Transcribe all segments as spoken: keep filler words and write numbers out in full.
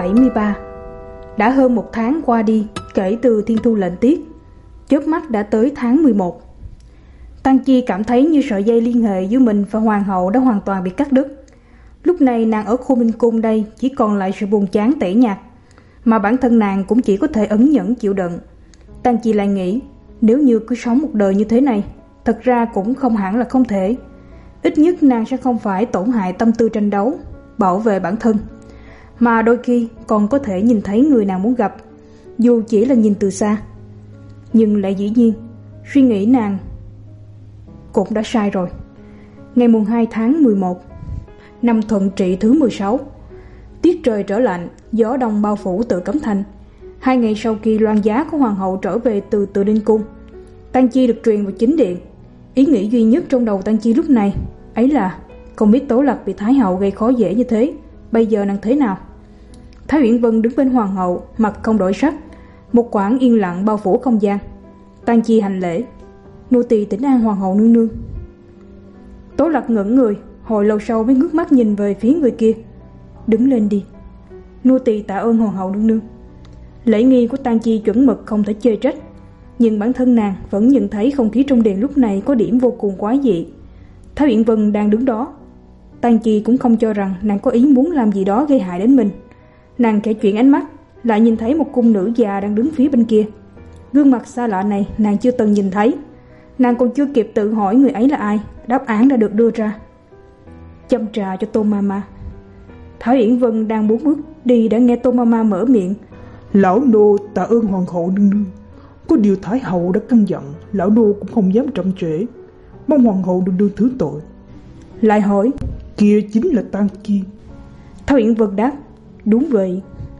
bảy mươi ba. Đã hơn một tháng qua đi kể từ thiên thu lệnh tiết, chớp mắt đã tới tháng mười một. Tăng Chi cảm thấy như sợi dây liên hệ giữa mình và hoàng hậu đã hoàn toàn bị cắt đứt. Lúc này nàng ở Khô Minh Cung đây chỉ còn lại sự buồn chán tẻ nhạt, mà bản thân nàng cũng chỉ có thể ẩn nhẫn chịu đựng. Tăng Chi lại nghĩ, nếu như cứ sống một đời như thế này, thật ra cũng không hẳn là không thể. Ít nhất nàng sẽ không phải tổn hại tâm tư tranh đấu, bảo vệ bản thân, mà đôi khi còn có thể nhìn thấy người nàng muốn gặp, dù chỉ là nhìn từ xa. Nhưng lại dĩ nhiên, suy nghĩ nàng cũng đã sai rồi. Ngày mùng hai tháng mười một, năm Thuận Trị thứ mười sáu, tiết trời trở lạnh, gió đông bao phủ Tự Cấm Thành. Hai ngày sau khi loan giá của hoàng hậu trở về từ Từ Ninh Cung, Tăng Chi được truyền vào chính điện. Ý nghĩ duy nhất trong đầu Tăng Chi lúc này ấy là không biết Tố Lạc bị Thái hậu gây khó dễ như thế, bây giờ nàng thế nào. Thái Uyển Vân đứng bên hoàng hậu, mặt không đổi sắc. Một khoảng yên lặng bao phủ không gian. Tăng Chi hành lễ, nô tỳ thỉnh an hoàng hậu nương nương. Tố Lạc ngẩn người, hồi lâu sau mới ngước mắt nhìn về phía người kia. Đứng lên đi, nô tỳ tạ ơn hoàng hậu nương nương. Lễ nghi của Tăng Chi chuẩn mực không thể chê trách, nhưng bản thân nàng vẫn nhận thấy không khí trong điện lúc này có điểm vô cùng quái dị. Thái Uyển Vân đang đứng đó. Tăng Chi cũng không cho rằng nàng có ý muốn làm gì đó gây hại đến mình. Nàng khẽ chuyển ánh mắt, lại nhìn thấy một cung nữ già đang đứng phía bên kia. Gương mặt xa lạ này nàng chưa từng nhìn thấy. Nàng còn chưa kịp tự hỏi người ấy là ai, đáp án đã được đưa ra. Châm trà cho Tô Mama. Thái Uyển Vân đang bốn bước đi đã nghe Tô Mama mở miệng. Lão nô tạ ơn hoàng hậu nương nương. Có điều Thái hậu đã căn dặn, lão nô cũng không dám chậm trễ, mong hoàng hậu nương nương thứ tội. Lại hỏi, kia chính là Tăng Chi. Thái Uyển Vân đáp, đúng vậy.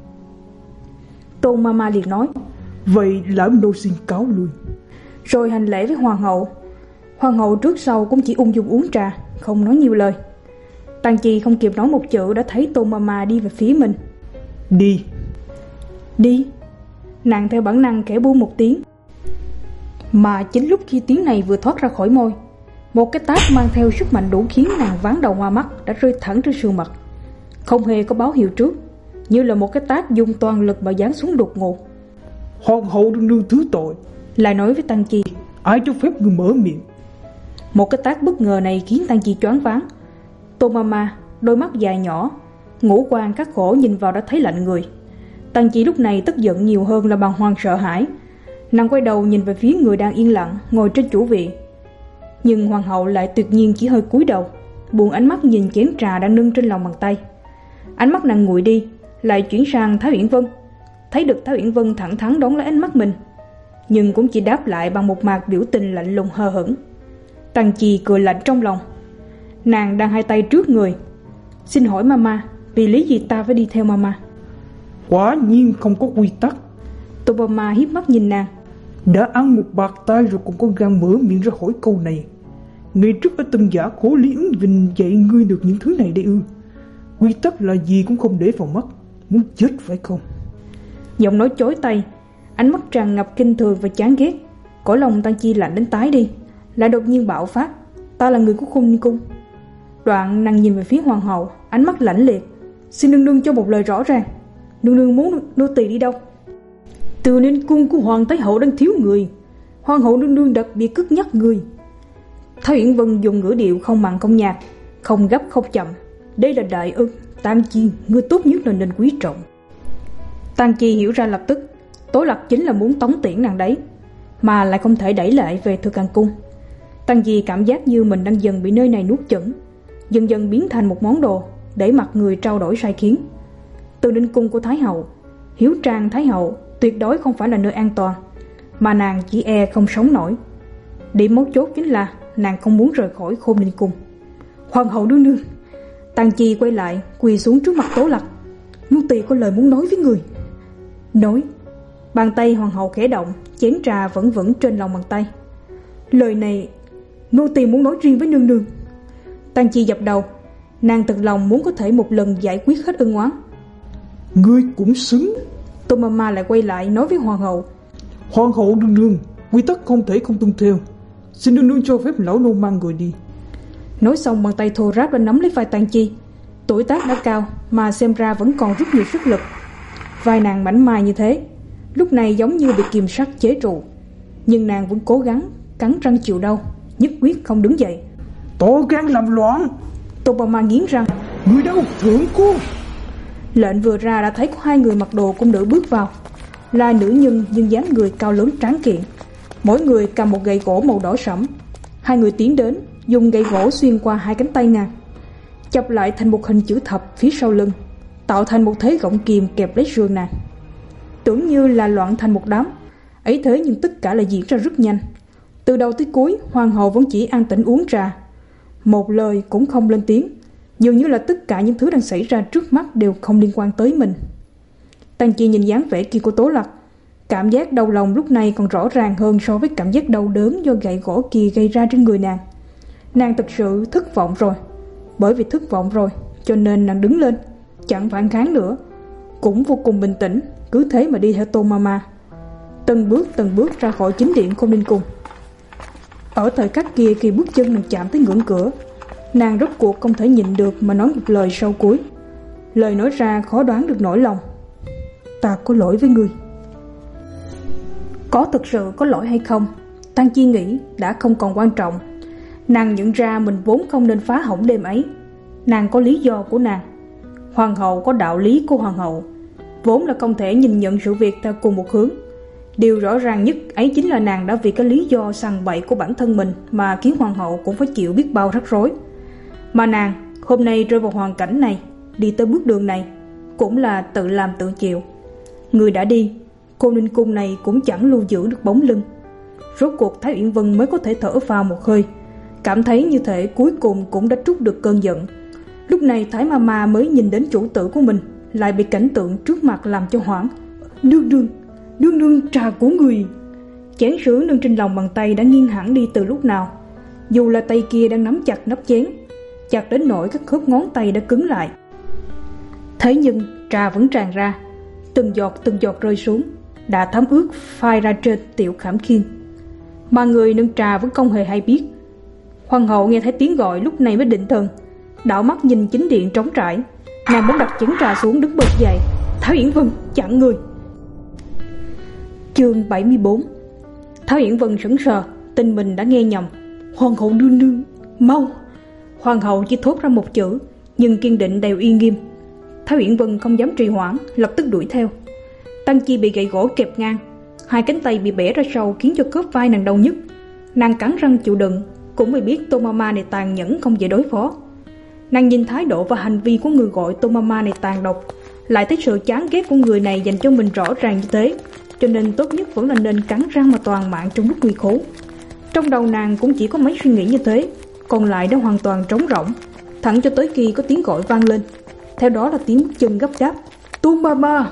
Tô Mama liền nói, vậy lão nô xin cáo lui. Rồi hành lễ với hoàng hậu. Hoàng hậu trước sau cũng chỉ ung dung uống trà, không nói nhiều lời. Tăng Chi không kịp nói một chữ đã thấy Tô Mama đi về phía mình. Đi. Đi. Nàng theo bản năng khẽ buông một tiếng. Mà chính lúc khi tiếng này vừa thoát ra khỏi môi, một cái tát mang theo sức mạnh đủ khiến nàng ván đầu hoa mắt đã rơi thẳng trên sườn mặt. Không hề có báo hiệu trước, như là một cái tát dùng toàn lực mà giáng xuống đột ngột. Hoàng hậu nương nương thứ tội. Lại nói với Tăng Chi, ai cho phép người mở miệng. Một cái tát bất ngờ này khiến Tăng Chi choáng váng. Tô Mama, đôi mắt dài nhỏ, ngũ quan các khổ nhìn vào đã thấy lạnh người. Tăng Chi lúc này tức giận nhiều hơn là bàng hoàng sợ hãi. Nàng quay đầu nhìn về phía người đang yên lặng ngồi trên chủ vị. Nhưng hoàng hậu lại tuyệt nhiên chỉ hơi cúi đầu, buông ánh mắt nhìn chén trà đang nâng trên lòng bàn tay. Ánh mắt nàng nguội đi, lại chuyển sang Thái Uyển Vân. Thấy được Thái Uyển Vân thẳng thắn đón lấy ánh mắt mình, nhưng cũng chỉ đáp lại bằng một mạc biểu tình lạnh lùng hờ hững. Tăng Chi cười lạnh trong lòng. Nàng đang hai tay trước người. Xin hỏi Mama, vì lý gì ta phải đi theo Mama? Quả nhiên không có quy tắc. Tô Mama hiếp mắt nhìn nàng. Đã ăn một bạc tai rồi còn có gan mở miệng ra hỏi câu này. Ngày trước ở Tân Giả Khố Lý ứng Vinh dạy ngươi được những thứ này đây ư? Quy tắc là gì cũng không để vào mắt, muốn chết phải không? Giọng nói chối tay, ánh mắt tràn ngập kinh thường và chán ghét. Cõi lòng Tăng Chi lạnh đến tái đi, lại đột nhiên bạo phát. Ta là người của Khôn Ninh Cung. Đoạn nàng nhìn về phía hoàng hậu, ánh mắt lãnh liệt. Xin nương nương cho một lời rõ ràng. Nương nương muốn nô tỳ đi đâu? Từ Ninh Cung của hoàng thái hậu đang thiếu người. Hoàng hậu nương nương đặc biệt cất nhắc người. Thái Uyển Vân dùng ngữ điệu không mặn không nhạt, không gấp không chậm. Đây là đại ân, Tăng Chi, ngươi tốt nhất là nên quý trọng. Tăng Chi hiểu ra lập tức, Tố Lạc chính là muốn tống tiễn nàng đấy, mà lại không thể đẩy lại về Thừa Càng Cung. Tăng Chi cảm giác như mình đang dần bị nơi này nuốt chửng, dần dần biến thành một món đồ để mặc người trao đổi sai khiến. Từ Ninh Cung của Thái hậu, hiếu trang Thái hậu tuyệt đối không phải là nơi an toàn, mà nàng chỉ e không sống nổi. Điểm mấu chốt chính là nàng không muốn rời khỏi Khôn Ninh Cung. Hoàng hậu nương nương. Tăng Chi quay lại quỳ xuống trước mặt Tố Lạc. Nô tỳ có lời muốn nói với người. Nói. Bàn tay hoàng hậu khẽ động, chén trà vẫn vững trên lòng bàn tay. Lời này nô tỳ muốn nói riêng với nương nương. Tăng Chi dập đầu. Nàng thật lòng muốn có thể một lần giải quyết hết ân oán. Ngươi cũng xứng. Tô Mama lại quay lại nói với hoàng hậu. Hoàng hậu nương nương, quy tắc không thể không tuân theo. Xin nương nương cho phép lão nô mang người đi. Nói xong bàn tay thô ráp đã nắm lấy vai Tăng Chi. Tuổi tác đã cao mà xem ra vẫn còn rất nhiều sức lực. vai nàng mảnh mai như thế, lúc này giống như bị kìm sắt chế trụ. Nhưng nàng vẫn cố gắng cắn răng chịu đau, nhất quyết không đứng dậy. To gan làm loạn! Tomama nghiến răng. Người đâu, thượng cô? Lệnh vừa ra đã thấy có hai người mặc đồ cung nữ bước vào, là nữ nhân nhưng dáng người cao lớn tráng kiện, mỗi người cầm một gậy gỗ màu đỏ sẫm. Hai người tiến đến, dùng gậy gỗ xuyên qua hai cánh tay nàng, chập lại thành một hình chữ thập phía sau lưng, tạo thành một thế gọng kìm kẹp lấy sườn nàng. Tưởng như là loạn thành một đám, ấy thế nhưng tất cả lại diễn ra rất nhanh. Từ đầu tới cuối, hoàng hậu vẫn chỉ an tĩnh uống trà, một lời cũng không lên tiếng, dường như là tất cả những thứ đang xảy ra trước mắt đều không liên quan tới mình. Tang Chi nhìn dáng vẻ kia của Tố Lạc, cảm giác đau lòng lúc này còn rõ ràng hơn so với cảm giác đau đớn do gậy gỗ kia gây ra trên người nàng. Nàng thực sự thất vọng rồi. Bởi vì thất vọng rồi cho nên nàng đứng lên, chẳng phản kháng nữa, cũng vô cùng bình tĩnh, cứ thế mà đi theo Tomama, từng bước từng bước ra khỏi chính điện Khôn Ninh Cung. Ở thời khắc kia, khi bước chân nàng chạm tới ngưỡng cửa, nàng rốt cuộc không thể nhịn được mà nói một lời sâu cuối. Lời nói ra khó đoán được nỗi lòng. Ta có lỗi với ngươi. Có thực sự có lỗi hay không, Tang Chi nghĩ đã không còn quan trọng. Nàng nhận ra mình vốn không nên phá hỏng đêm ấy. Nàng có lý do của nàng. Hoàng hậu có đạo lý của hoàng hậu, vốn là không thể nhìn nhận sự việc theo cùng một hướng. Điều rõ ràng nhất ấy chính là nàng đã vì cái lý do sằng bậy của bản thân mình mà khiến hoàng hậu cũng phải chịu biết bao rắc rối. Mà nàng hôm nay rơi vào hoàn cảnh này, đi tới bước đường này, cũng là tự làm tự chịu. Người đã đi, Khôn Ninh Cung này cũng chẳng lưu giữ được bóng lưng. Rốt cuộc Thái Uyển Vân mới có thể thở vào một hơi, cảm thấy như thể cuối cùng cũng đã trút được cơn giận. Lúc này Thái Mama mới nhìn đến chủ tử của mình, lại bị cảnh tượng trước mặt làm cho hoảng. Nương nương, nương nương, trà của người. Chén sứ nâng trên lòng bàn tay đã nghiêng hẳn đi từ lúc nào, dù là tay kia đang nắm chặt nắp chén, chặt đến nỗi các khớp ngón tay đã cứng lại. Thế nhưng trà vẫn tràn ra, từng giọt từng giọt rơi xuống, đã thấm ướt phai ra trên tiểu khảm khiên. Mà người nâng trà vẫn không hề hay biết. Hoàng hậu nghe thấy tiếng gọi lúc này mới định thần, đảo mắt nhìn chính điện trống trải. Nàng muốn đặt chén trà xuống, đứng bật dậy. Thái Uyển Vân, chặn người. Chương bảy mươi bốn. Thái Uyển Vân sững sờ, tin mình đã nghe nhầm. Hoàng hậu nương nương, mau. Hoàng hậu chỉ thốt ra một chữ, nhưng kiên định đều uy nghiêm. Thái Uyển Vân không dám trì hoãn, lập tức đuổi theo. Tang Chi bị gậy gỗ kẹp ngang, hai cánh tay bị bẻ ra sau khiến cho khớp vai nàng đau nhức. Nàng cắn răng chịu đựng, cũng mới biết Tomama này tàn nhẫn không dễ đối phó. Nàng nhìn thái độ và hành vi của người gọi Tomama này tàn độc, lại thấy sự chán ghét của người này dành cho mình rõ ràng như thế, cho nên tốt nhất vẫn là nên cắn răng mà toàn mạng trong lúc nguy khốn. Trong đầu nàng cũng chỉ có mấy suy nghĩ như thế, còn lại đã hoàn toàn trống rỗng, thẳng cho tới khi có tiếng gọi vang lên. Theo đó là tiếng bước chân gấp gáp. Tomama.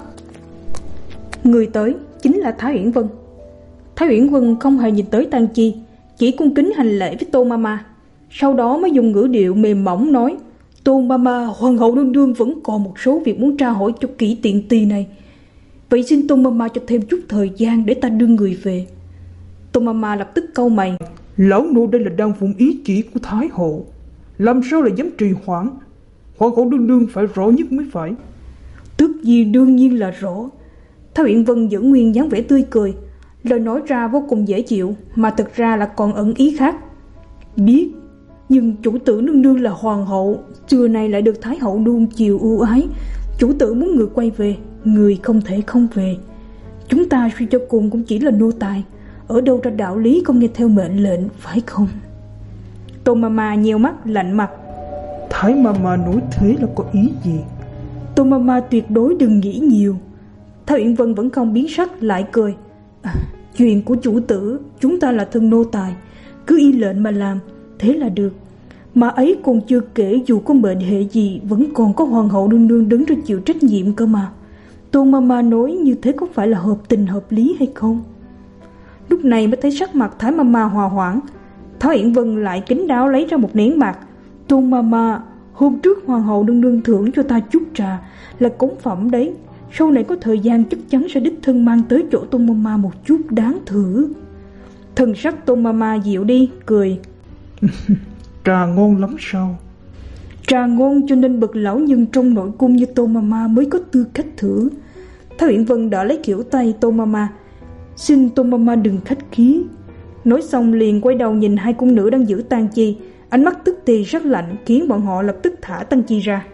Người tới chính là Thái Uyển Vân. Thái Uyển Vân không hề nhìn tới Tang Chi, chỉ cung kính hành lễ với Tomama, sau đó mới dùng ngữ điệu mềm mỏng nói: Tomama, hoàng hậu nương nương vẫn còn một số việc muốn tra hỏi cho kỹ tiện tỳ này, vậy xin Tomama cho thêm chút thời gian để ta đưa người về. Tomama lập tức cau mày. Lão nô đây là đang phụng ý chỉ của Thái hậu, làm sao lại dám trì hoãn? Hoàng hậu nương nương phải rõ nhất mới phải. Tức gì đương nhiên là rõ. Thái Uyển Vân giữ nguyên dáng vẻ tươi cười, lời nói ra vô cùng dễ chịu, mà thực ra là còn ẩn ý khác. Biết, nhưng chủ tử nương nương là hoàng hậu, xưa nay lại được Thái hậu nuông chiều ưu ái. Chủ tử muốn người quay về, người không thể không về. Chúng ta suy cho cùng cũng chỉ là nô tài, ở đâu ra đạo lý không nghe theo mệnh lệnh, phải không? Tomama nheo mắt lạnh mặt. Thái Mama nói thế là có ý gì? Tomama tuyệt đối đừng nghĩ nhiều. Thái Uyển Vân vẫn không biến sắc, lại cười. À, chuyện của chủ tử, chúng ta là thân nô tài, cứ y lệnh mà làm, thế là được. Mà ấy còn chưa kể, dù có mệnh hệ gì vẫn còn có hoàng hậu nương nương đứng ra chịu trách nhiệm cơ mà. Tôn Mama nói như thế có phải là hợp tình hợp lý hay không? Lúc này mới thấy sắc mặt Thái Mama hòa hoãn. Thái Uyển Vân lại kín đáo lấy ra một nén bạc. Tôn Mama, hôm trước hoàng hậu nương nương thưởng cho ta chút trà, là cống phẩm đấy. Sau này có thời gian chắc chắn sẽ đích thân mang tới chỗ Tôn Mama một chút đáng thử. Thần sắc Tôn Mama dịu đi, cười. Trà ngon lắm sao? Trà ngon cho nên bậc lão nhân trong nội cung như Tôn Mama mới có tư cách thử. Thái Uyển Vân đỡ lấy kiểu tay Tô Mama. Xin Tô Mama đừng khách khí. Nói xong liền quay đầu nhìn hai cung nữ đang giữ Tang Chi, ánh mắt tức thì rất lạnh, khiến bọn họ lập tức thả Tang Chi ra.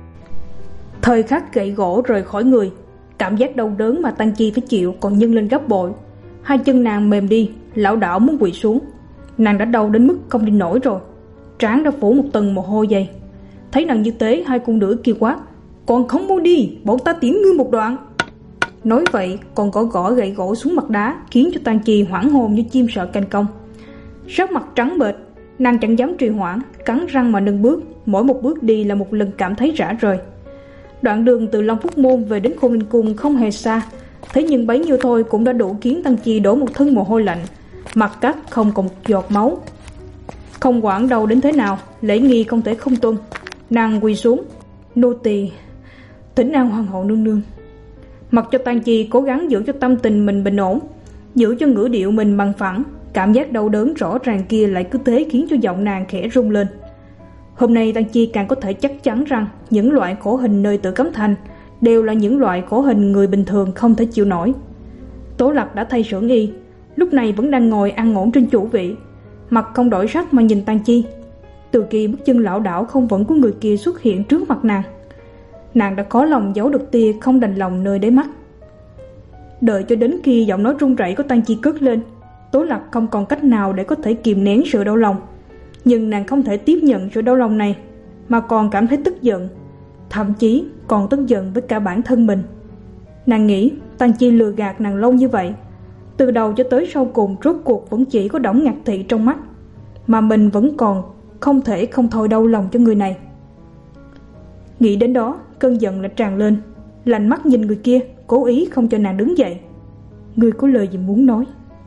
Thời khắc gậy gỗ rời khỏi người, cảm giác đau đớn mà Tang Chi phải chịu còn nhân lên gấp bội. Hai chân nàng mềm đi, lảo đảo muốn quỳ xuống. Nàng đã đau đến mức không đi nổi rồi, trán đã phủ một tầng mồ hôi dày. Thấy nàng như thế, hai cung nữ kêu quát: Còn không mau đi, bọn ta tiễn ngươi một đoạn. Nói vậy còn gõ gõ gậy gỗ xuống mặt đá, khiến cho Tang Chi hoảng hồn như chim sợ cành công. Sắc mặt trắng bệch, nàng chẳng dám trì hoãn, cắn răng mà nâng bước. Mỗi một bước đi là một lần cảm thấy rã rời. Đoạn đường từ Long Phúc Môn về đến Khôn Linh Cung không hề xa, thế nhưng bấy nhiêu thôi cũng đã đủ khiến Tang Chi đổ một thân mồ hôi lạnh, mặt cắt không còn một giọt máu. Không quản đâu đến thế nào, lễ nghi không thể không tuân. Nàng quỳ xuống: Nô tỳ thỉnh an hoàng hậu nương nương. Mặc cho Tang Chi cố gắng giữ cho tâm tình mình bình ổn, giữ cho ngữ điệu mình bằng phẳng, cảm giác đau đớn rõ ràng kia lại cứ thế khiến cho giọng nàng khẽ rung lên. Hôm nay Tang Chi càng có thể chắc chắn rằng những loại khổ hình nơi Tử Cấm Thành đều là những loại khổ hình người bình thường không thể chịu nổi. Tố Lạc đã thay sưởng y, lúc này vẫn đang ngồi ăn ổn trên chủ vị, mặt không đổi sắc mà nhìn Tang Chi. Từ khi bước chân lảo đảo không vững của người kia xuất hiện trước mặt nàng, nàng đã khó lòng giấu được tia không đành lòng nơi đáy mắt. Đợi cho đến khi giọng nói run rẩy của Tang Chi cất lên, Tố Lạc không còn cách nào để có thể kìm nén sự đau lòng. Nhưng nàng không thể tiếp nhận sự đau lòng này, mà còn cảm thấy tức giận, thậm chí còn tức giận với cả bản thân mình. Nàng nghĩ Tang Chi lừa gạt nàng lâu như vậy, từ đầu cho tới sau cùng rốt cuộc vẫn chỉ có Đổng Ngạc Thị trong mắt, mà mình vẫn còn không thể không thôi đau lòng cho người này. Nghĩ đến đó, cơn giận lại tràn lên, lạnh mắt nhìn người kia, cố ý không cho nàng đứng dậy. Ngươi có lời gì muốn nói?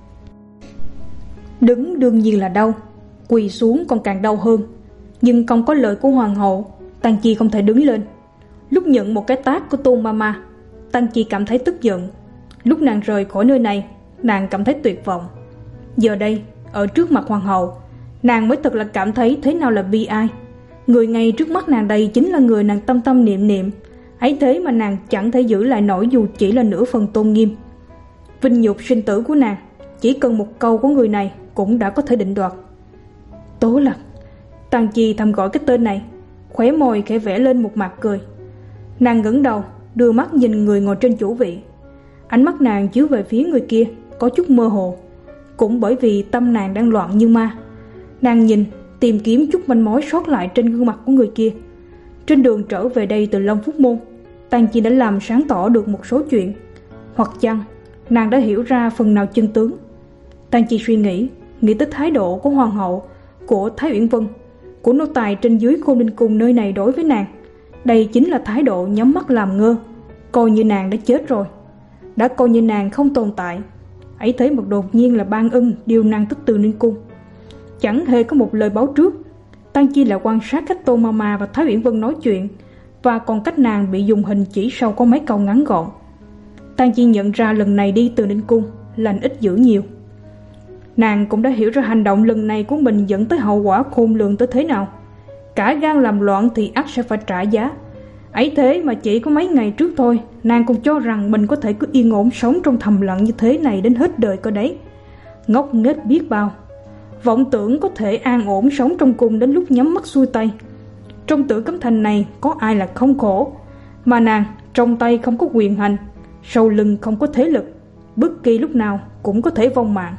Đứng đương nhiên là đau, quỳ xuống còn càng đau hơn. Nhưng không có lời của hoàng hậu, Tang Chi không thể đứng lên. Lúc nhận một cái tát của Tô Mama, Tang Chi cảm thấy tức giận. Lúc nàng rời khỏi nơi này, nàng cảm thấy tuyệt vọng. Giờ đây, ở trước mặt hoàng hậu, nàng mới thật là cảm thấy thế nào là bi ai. Người ngay trước mắt nàng đây chính là người nàng tâm tâm niệm niệm, ấy thế mà nàng chẳng thể giữ lại nổi dù chỉ là nửa phần tôn nghiêm. Vinh nhục sinh tử của nàng, chỉ cần một câu của người này cũng đã có thể định đoạt. Tố Lạc. Tang Chi thầm gọi cái tên này, khóe môi khẽ vẽ lên một mặt cười. Nàng ngẩng đầu, đưa mắt nhìn người ngồi trên chủ vị. Ánh mắt nàng chiếu về phía người kia, có chút mơ hồ. Cũng bởi vì tâm nàng đang loạn như ma, nàng nhìn, tìm kiếm chút manh mối sót lại trên gương mặt của người kia. Trên đường trở về đây từ Long Phúc Môn, Tang Chi đã làm sáng tỏ được một số chuyện. Hoặc chăng nàng đã hiểu ra phần nào chân tướng. Tang Chi suy nghĩ, nghĩ tới thái độ của hoàng hậu, của Thái Uyển Vân, của nô tài trên dưới Khôn Linh Cung nơi này đối với nàng. Đây chính là thái độ nhắm mắt làm ngơ, coi như nàng đã chết rồi, đã coi như nàng không tồn tại. Ấy thế mà đột nhiên là Ban Ân điều nàng tới Từ Ninh Cung, chẳng hề có một lời báo trước. Tang Chi lại quan sát cách Tô Mama và Thái Uyển Vân nói chuyện, và còn cách nàng bị dùng hình chỉ sau có mấy câu ngắn gọn. Tang Chi nhận ra lần này đi Từ Ninh Cung lành ít dữ nhiều. Nàng cũng đã hiểu ra hành động lần này của mình dẫn tới hậu quả khôn lường tới thế nào. Cả gan làm loạn thì ắt sẽ phải trả giá. Ấy thế mà chỉ có mấy ngày trước thôi, nàng còn cho rằng mình có thể cứ yên ổn sống trong thầm lặng như thế này đến hết đời cơ đấy. Ngốc nghếch biết bao, vọng tưởng có thể an ổn sống trong cung đến lúc nhắm mắt xuôi tay. Trong Tử Cấm Thành này có ai là không khổ, mà nàng trong tay không có quyền hành, sau lưng không có thế lực, bất kỳ lúc nào cũng có thể vong mạng.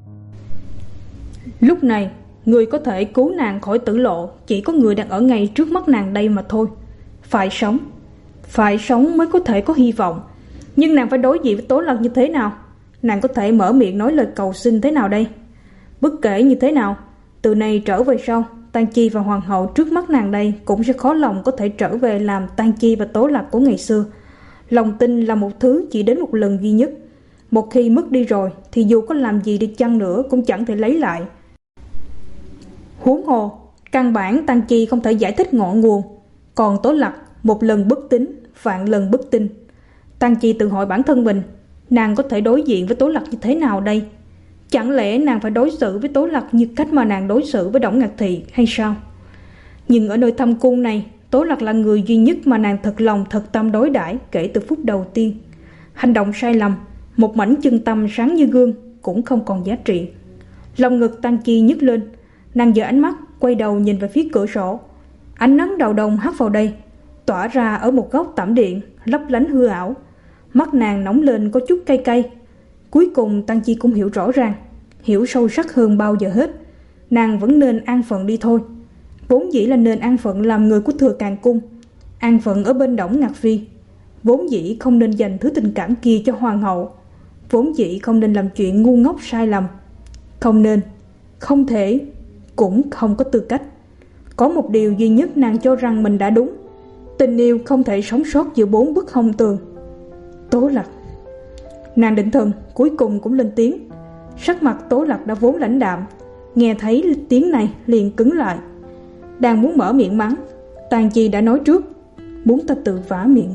Lúc này, người có thể cứu nàng khỏi tử lộ chỉ có người đang ở ngay trước mắt nàng đây mà thôi. Phải sống, phải sống mới có thể có hy vọng. Nhưng nàng phải đối diện với Tố Lạc như thế nào? Nàng có thể mở miệng nói lời cầu xin thế nào đây? Bất kể như thế nào, từ nay trở về sau, Tang Chi và hoàng hậu trước mắt nàng đây cũng sẽ khó lòng có thể trở về làm Tang Chi và Tố Lạc của ngày xưa. Lòng tin là một thứ chỉ đến một lần duy nhất, một khi mất đi rồi thì dù có làm gì đi chăng nữa cũng chẳng thể lấy lại. Huống hồ, căn bản Tang Chi không thể giải thích ngọn nguồn, còn Tố Lạc một lần bất tín, vạn lần bất tin. Tang Chi tự hỏi bản thân mình, nàng có thể đối diện với Tố Lạc như thế nào đây? Chẳng lẽ nàng phải đối xử với Tố Lạc như cách mà nàng đối xử với Đổng Ngạc Thị hay sao? Nhưng ở nơi thâm cung này, Tố Lạc là người duy nhất mà nàng thật lòng thật tâm đối đãi kể từ phút đầu tiên. Hành động sai lầm, một mảnh chân tâm sáng như gương cũng không còn giá trị. Lòng ngực Tang Chi nhức lên, nàng giơ ánh mắt quay đầu nhìn về phía cửa sổ. Ánh nắng đầu đông hắt vào đây, tỏa ra ở một góc tẩm điện, lấp lánh hư ảo. Mắt nàng nóng lên có chút cay cay. Cuối cùng Tang Chi cũng hiểu rõ ràng, hiểu sâu sắc hơn bao giờ hết. Nàng vẫn nên an phận đi thôi. Vốn dĩ là nên an phận làm người của Thừa Càn Cung, an phận ở bên Đổng Ngạc Phi. Vốn dĩ không nên dành thứ tình cảm kia cho hoàng hậu. Vốn dĩ không nên làm chuyện ngu ngốc sai lầm. Không nên, không thể, cũng không có tư cách. Có một điều duy nhất nàng cho rằng mình đã đúng: tình yêu không thể sống sót giữa bốn bức hông tường. Tố Lạc. Nàng định thần cuối cùng cũng lên tiếng. Sắc mặt Tố Lạc đã vốn lãnh đạm, nghe thấy tiếng này liền cứng lại. Đang muốn mở miệng mắng, Tang Chi đã nói trước: muốn ta tự vả miệng.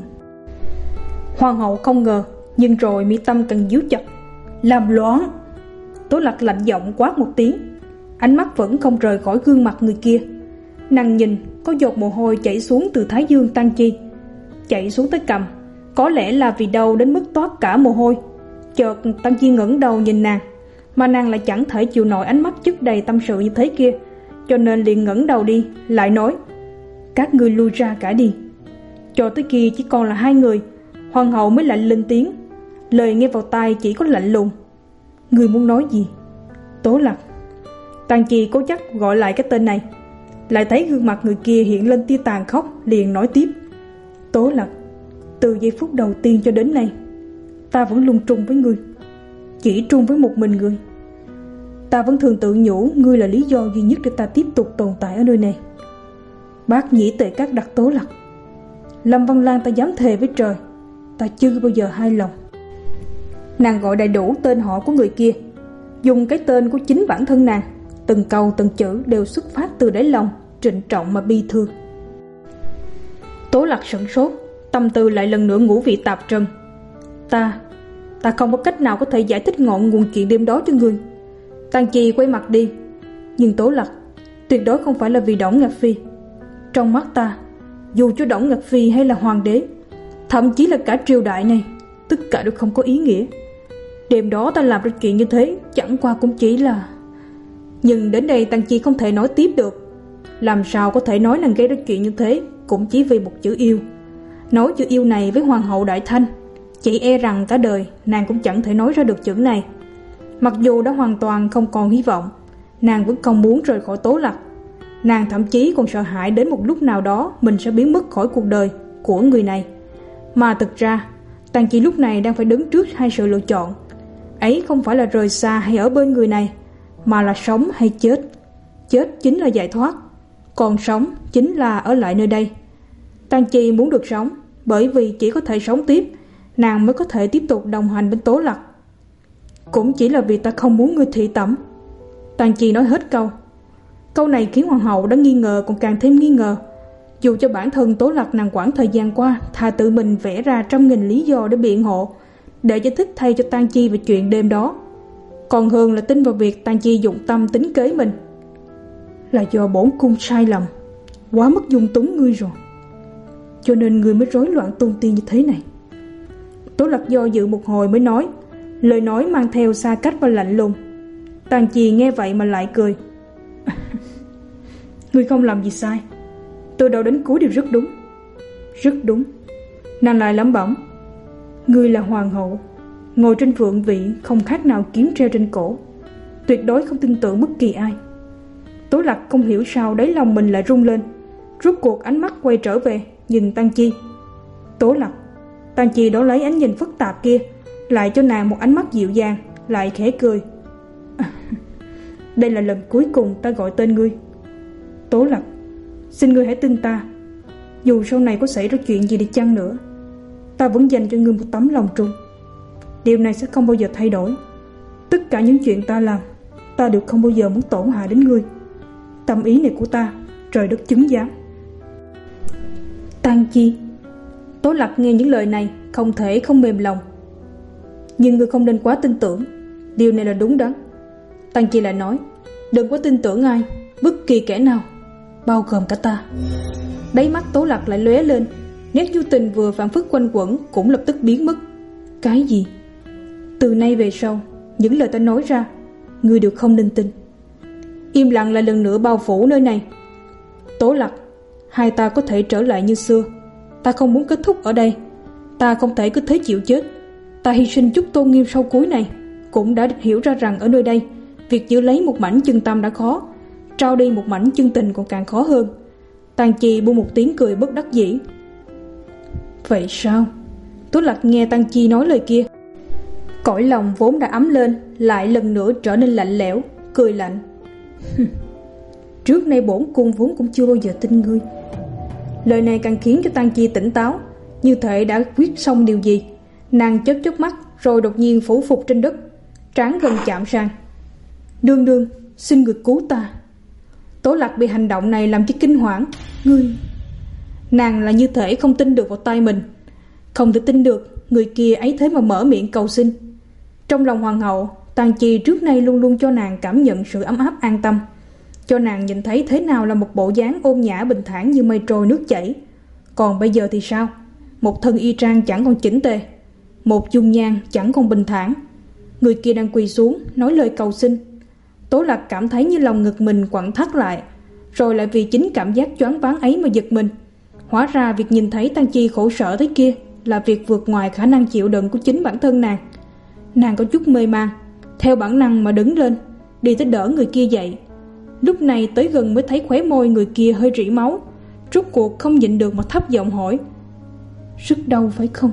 Hoàng hậu không ngờ, nhưng rồi mi tâm càng díu chặt. Làm loạn. Tố Lạc lạnh giọng quát một tiếng, ánh mắt vẫn không rời khỏi gương mặt người kia. Nàng nhìn có giọt mồ hôi chảy xuống từ thái dương Tang Chi, chảy xuống tới cằm. Có lẽ là vì đau đến mức toát cả mồ hôi. Chợt Tang Chi ngẩng đầu nhìn nàng, mà nàng lại chẳng thể chịu nổi ánh mắt chất đầy tâm sự như thế kia, cho nên liền ngẩng đầu đi, lại nói: các ngươi lui ra cả đi. Cho tới kia chỉ còn là hai người, hoàng hậu mới lạnh lên tiếng, lời nghe vào tai chỉ có lạnh lùng: ngươi muốn nói gì? Tố Lạc. Tang Chi cố chấp gọi lại cái tên này, lại thấy gương mặt người kia hiện lên tia tàn khốc, liền nói tiếp: Tố Lạc, từ giây phút đầu tiên cho đến nay, ta vẫn luôn trung với ngươi, chỉ trung với một mình ngươi. Ta vẫn thường tự nhủ ngươi là lý do duy nhất để ta tiếp tục tồn tại ở nơi này. Bác nhĩ tệ các đặt Tố Lạc, Lâm Văn Lan ta dám thề với trời, ta chưa bao giờ hai lòng. Nàng gọi đầy đủ tên họ của người kia, dùng cái tên của chính bản thân nàng. Từng câu từng chữ đều xuất phát từ đáy lòng trịnh trọng mà bi thương. Tố Lạc sửng sốt, tâm tư lại lần nữa ngũ vị tạp trần. Ta, ta không có cách nào có thể giải thích ngọn nguồn chuyện đêm đó cho ngươi. Tang Chi quay mặt đi. Nhưng Tố Lạc, tuyệt đối không phải là vì Đổng Ngạc Phi. Trong mắt ta, dù cho Đổng Ngạc Phi hay là hoàng đế, thậm chí là cả triều đại này, tất cả đều không có ý nghĩa. Đêm đó ta làm ra chuyện như thế chẳng qua cũng chỉ là... Nhưng đến đây Tang Chi không thể nói tiếp được. Làm sao có thể nói nàng gây ra chuyện như thế cũng chỉ vì một chữ yêu. Nói chữ yêu này với hoàng hậu Đại Thanh, chỉ e rằng cả đời nàng cũng chẳng thể nói ra được chữ này. Mặc dù đã hoàn toàn không còn hy vọng, nàng vẫn không muốn rời khỏi Tố Lạc. Nàng thậm chí còn sợ hãi đến một lúc nào đó mình sẽ biến mất khỏi cuộc đời của người này. Mà thực ra Tang Chi lúc này đang phải đứng trước hai sự lựa chọn. Ấy không phải là rời xa hay ở bên người này, mà là sống hay chết. Chết chính là giải thoát, còn sống chính là ở lại nơi đây. Tang Chi muốn được sống, bởi vì chỉ có thể sống tiếp, nàng mới có thể tiếp tục đồng hành bên Tố Lạc. Cũng chỉ là vì ta không muốn ngươi thị tẩm. Tang Chi nói hết câu. Câu này khiến hoàng hậu đã nghi ngờ còn càng thêm nghi ngờ. Dù cho bản thân Tố Lạc nàng quãng thời gian qua thà tự mình vẽ ra trăm nghìn lý do để biện hộ, để giải thích thay cho Tang Chi về chuyện đêm đó, còn hơn là tin vào việc Tang Chi dụng tâm tính kế mình. Là do bổn cung sai lầm, quá mức dung túng ngươi rồi, cho nên ngươi mới rối loạn tôn ti như thế này. Tố Lạc do dự một hồi mới nói, lời nói mang theo xa cách và lạnh lùng. Tang Chi nghe vậy mà lại cười. Ngươi không làm gì sai, từ đầu đến cuối đều rất đúng. Rất đúng. Nàng lại lẩm bẩm, ngươi là hoàng hậu, ngồi trên phượng vị không khác nào kiếm treo trên cổ, tuyệt đối không tin tưởng bất kỳ ai. Tố Lạc không hiểu sao đáy lòng mình lại rung lên, rút cuộc ánh mắt quay trở về nhìn Tang Chi. Tố Lạc. Tang Chi đó lấy ánh nhìn phức tạp kia lại cho nàng một ánh mắt dịu dàng, lại khẽ cười. Đây là lần cuối cùng ta gọi tên ngươi. Tố Lạc, xin ngươi hãy tin ta. Dù sau này có xảy ra chuyện gì đi chăng nữa, ta vẫn dành cho ngươi một tấm lòng trung. Điều này sẽ không bao giờ thay đổi. Tất cả những chuyện ta làm, ta đều không bao giờ muốn tổn hại đến ngươi. Tâm ý này của ta, trời đất chứng giám. Tang Chi. Tố Lạc nghe những lời này không thể không mềm lòng. Nhưng ngươi không nên quá tin tưởng, điều này là đúng đắn. Tang Chi lại nói, đừng có tin tưởng ai, bất kỳ kẻ nào, bao gồm cả ta. Đáy mắt Tố Lạc lại lóe lên, nét nhu tình vừa phản phất quanh quẩn cũng lập tức biến mất. Cái gì? Từ nay về sau, những lời ta nói ra, ngươi đều không nên tin. Im lặng lại lần nữa bao phủ nơi này. Tố Lạc, hai ta có thể trở lại như xưa. Ta không muốn kết thúc ở đây. Ta không thể cứ thế chịu chết. Ta hy sinh chút tôn nghiêm sau cuối này, cũng đã hiểu ra rằng ở nơi đây, việc giữ lấy một mảnh chân tâm đã khó, trao đi một mảnh chân tình còn càng khó hơn. Tang Chi buông một tiếng cười bất đắc dĩ. Vậy sao? Tố Lạc nghe Tang Chi nói lời kia, cõi lòng vốn đã ấm lên lại lần nữa trở nên lạnh lẽo, cười lạnh. Trước nay bổn cung vốn cũng chưa bao giờ tin ngươi. Lời này càng khiến cho Tang Chi tỉnh táo, như thể đã quyết xong điều gì. Nàng chớp chớp mắt rồi đột nhiên phủ phục trên đất, trán gần chạm sang. Đương đương, xin người cứu ta. Tố Lạc bị hành động này làm cho kinh hoảng. Ngươi... Nàng là như thể không tin được vào tay mình, không thể tin được người kia ấy thế mà mở miệng cầu xin. Trong lòng hoàng hậu, Tang Chi trước nay luôn luôn cho nàng cảm nhận sự ấm áp an tâm, cho nàng nhìn thấy thế nào là một bộ dáng ôn nhã bình thản như mây trôi nước chảy. Còn bây giờ thì sao? Một thân y trang chẳng còn chỉnh tề, một dung nhan chẳng còn bình thản. Người kia đang quỳ xuống nói lời cầu xin. Tố Lạc cảm thấy như lòng ngực mình quặn thắt lại, rồi lại vì chính cảm giác choáng váng ấy mà giật mình. Hóa ra việc nhìn thấy Tang Chi khổ sở thế kia là việc vượt ngoài khả năng chịu đựng của chính bản thân nàng. Nàng có chút mê man, theo bản năng mà đứng lên, đi tới đỡ người kia dậy. Lúc này tới gần mới thấy khóe môi người kia hơi rỉ máu, rốt cuộc không nhịn được mà thấp giọng hỏi. Rất đau phải không?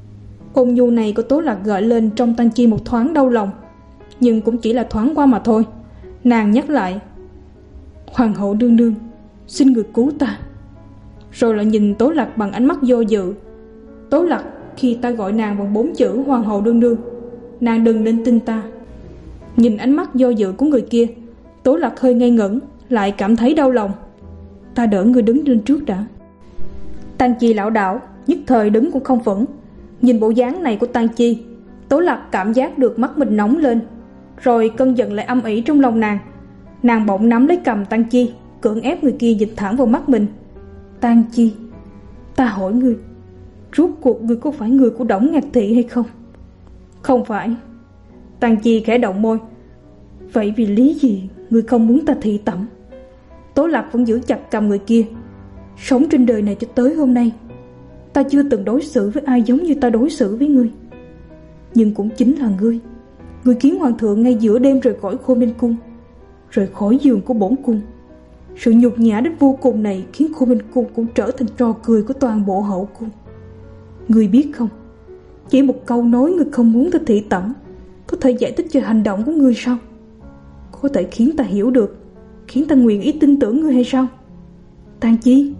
Ôn nhu này của Tố Lạc gợi lên trong Tang Chi một thoáng đau lòng, nhưng cũng chỉ là thoáng qua mà thôi. Nàng nhắc lại, Hoàng hậu đương đương, xin người cứu ta. Rồi lại nhìn Tố Lạc bằng ánh mắt do dự. Tố Lạc, khi ta gọi nàng bằng bốn chữ Hoàng hậu đương đương, nàng đừng nên tin ta. Nhìn ánh mắt do dự của người kia, Tố Lạc hơi ngây ngẩn, lại cảm thấy đau lòng. Ta đỡ người đứng lên trước đã. Tang Chi lảo đảo, nhất thời đứng cũng không vững. Nhìn bộ dáng này của Tang Chi, Tố Lạc cảm giác được mắt mình nóng lên, rồi cơn giận lại âm ỉ trong lòng nàng. Nàng bỗng nắm lấy cầm Tang Chi, cưỡng ép người kia nhìn thẳng vào mắt mình. Tang Chi, ta hỏi ngươi, rốt cuộc ngươi có phải người của Đổng Ngạc Thị hay không? Không phải. Tang Chi khẽ động môi. Vậy vì lý gì ngươi không muốn ta thị tẩm? Tố Lạc vẫn giữ chặt cầm người kia. Sống trên đời này cho tới hôm nay, ta chưa từng đối xử với ai giống như ta đối xử với ngươi. Nhưng cũng chính là ngươi, ngươi khiến hoàng thượng ngay giữa đêm rời khỏi Khôn Ninh Cung, rời khỏi giường của bổn cung. Sự nhục nhã đến vô cùng này khiến Khôn Ninh Cung cũng trở thành trò cười của toàn bộ hậu cung. Ngươi biết không, chỉ một câu nói ngươi không muốn ta thị tẩm có thể giải thích cho hành động của ngươi sao? Có thể khiến ta hiểu được, khiến ta nguyện ý tin tưởng ngươi hay sao? Tang Chi.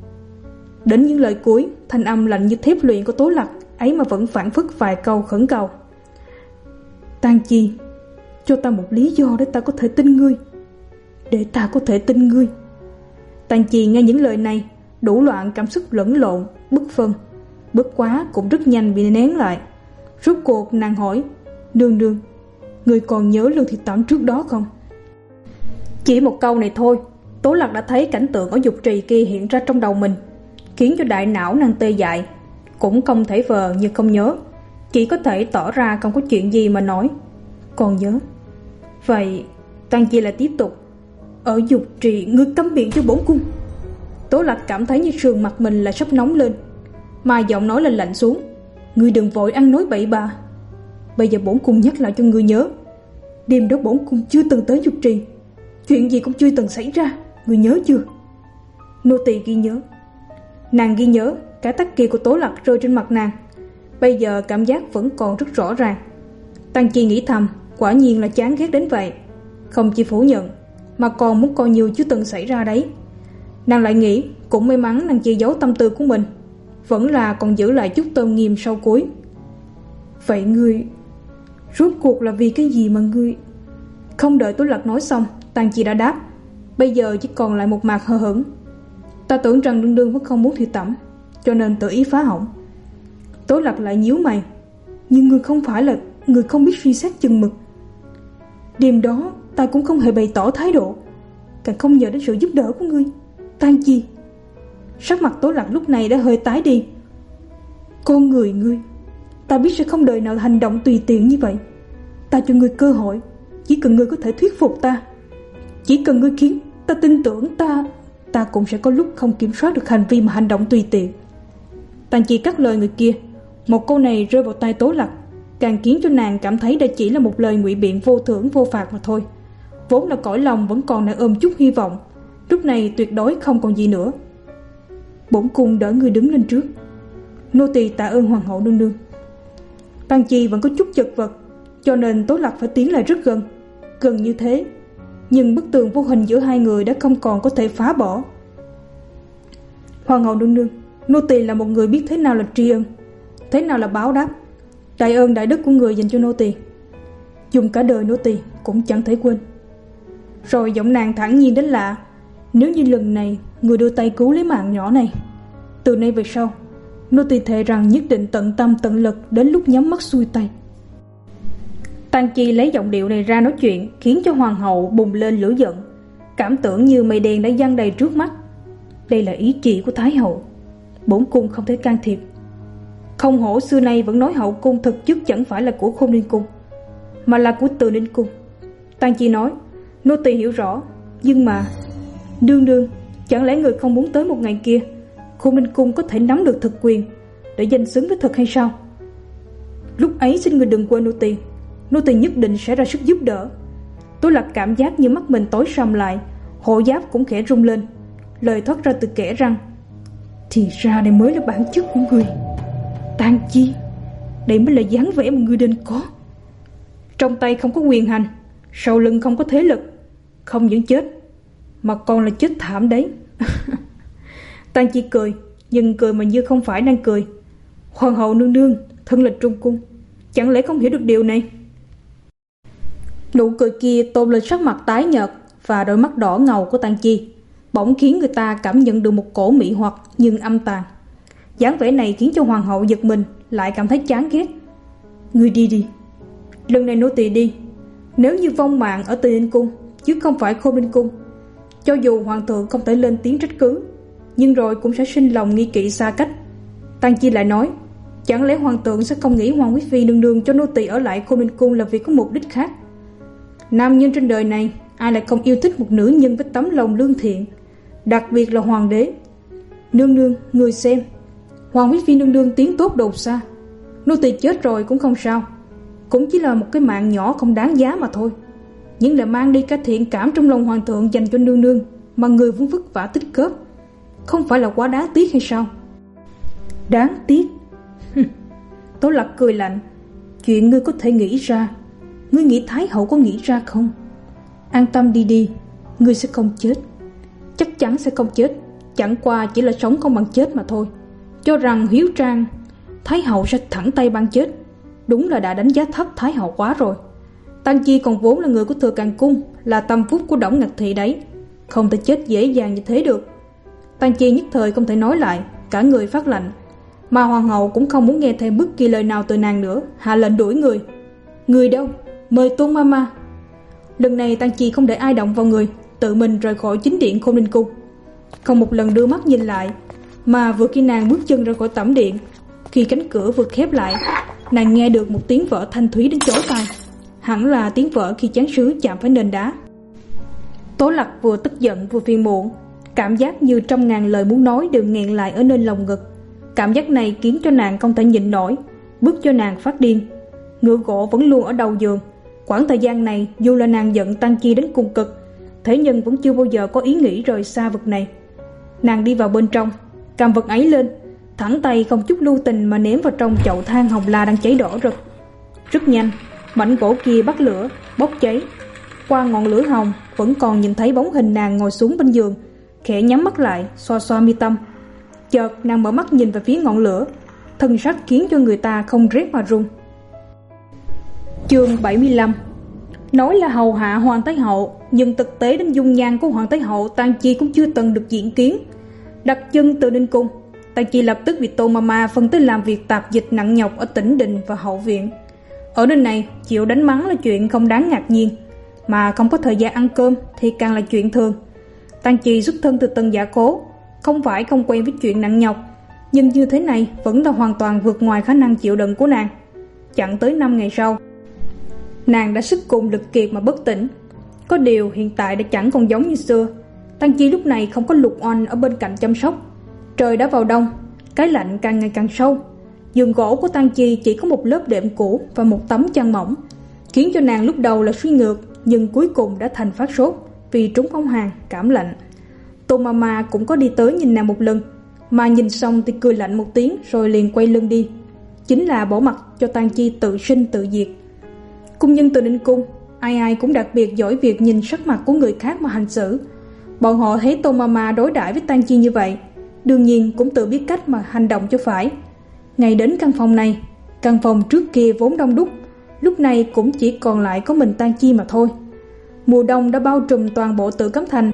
Đến những lời cuối, thanh âm lạnh như thép luyện của Tố Lạc ấy mà vẫn phản phất vài câu khẩn cầu. Tang Chi, cho ta một lý do để ta có thể tin ngươi, để ta có thể tin ngươi. Tang Chi nghe những lời này, đủ loạn cảm xúc lẫn lộn, bất phân, bất quá cũng rất nhanh bị nén lại. Rốt cuộc nàng hỏi, Nương nương, ngươi còn nhớ lần thị tẩm trước đó không? Chỉ một câu này thôi, Tố Lạc đã thấy cảnh tượng ở dục trì kia hiện ra trong đầu mình, khiến cho đại não nàng tê dại. Cũng không thể vờ như không nhớ, chỉ có thể tỏ ra không có chuyện gì mà nói. Còn nhớ. Vậy Tang Chi lại tiếp tục, ở dục trì ngươi cấm miệng cho bổn cung. Tố Lạc cảm thấy như sườn mặt mình là sắp nóng lên, mà giọng nói lên lạnh xuống. Ngươi đừng vội ăn nói bậy bạ. Bây giờ bổn cung nhắc lại cho ngươi nhớ, đêm đó bổn cung chưa từng tới dục trì, chuyện gì cũng chưa từng xảy ra, ngươi nhớ chưa? Nô tỳ ghi nhớ. Nàng ghi nhớ, cái tắc kỳ của Tố Lạc rơi trên mặt nàng, bây giờ cảm giác vẫn còn rất rõ ràng. Tang Chi nghĩ thầm, quả nhiên là chán ghét đến vậy, không chỉ phủ nhận mà còn muốn coi như chưa từng xảy ra đấy. Nàng lại nghĩ, cũng may mắn nàng che giấu tâm tư của mình, vẫn là còn giữ lại chút tôn nghiêm sau cuối. Vậy ngươi rốt cuộc là vì cái gì mà ngươi... Không đợi Tố Lạc nói xong, Tang Chi đã đáp, bây giờ chỉ còn lại một mạc hờ hững. Ta tưởng rằng đương đương vẫn không muốn thị tẩm, cho nên tự ý phá hỏng. Tố Lạc lại nhíu mày, nhưng ngươi không phải là người không biết suy xét chừng mực. Đêm đó ta cũng không hề bày tỏ thái độ, càng không nhờ đến sự giúp đỡ của ngươi. Tang Chi. Sắc mặt Tố Lạc lúc này đã hơi tái đi. Con người ngươi, Ta biết sẽ không đời nào hành động tùy tiện như vậy. Ta cho ngươi cơ hội, chỉ cần ngươi có thể thuyết phục ta, chỉ cần ngươi khiến ta tin tưởng ta, ta cũng sẽ có lúc không kiểm soát được hành vi mà hành động tùy tiện. Tang Chi cắt lời người kia. Một câu này rơi vào tai Tố Lạc, càng khiến cho nàng cảm thấy đây chỉ là một lời ngụy biện vô thưởng vô phạt mà thôi. Vốn là cõi lòng vẫn còn đang ôm chút hy vọng, lúc này tuyệt đối không còn gì nữa. Bổn cung đỡ người đứng lên trước. Nô tỳ tạ ơn hoàng hậu nương nương. Tang Chi vẫn có chút chật vật, cho nên Tố Lạc phải tiến lại rất gần, gần như thế, nhưng bức tường vô hình giữa hai người đã không còn có thể phá bỏ. Hoàng hậu nương nương, nô tỳ là một người biết thế nào là tri ân, thế nào là báo đáp. Đại ơn đại đức của người dành cho nô tỳ, dùng cả đời nô tỳ cũng chẳng thể quên. Rồi giọng nàng thản nhiên đến lạ. Nếu như lần này người đưa tay cứu lấy mạng nhỏ này, từ nay về sau nô tỳ thề rằng nhất định tận tâm tận lực đến lúc nhắm mắt xuôi tay. Tang Chi lấy giọng điệu này ra nói chuyện, khiến cho hoàng hậu bùng lên lửa giận, cảm tưởng như mây đen đã giăng đầy trước mắt. Đây là ý chỉ của Thái hậu, bổn cung không thể can thiệp. Không hổ xưa nay vẫn nói hậu cung thực chất chẳng phải là của Khôn Ninh cung, mà là của Từ Ninh cung. Tang Chi nói, nô tỳ hiểu rõ, nhưng mà đương đương, chẳng lẽ người không muốn tới một ngày kia Khôn Ninh cung có thể nắm được thực quyền để danh xứng với thực hay sao? Lúc ấy xin người đừng quên nô tỳ, nô tỳ nhất định sẽ ra sức giúp đỡ. Tố Lạc cảm giác như mắt mình tối sầm lại, hộ giáp cũng khẽ rung lên, lời thoát ra từ kẽ răng. Thì ra đây mới là bản chất của người, Tang Chi, đây mới là dáng vẻ mà người nên có. Trong tay không có quyền hành, sau lưng không có thế lực, không những chết mà còn là chết thảm đấy. Tang Chi cười, nhưng cười mà như không phải đang cười. Hoàng hậu nương nương, thân là trung cung, chẳng lẽ không hiểu được điều này? Nụ cười kia tôn lên sắc mặt tái nhợt và đôi mắt đỏ ngầu của Tang Chi, bỗng khiến người ta cảm nhận được một cổ mị hoặc nhưng âm tàn. Dáng vẻ này khiến cho hoàng hậu giật mình, lại cảm thấy chán ghét. Ngươi đi đi, lần này nô tỳ đi. Nếu như vong mạng ở Từ Ninh cung chứ không phải Khôn Ninh cung, cho dù hoàng thượng không thể lên tiếng trách cứ, nhưng rồi cũng sẽ sinh lòng nghi kỵ xa cách. Tang Chi lại nói, chẳng lẽ hoàng thượng sẽ không nghĩ Hoàng quý phi nương nương cho nô tỳ ở lại Khôn Ninh cung là vì có mục đích khác? Nam nhân trên đời này ai lại không yêu thích một nữ nhân với tấm lòng lương thiện, đặc biệt là hoàng đế. Nương nương, người xem, Hoàng quý phi nương nương tiếng tốt đầu xa, nô tỳ chết rồi cũng không sao, cũng chỉ là một cái mạng nhỏ không đáng giá mà thôi, nhưng là mang đi cả thiện cảm trong lòng hoàng thượng dành cho nương nương mà người vốn vất vả tích góp, không phải là quá đáng tiếc hay sao? Đáng tiếc? Tố Lạc cười lạnh. Chuyện ngươi có thể nghĩ ra, ngươi nghĩ Thái hậu có nghĩ ra không? An tâm đi đi, ngươi sẽ không chết, chắc chắn sẽ không chết, chẳng qua chỉ là sống không bằng chết mà thôi. Cho rằng hiếu trang Thái hậu sẽ thẳng tay ban chết, đúng là đã đánh giá thấp Thái hậu quá rồi. Tang Chi còn vốn là người của Thừa Càng cung, là tâm phúc của Đổng Ngạc Thị đấy, không thể chết dễ dàng như thế được. Tang Chi nhất thời không thể nói lại, cả người phát lạnh. Mà hoàng hậu cũng không muốn nghe thêm bất kỳ lời nào từ nàng nữa, hạ lệnh đuổi người. Người đâu? Mời Tôn Mama. Lần này Tang Chi không để ai động vào người, tự mình rời khỏi chính điện Khôn Ninh cung, không một lần đưa mắt nhìn lại. Mà vừa khi nàng bước chân ra khỏi tẩm điện, khi cánh cửa vừa khép lại, nàng nghe được một tiếng vỡ thanh thúy đến chói tai, hẳn là tiếng vỡ khi chán sứ chạm phải nền đá. Tố Lạc vừa tức giận vừa phiền muộn, cảm giác như trăm ngàn lời muốn nói đều nghẹn lại ở nơi lồng ngực. Cảm giác này khiến cho nàng không thể nhịn nổi, bức cho nàng phát điên. Ngựa gỗ vẫn luôn ở đầu giường. Quãng thời gian này dù là nàng giận Tang Chi đến cùng cực, thế nhưng vẫn chưa bao giờ có ý nghĩ rời xa vật này. Nàng đi vào bên trong, cầm vật ấy lên, thẳng tay không chút lưu tình mà ném vào trong chậu than hồng la đang cháy đỏ rực. Rất nhanh, mảnh gỗ kia bắt lửa, bốc cháy. Qua ngọn lửa hồng vẫn còn nhìn thấy bóng hình nàng ngồi xuống bên giường, khẽ nhắm mắt lại, xoa xoa mi tâm. Chợt nàng mở mắt nhìn về phía ngọn lửa, thân sắc khiến cho người ta không rét mà run. Chương bảy mươi lăm. Nói là hầu hạ Hoàng Thái hậu, nhưng thực tế đến dung nhan của Hoàng Thái hậu Tang Chi cũng chưa từng được diễn kiến. Đặt chân Từ Ninh cung, Tang Chi lập tức bị Tôn Mama phân tới làm việc tạp dịch nặng nhọc ở Tĩnh Đình và hậu viện. Ở nơi này chịu đánh mắng là chuyện không đáng ngạc nhiên, mà không có thời gian ăn cơm thì càng là chuyện thường. Tang Chi xuất thân từ Tân Giả Cố, không phải không quen với chuyện nặng nhọc, nhưng như thế này vẫn là hoàn toàn vượt ngoài khả năng chịu đựng của nàng. chẳng tới năm ngày sau. Nàng đã sức cùng lực kiệt mà bất tỉnh. Có điều hiện tại đã chẳng còn giống như xưa. Tăng Chi lúc này không có Lục Oanh ở bên cạnh chăm sóc. Trời đã vào đông, cái lạnh càng ngày càng sâu. Giường gỗ của Tăng Chi chỉ có một lớp đệm cũ và một tấm chăn mỏng, khiến cho nàng lúc đầu là suy ngược, nhưng cuối cùng đã thành phát sốt vì trúng phong hàn, cảm lạnh. Tô Mama cũng có đi tới nhìn nàng một lần, mà nhìn xong thì cười lạnh một tiếng rồi liền quay lưng đi, chính là bỏ mặc cho Tăng Chi tự sinh tự diệt. Cung nhân từ Ninh Cung ai ai cũng đặc biệt giỏi việc nhìn sắc mặt của người khác mà hành xử. Bọn họ thấy Tô Mama đối đãi với Tăng Chi như vậy, đương nhiên cũng tự biết cách mà hành động cho phải. Ngay đến căn phòng này, căn phòng trước kia vốn đông đúc, lúc này cũng chỉ còn lại có mình Tăng Chi mà thôi. Mùa đông đã bao trùm toàn bộ Tử Cấm Thành.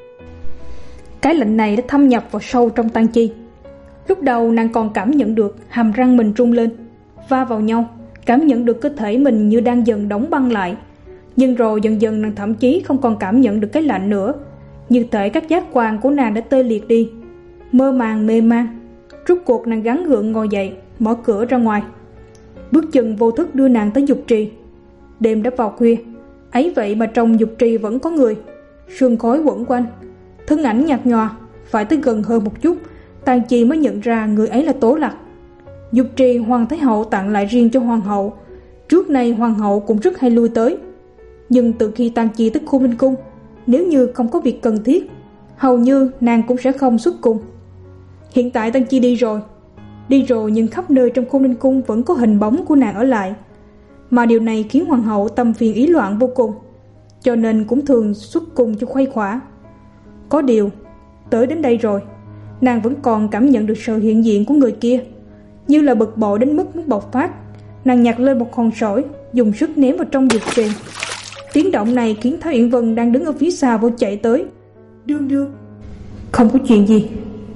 Cái lạnh này đã thâm nhập vào sâu trong Tăng Chi. Lúc đầu nàng còn cảm nhận được hàm răng mình rung lên, va vào nhau, cảm nhận được cơ thể mình như đang dần đóng băng lại. Nhưng rồi dần dần nàng thậm chí không còn cảm nhận được cái lạnh nữa, như thể các giác quan của nàng đã tê liệt đi. Mơ màng mê man, rút cuộc nàng gắng gượng ngồi dậy, mở cửa ra ngoài. Bước chân vô thức đưa nàng tới dục trì. Đêm đã vào khuya, ấy vậy mà trong dục trì vẫn có người. Sương khói quẩn quanh, thân ảnh nhạt nhòa. Phải tới gần hơn một chút, Tang Chi mới nhận ra người ấy là Tố Lạc. Dục trì Hoàng Thái Hậu tặng lại riêng cho Hoàng hậu. Trước nay Hoàng hậu cũng rất hay lui tới, nhưng từ khi Tang Chi tới Khôn Ninh Cung, nếu như không có việc cần thiết, hầu như nàng cũng sẽ không xuất cung. Hiện tại Tang Chi đi rồi, đi rồi nhưng khắp nơi trong Khôn Ninh Cung vẫn có hình bóng của nàng ở lại, mà điều này khiến Hoàng hậu tâm phiền ý loạn vô cùng, cho nên cũng thường xuất cung cho khuây khỏa. Có điều, tới đến đây rồi, nàng vẫn còn cảm nhận được sự hiện diện của người kia. Như là bực bội đến mức muốn bộc phát, nàng nhặt lên một hòn sỏi, dùng sức ném vào trong dục trì. Tiếng động này khiến Thái Uyển Vân đang đứng ở phía xa vô chạy tới. Đương đương, không có chuyện gì.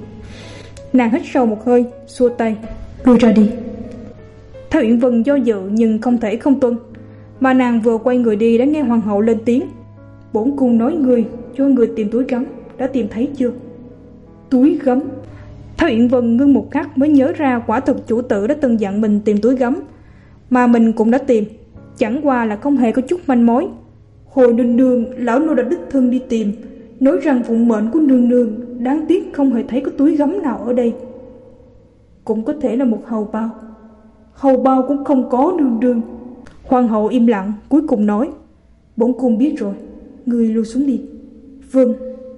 Nàng hít sâu một hơi, xua tay, lui ra đi. Thái Uyển Vân do dự nhưng không thể không tuân, mà nàng vừa quay người đi đã nghe Hoàng hậu lên tiếng. Bổn cung nói người cho người tìm túi gấm, đã tìm thấy chưa? Túi gấm? Thái Uyển Vân ngưng một khắc mới nhớ ra quả thực chủ tử đã từng dặn mình tìm túi gấm, mà mình cũng đã tìm, chẳng qua là không hề có chút manh mối. Hồi nương nương, lão nô đã đích thân đi tìm, nói rằng phụng mệnh của nương nương, đáng tiếc không hề thấy có túi gấm nào ở đây. Cũng có thể là một hầu bao. Hầu bao cũng không có nương nương. Hoàng hậu im lặng, cuối cùng nói, bổn cung biết rồi, ngươi lui xuống đi. Vâng.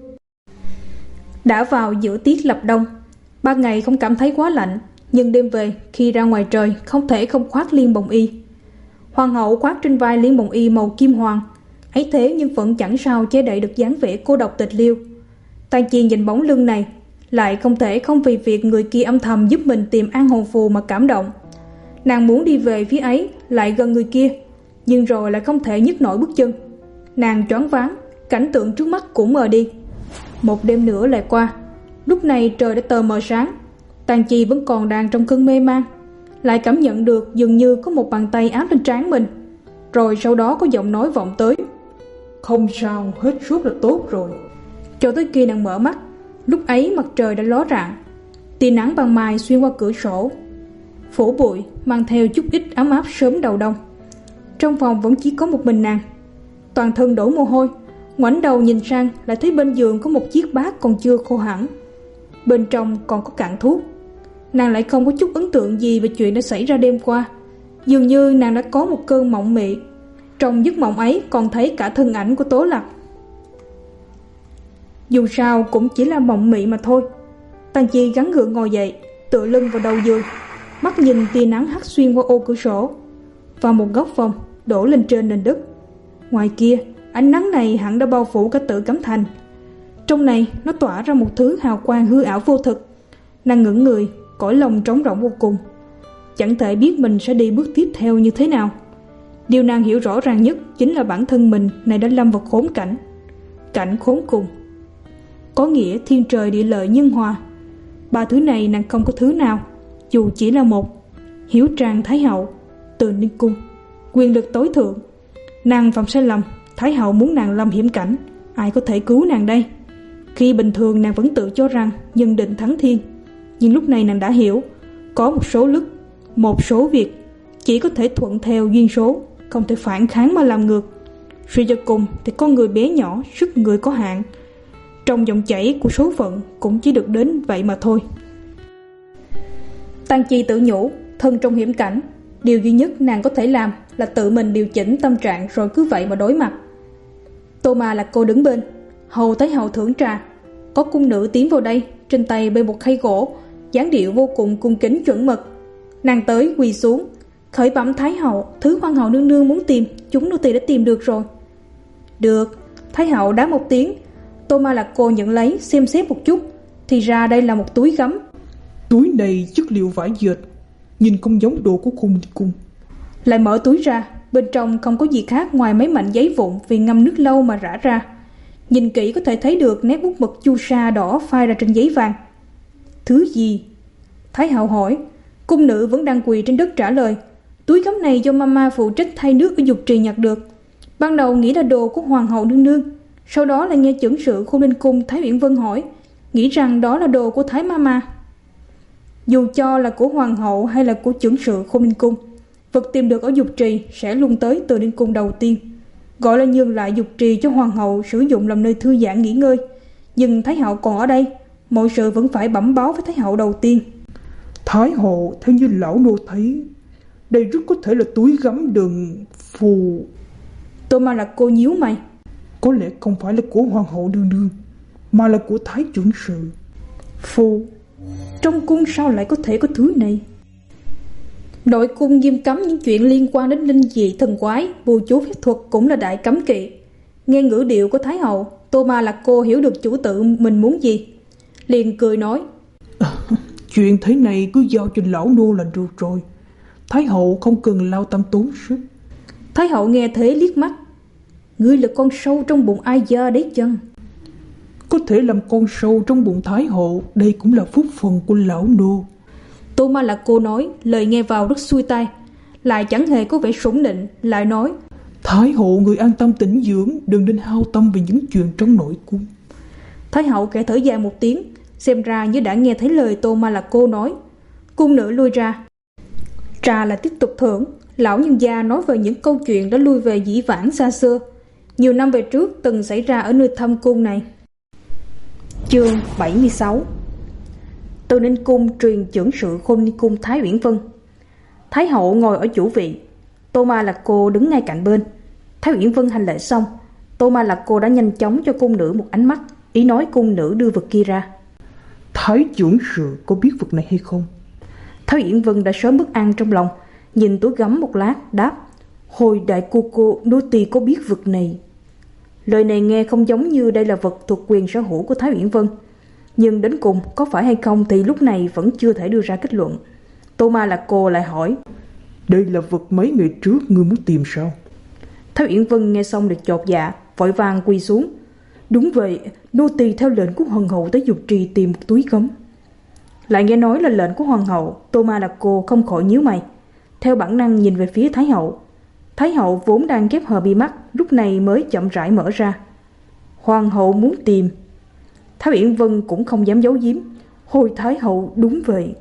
Đã vào giữa tiết lập đông, ban ngày không cảm thấy quá lạnh, nhưng đêm về khi ra ngoài trời không thể không khoác liên bồng y. Hoàng hậu khoác trên vai liên bồng y màu kim hoàng, ấy thế nhưng vẫn chẳng sao che đậy được dáng vẻ cô độc tịch liêu. Tang Chi nhìn bóng lưng này, lại không thể không vì việc người kia âm thầm giúp mình tìm an hồn phù mà cảm động. Nàng muốn đi về phía ấy, lại gần người kia, nhưng rồi lại không thể nhấc nổi bước chân. Nàng choáng váng, cảnh tượng trước mắt cũng mờ đi. Một đêm nữa lại qua, lúc này trời đã tờ mờ sáng. Tang Chi vẫn còn đang trong cơn mê man, lại cảm nhận được dường như có một bàn tay áp lên trán mình. Rồi sau đó có giọng nói vọng tới, không sao, hết sốt là tốt rồi. Cho tới khi nàng mở mắt, lúc ấy mặt trời đã ló rạng, tia nắng ban mai xuyên qua cửa sổ, phủ bụi mang theo chút ít ấm áp sớm đầu đông. Trong phòng vẫn chỉ có một mình nàng, toàn thân đổ mồ hôi. Ngoảnh đầu nhìn sang lại thấy bên giường có một chiếc bát còn chưa khô hẳn, bên trong còn có cạn thuốc. Nàng lại không có chút ấn tượng gì về chuyện đã xảy ra đêm qua. Dường như nàng đã có một cơn mộng mị. Trong giấc mộng ấy còn thấy cả thân ảnh của Tố Lạc. Dù sao cũng chỉ là mộng mị mà thôi. Tang Chi gắng gượng ngồi dậy, tựa lưng vào đầu giường, mắt nhìn tia nắng hắt xuyên qua ô cửa sổ vào một góc phòng đổ lên trên nền đất. Ngoài kia, ánh nắng này hẳn đã bao phủ cả Tử Cấm Thành. Trong này nó tỏa ra một thứ hào quang hư ảo vô thực. Nàng ngẩng người, cõi lòng trống rỗng vô cùng, chẳng thể biết mình sẽ đi bước tiếp theo như thế nào. Điều nàng hiểu rõ ràng nhất chính là bản thân mình này đã lâm vào khốn cảnh, cảnh khốn cùng, có nghĩa thiên trời địa lợi nhân hòa. Ba thứ này nàng không có thứ nào, dù chỉ là một. Hiếu trang Thái hậu, Từ Ninh Cung, quyền lực tối thượng. Nàng phạm sai lầm, Thái hậu muốn nàng lâm hiểm cảnh, ai có thể cứu nàng đây? Khi bình thường nàng vẫn tự cho rằng nhân định thắng thiên, nhưng lúc này nàng đã hiểu, có một số lúc, một số việc chỉ có thể thuận theo duyên số, không thể phản kháng mà làm ngược. Suy cho cùng thì con người bé nhỏ, sức người có hạn, trong dòng chảy của số phận cũng chỉ được đến vậy mà thôi. Tăng Chi tự nhủ, thân trong hiểm cảnh, điều duy nhất nàng có thể làm là tự mình điều chỉnh tâm trạng rồi cứ vậy mà đối mặt. Tô Ma là cô đứng bên, hầu thấy hầu thưởng trà. Có cung nữ tiến vào đây, trên tay bê một khay gỗ, dáng điệu vô cùng cung kính chuẩn mực. Nàng tới quỳ xuống, khởi bẩm Thái hậu, thứ hoàng hậu nương nương muốn tìm, chúng nô tỳ đã tìm được rồi. Được. Thái hậu đáp một tiếng. Tô Ma là cô nhận lấy, xem xét một chút, thì ra đây là một túi gấm. Túi này chất liệu vải dệt, nhìn không giống đồ của Khôn Ninh Cung. Lại mở túi ra, bên trong không có gì khác ngoài mấy mảnh giấy vụn vì ngâm nước lâu mà rã ra. Nhìn kỹ có thể thấy được nét bút mực chu sa đỏ phai ra trên giấy vàng. Thứ gì? Thái hậu hỏi. Cung nữ vẫn đang quỳ trên đất trả lời. Túi gấm này do mama phụ trách thay nước ở dục trì nhặt được. Ban đầu nghĩ là đồ của hoàng hậu nương nương, sau đó lại nghe chưởng sự Khôn Ninh Cung Thái Uyển Vân hỏi, nghĩ rằng đó là đồ của Thái mama. Dù cho là của hoàng hậu hay là của chưởng sự Khôn Ninh Cung, vật tìm được ở dục trì sẽ luôn tới từ Ninh Cung đầu tiên, gọi là nhường lại dục trì cho hoàng hậu sử dụng làm nơi thư giãn nghỉ ngơi. Nhưng Thái hậu còn ở đây, mọi sự vẫn phải bẩm báo với Thái hậu đầu tiên. Thái hậu, theo như lão nô thấy, đây rất có thể là túi gấm đường phù. Tô Ma là cô nhíu mày. Có lẽ không phải là của hoàng hậu nương nương, mà là của Thái trưởng sự. Phù? Trong cung sao lại có thể có thứ này? Nội cung nghiêm cấm những chuyện liên quan đến linh dị thần quái, bùa chú phép thuật cũng là đại cấm kỵ. Nghe ngữ điệu của Thái hậu, Tô Ma là cô hiểu được chủ tự mình muốn gì, liền cười nói. À, chuyện thế này cứ giao cho lão nô là được rồi. Thái hậu không cần lao tâm tốn sức. Thái hậu nghe thế liếc mắt. Ngươi là con sâu trong bụng ai gia đấy chăng? Có thể làm con sâu trong bụng Thái hậu, đây cũng là phúc phần của lão nô. Tô Ma là cô nói, lời nghe vào rất xuôi tai, lại chẳng hề có vẻ sủng nịnh, lại nói. Thái hậu người an tâm tĩnh dưỡng, đừng nên hao tâm về những chuyện trong nội cung. Thái hậu khẽ thở dài một tiếng, xem ra như đã nghe thấy lời Tô Ma là cô nói. Cung nữ lui ra. Trà là tiếp tục thưởng. Lão nhân gia nói về những câu chuyện đã lui về dĩ vãng xa xưa, nhiều năm về trước từng xảy ra ở nơi thâm cung này. Chương bảy mươi sáu. Từ Ninh Cung truyền chưởng sự Khôn Ninh Cung Thái Uyển Vân. Thái hậu ngồi ở chủ vị, Tô Ma là cô đứng ngay cạnh bên. Thái Uyển Vân hành lễ xong, Tô Ma là cô đã nhanh chóng cho cung nữ một ánh mắt, ý nói cung nữ đưa vật kia ra. Thái trưởng sự có biết vật này hay không? Thái Uyển Vân đã sớm bất an trong lòng, nhìn túi gấm một lát, đáp. Hồi đại cô cô, nô tỳ có biết vật này. Lời này nghe không giống như đây là vật thuộc quyền sở hữu của Thái Uyển Vân, nhưng đến cùng có phải hay không thì lúc này vẫn chưa thể đưa ra kết luận. Tô Ma là cô lại hỏi. Đây là vật mấy ngày trước ngươi muốn tìm sao? Thái Uyển Vân nghe xong được chột dạ, vội vàng quỳ xuống. Đúng vậy, nô tỳ theo lệnh của hoàng hậu tới dục trì tìm một túi gấm. Lại nghe nói là lệnh của hoàng hậu, Tô Ma là cô không khỏi nhíu mày, theo bản năng nhìn về phía Thái hậu. Thái hậu vốn đang khép hờ mi mắt, lúc này mới chậm rãi mở ra. Hoàng hậu muốn tìm. Thái Uyển Vân cũng không dám giấu giếm. Hồi Thái hậu, đúng vậy.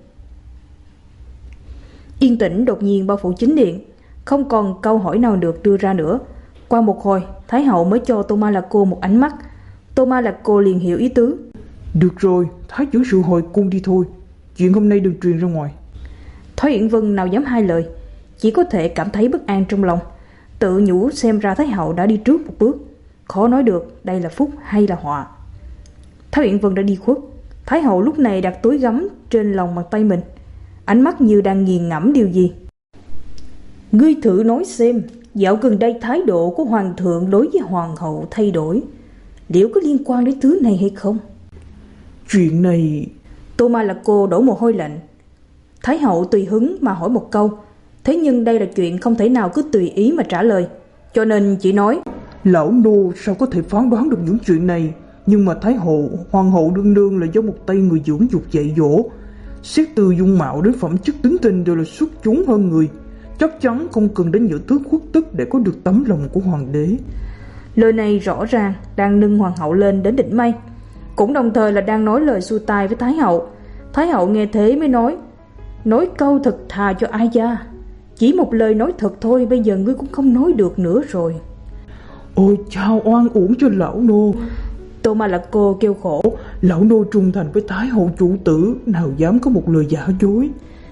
Yên tĩnh đột nhiên bao phủ chính điện, không còn câu hỏi nào được đưa ra nữa. Qua một hồi, Thái hậu mới cho Tô Ma là cô một ánh mắt. Tô Ma là cô liền hiểu ý tứ. Được rồi, Thái trưởng sự hồi cung đi thôi, chuyện hôm nay đừng truyền ra ngoài. Thái Uyển Vân nào dám hai lời, chỉ có thể cảm thấy bất an trong lòng, tự nhủ xem ra Thái hậu đã đi trước một bước, khó nói được đây là phúc hay là họa. Thái Uyển Vân đã đi khuất. Thái hậu lúc này đặt túi gấm trên lòng bàn tay mình, ánh mắt như đang nghiền ngẫm điều gì. Ngươi thử nói xem, dạo gần đây thái độ của hoàng thượng đối với hoàng hậu thay đổi, liệu có liên quan đến thứ này hay không? Chuyện này... Tô Ma là cô đổ mồ hôi lạnh. Thái hậu tùy hứng mà hỏi một câu, thế nhưng đây là chuyện không thể nào cứ tùy ý mà trả lời, cho nên chỉ nói. Lão nô sao có thể phán đoán được những chuyện này, nhưng mà Thái hậu, hoàng hậu đương đương là do một tay người dưỡng dục dạy dỗ. Xét từ dung mạo đến phẩm chất tính tình đều là xuất chúng hơn người, chắc chắn không cần đến những thứ khuất tức để có được tấm lòng của hoàng đế. Lời này rõ ràng đang nâng hoàng hậu lên đến đỉnh mây, cũng đồng thời là đang nói lời xua tai với Thái hậu. Thái hậu nghe thế mới nói, nói câu thật thà cho ai gia, Chỉ một lời nói thật thôi, bây giờ ngươi cũng không nói được nữa rồi. Ôi chao, oan uổng cho lão nô. Tô-ma-la-cô kêu khổ. Lão nô trung thành với Thái hậu chủ tử, nào dám có một lời giả dối.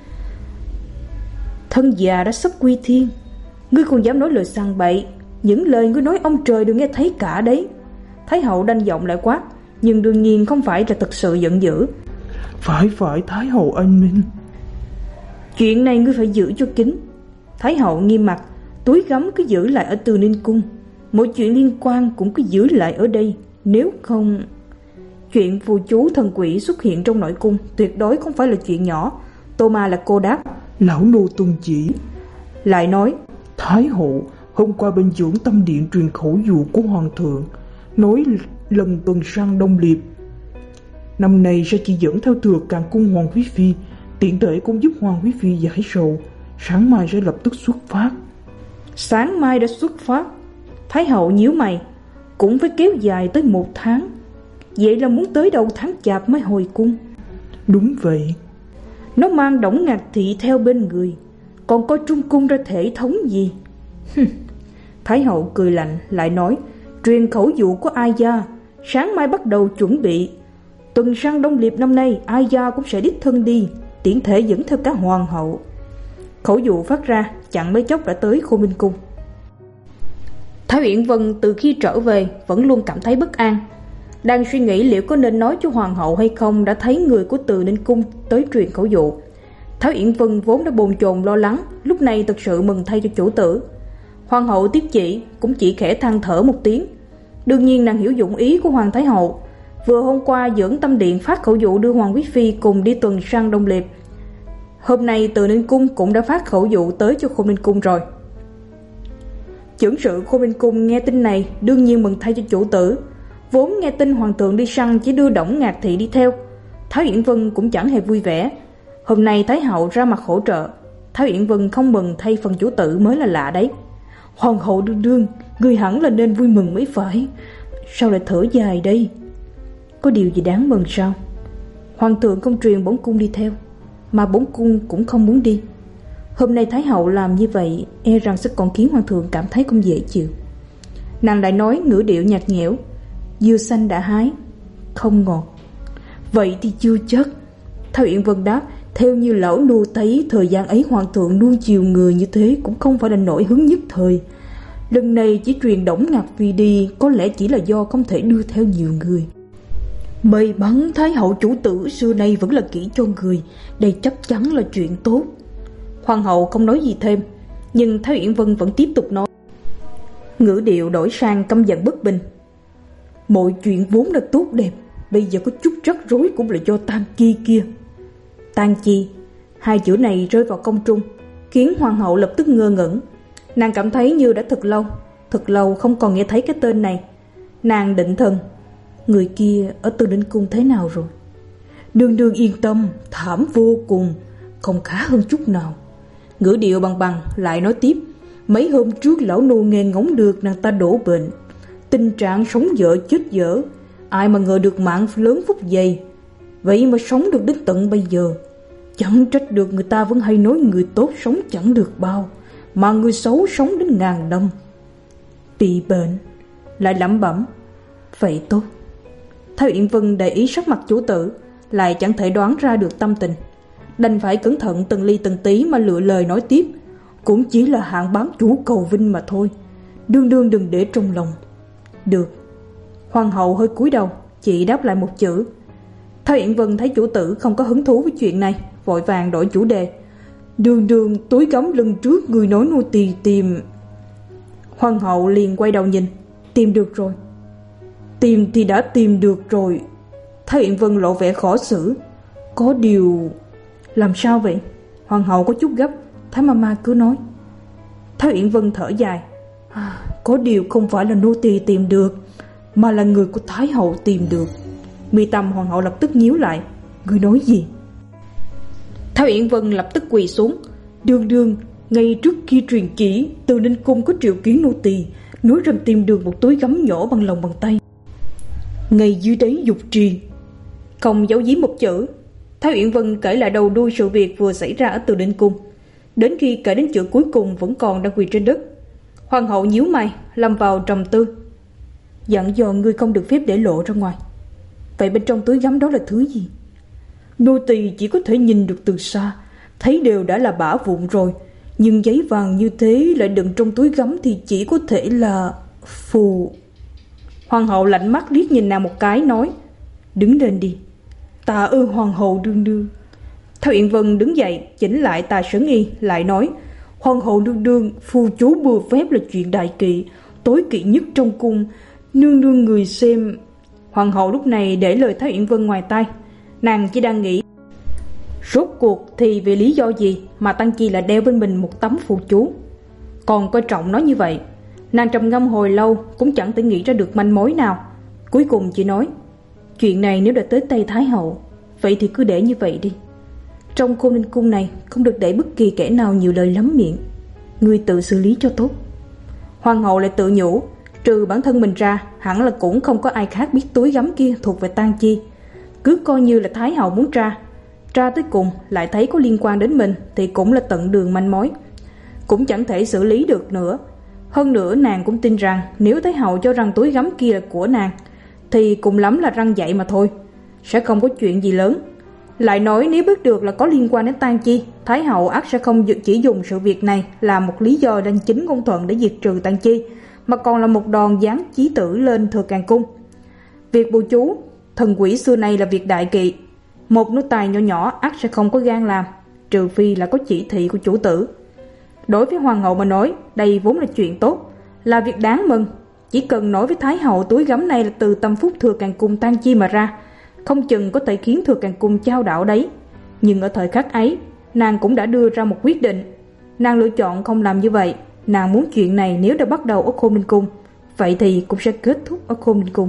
Thân già đã sắp quy thiên, ngươi còn dám nói lời sằng bậy. Những lời ngươi nói ông trời đều nghe thấy cả đấy. Thái hậu đanh giọng lại quát, nhưng đương nhiên không phải là thật sự giận dữ. Phải phải Thái hậu anh minh. Chuyện này ngươi phải giữ cho kín. Thái hậu nghiêm mặt, túi gấm cứ giữ lại ở Từ Ninh cung, mọi chuyện liên quan cũng cứ giữ lại ở đây. Nếu không... Chuyện phù chú thần quỷ xuất hiện trong nội cung tuyệt đối không phải là chuyện nhỏ. Tô-ma-la-cô đáp, lão nô tuân chỉ. Lại nói, Thái hậu, hôm qua bên dưỡng tâm điện truyền khẩu dụ của hoàng thượng, nói lần tuần sang Đông Liệp năm nay sẽ chỉ dẫn theo thừa càn cung Hoàng quý phi, tiện thể cũng giúp Hoàng quý phi giải sầu. Sáng mai sẽ lập tức xuất phát. Sáng mai đã xuất phát? Thái hậu nhíu mày, cũng phải kéo dài tới một tháng. Vậy là muốn tới đầu tháng chạp mới hồi cung? Đúng vậy. Nó mang Đổng Ngạc Thị theo bên người, còn có trung cung ra thể thống gì? Thái hậu cười lạnh lại nói, truyền khẩu dụ của Ai Gia, sáng mai bắt đầu chuẩn bị. Tuần sang Đông Liệp năm nay, Ai Gia cũng sẽ đích thân đi, tiện thể dẫn theo cả hoàng hậu. Khẩu dụ phát ra, chẳng mấy chốc đã tới Khôn Minh cung. Thái Uyển Vân từ khi trở về vẫn luôn cảm thấy bất an, đang suy nghĩ liệu có nên nói cho hoàng hậu hay không, đã thấy người của Từ Ninh cung tới truyền khẩu dụ. Thái Uyển Vân vốn đã bồn chồn lo lắng, lúc này thật sự mừng thay cho chủ tử. Hoàng hậu tiếp chỉ cũng chỉ khẽ than thở một tiếng. Đương nhiên nàng hiểu dụng ý của Hoàng Thái hậu. Vừa hôm qua dưỡng tâm điện phát khẩu dụ đưa Hoàng quý phi cùng đi tuần sang Đông Liệp, hôm nay Từ Ninh cung cũng đã phát khẩu dụ tới cho Khôn Minh cung rồi. Chưởng sự Khôn Minh cung nghe tin này đương nhiên mừng thay cho chủ tử. Vốn nghe tin hoàng thượng đi săn chỉ đưa Đổng Ngạc Thị đi theo, Thái Uyển Vân cũng chẳng hề vui vẻ. Hôm nay Thái hậu ra mặt hỗ trợ, Thái Uyển Vân không mừng thay phần chủ tử mới là lạ đấy. Hoàng hậu đương đương, người hẳn là nên vui mừng mới phải. Sao lại thở dài đây? Có điều gì đáng mừng sao? Hoàng thượng không truyền bổn cung đi theo, mà bổn cung cũng không muốn đi. Hôm nay Thái hậu làm như vậy, e rằng sẽ còn khiến hoàng thượng cảm thấy không dễ chịu. Nàng lại nói ngữ điệu nhạt nhẽo, dưa xanh đã hái, không ngọt. Vậy thì chưa chắc. Thái Uyển Vân đáp, theo như lão nô thấy, thời gian ấy hoàng thượng nuông chiều người như thế cũng không phải là nổi hứng nhất thời. Lần này chỉ truyền Đổng Ngạc Phi đi, có lẽ chỉ là do không thể đưa theo nhiều người. May mắn Thái hậu chủ tử xưa nay vẫn là kỹ cho người, đây chắc chắn là chuyện tốt. Hoàng hậu không nói gì thêm, nhưng Thái Uyển Vân vẫn tiếp tục nói, ngữ điệu đổi sang căm giận bất bình. Mọi chuyện vốn là tốt đẹp, bây giờ có chút rắc rối cũng là do Tam Chi kia. Tam Chi, hai chữ này rơi vào công trung, khiến hoàng hậu lập tức ngơ ngẩn. Nàng cảm thấy như đã thật lâu, thật lâu không còn nghe thấy cái tên này. Nàng định thần, người kia ở Từ Ninh cung thế nào rồi? Nương nương yên tâm, thảm vô cùng, không khá hơn chút nào. Ngữ điệu bằng bằng lại nói tiếp, mấy hôm trước lão nô nghe ngóng được nàng ta đổ bệnh, tình trạng sống dở chết dở, ai mà ngờ được mạng lớn phúc dày, vậy mà sống được đến tận bây giờ. Chẳng trách được người ta vẫn hay nói người tốt sống chẳng được bao, mà người xấu sống đến ngàn năm. Bị bệnh, lại lẩm bẩm, vậy tốt. Thái Uyển Vân để ý sắc mặt chủ tử, lại chẳng thể đoán ra được tâm tình, đành phải cẩn thận từng ly từng tí mà lựa lời nói tiếp, cũng chỉ là hạng bán chủ cầu vinh mà thôi, đương đương đừng để trong lòng. Được. Hoàng hậu hơi cúi đầu, chỉ đáp lại một chữ. Thái Uyển Vân thấy chủ tử không có hứng thú với chuyện này, vội vàng đổi chủ đề. Đương đương, túi gấm lần trước người nói nô tỳ tìm. Hoàng hậu liền quay đầu nhìn, tìm được rồi. Tìm thì đã tìm được rồi. Thái Uyển Vân lộ vẻ khó xử. Có điều... Làm sao vậy? Hoàng hậu có chút gấp. Thái Mama cứ nói. Thái Uyển Vân thở dài. À, có điều không phải là nô tỳ tìm được, mà là người của Thái hậu tìm được. Mi tâm hoàng hậu lập tức nhíu lại. Người nói gì? Thái Uyển Vân lập tức quỳ xuống. Đương đương, ngay trước khi truyền chỉ, Từ Ninh cung có triệu kiến nô tỳ, nói rằng tìm được một túi gấm nhỏ bằng lòng bàn tay, ngay dưới đáy dục trì. Không giấu giếm một chữ, Thái Uyển Vân kể lại đầu đuôi sự việc vừa xảy ra ở Từ Ninh cung. đến khi kể đến chữ cuối cùng vẫn còn đang quỳ trên đất. Hoàng hậu nhíu mày, lâm vào trầm tư. Dặn dò ngươi không được phép để lộ ra ngoài. Vậy bên trong túi gấm đó là thứ gì? Nô tỳ chỉ có thể nhìn được từ xa, thấy đều đã là bã vụn rồi, nhưng giấy vàng như thế lại đựng trong túi gấm thì chỉ có thể là phù. Hoàng hậu lạnh mắt liếc nhìn nàng một cái, nói: Đứng lên đi. Tạ ơn hoàng hậu đương đương. Thao Uyển Vân đứng dậy, chỉnh lại tà sấn y, lại nói: Hoàng hậu đương đương, phù chú bừa phép là chuyện đại kỵ, tối kỵ nhất trong cung, nương nương người xem. Hoàng hậu lúc này để lời Thao Uyển Vân ngoài tai. Nàng chỉ đang nghĩ rốt cuộc thì vì lý do gì mà Tăng Chi lại đeo bên mình một tấm phù chú. Còn coi trọng nó như vậy. Nàng trầm ngâm hồi lâu cũng chẳng thể nghĩ ra được manh mối nào. Cuối cùng chỉ nói: Chuyện này nếu đã tới tay Thái hậu, vậy thì cứ để như vậy đi. Trong Khôn Ninh cung này không được để bất kỳ kẻ nào nhiều lời lắm miệng. Ngươi tự xử lý cho tốt. Hoàng hậu lại tự nhủ, trừ bản thân mình ra, hẳn là cũng không có ai khác biết túi gấm kia thuộc về Tang Chi. Cứ coi như là Thái hậu muốn tra, tra tới cùng lại thấy có liên quan đến mình thì cũng là tận đường manh mối, cũng chẳng thể xử lý được nữa. Hơn nữa nàng cũng tin rằng nếu Thái hậu cho rằng túi gấm kia là của nàng thì cùng lắm là răng dạy mà thôi, sẽ không có chuyện gì lớn. Lại nói nếu biết được là có liên quan đến Tang Chi, Thái hậu ắt sẽ không chỉ dùng sự việc này làm một lý do đanh chính ngôn thuận để diệt trừ Tang Chi, mà còn là một đòn giáng chí tử lên Thừa Càng cung. Việc bùa chú thần quỷ xưa nay là việc đại kỵ, một nô tài nhỏ nhỏ ắt sẽ không có gan làm, trừ phi là có chỉ thị của chủ tử. Đối với hoàng hậu mà nói, đây vốn là chuyện tốt, là việc đáng mừng. Chỉ cần nói với Thái hậu túi gấm này là từ tâm phúc Thừa Càng cung Tang Chi mà ra, không chừng có thể khiến Thừa Càng cung chao đảo đấy. Nhưng ở thời khắc ấy, nàng cũng đã đưa ra một quyết định. Nàng lựa chọn không làm như vậy. Nàng muốn chuyện này nếu đã bắt đầu ở Khôn Ninh cung, vậy thì cũng sẽ kết thúc ở Khôn Ninh cung.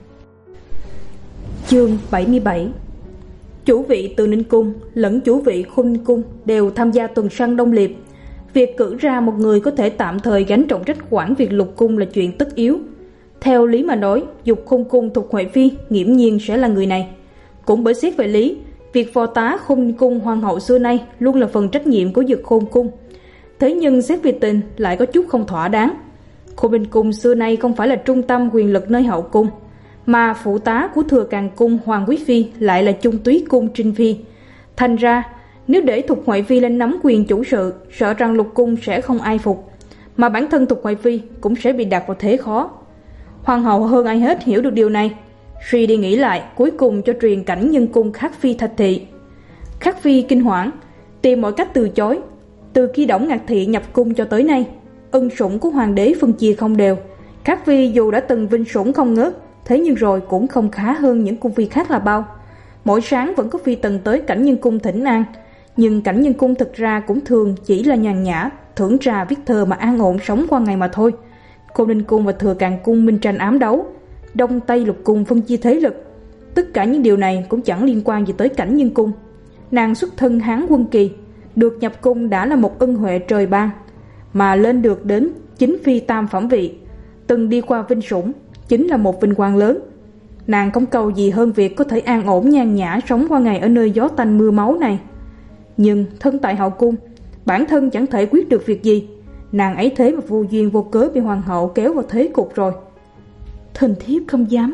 Chương bảy mươi bảy. Chủ vị Từ Ninh cung lẫn chủ vị Khôn Ninh cung đều tham gia tuần săn Đông Liệp. Việc cử ra một người có thể tạm thời gánh trọng trách quản việc lục cung là chuyện tất yếu. Theo lý mà nói, Dục Khôn cung thuộc Huệ Phi nghiễm nhiên sẽ là người này. Cũng bởi xét về lý, việc phò tá Khôn Ninh cung hoàng hậu xưa nay luôn là phần trách nhiệm của Dục Khôn cung. Thế nhưng xét về tình lại có chút không thỏa đáng. Khôn Ninh cung xưa nay không phải là trung tâm quyền lực nơi hậu cung, mà phụ tá của Thừa Càng cung Hoàng Quý Phi lại là Trung Túy cung Trinh Phi. Thành ra nếu để Thục Huệ Phi lên nắm quyền chủ sự, sợ rằng lục cung sẽ không ai phục, mà bản thân Thục Huệ Phi cũng sẽ bị đặt vào thế khó. Hoàng hậu hơn ai hết hiểu được điều này. Suy đi nghĩ lại, cuối cùng cho truyền cảnh nhân cung Khắc Phi Thạch Thị. Khắc Phi kinh hoảng, tìm mọi cách từ chối. Từ khi Đổng Ngạc Thị nhập cung cho tới nay, ân sủng của hoàng đế phân chia không đều. Khắc Phi dù đã từng vinh sủng không ngớt, thế nhưng rồi cũng không khá hơn những cung phi khác là bao. Mỗi sáng vẫn có phi tần tới Cảnh Nhân cung thỉnh an, nhưng Cảnh Nhân cung thực ra cũng thường chỉ là nhàn nhã, thưởng trà viết thơ mà an ổn sống qua ngày mà thôi. Khôn Ninh cung và Thừa Càng cung minh tranh ám đấu, Đông Tây lục cung phân chia thế lực. Tất cả những điều này cũng chẳng liên quan gì tới Cảnh Nhân cung. Nàng xuất thân Hán Quân Kỳ, được nhập cung đã là một ân huệ trời ban, mà lên được đến chính phi tam phẩm vị, từng đi qua vinh sủng, chính là một vinh quang lớn. Nàng không cầu gì hơn việc có thể an ổn nhàn nhã sống qua ngày ở nơi gió tanh mưa máu này. Nhưng thân tại hậu cung, bản thân chẳng thể quyết được việc gì. Nàng ấy thế mà vô duyên vô cớ bị hoàng hậu kéo vào thế cục rồi. Thần thiếp không dám.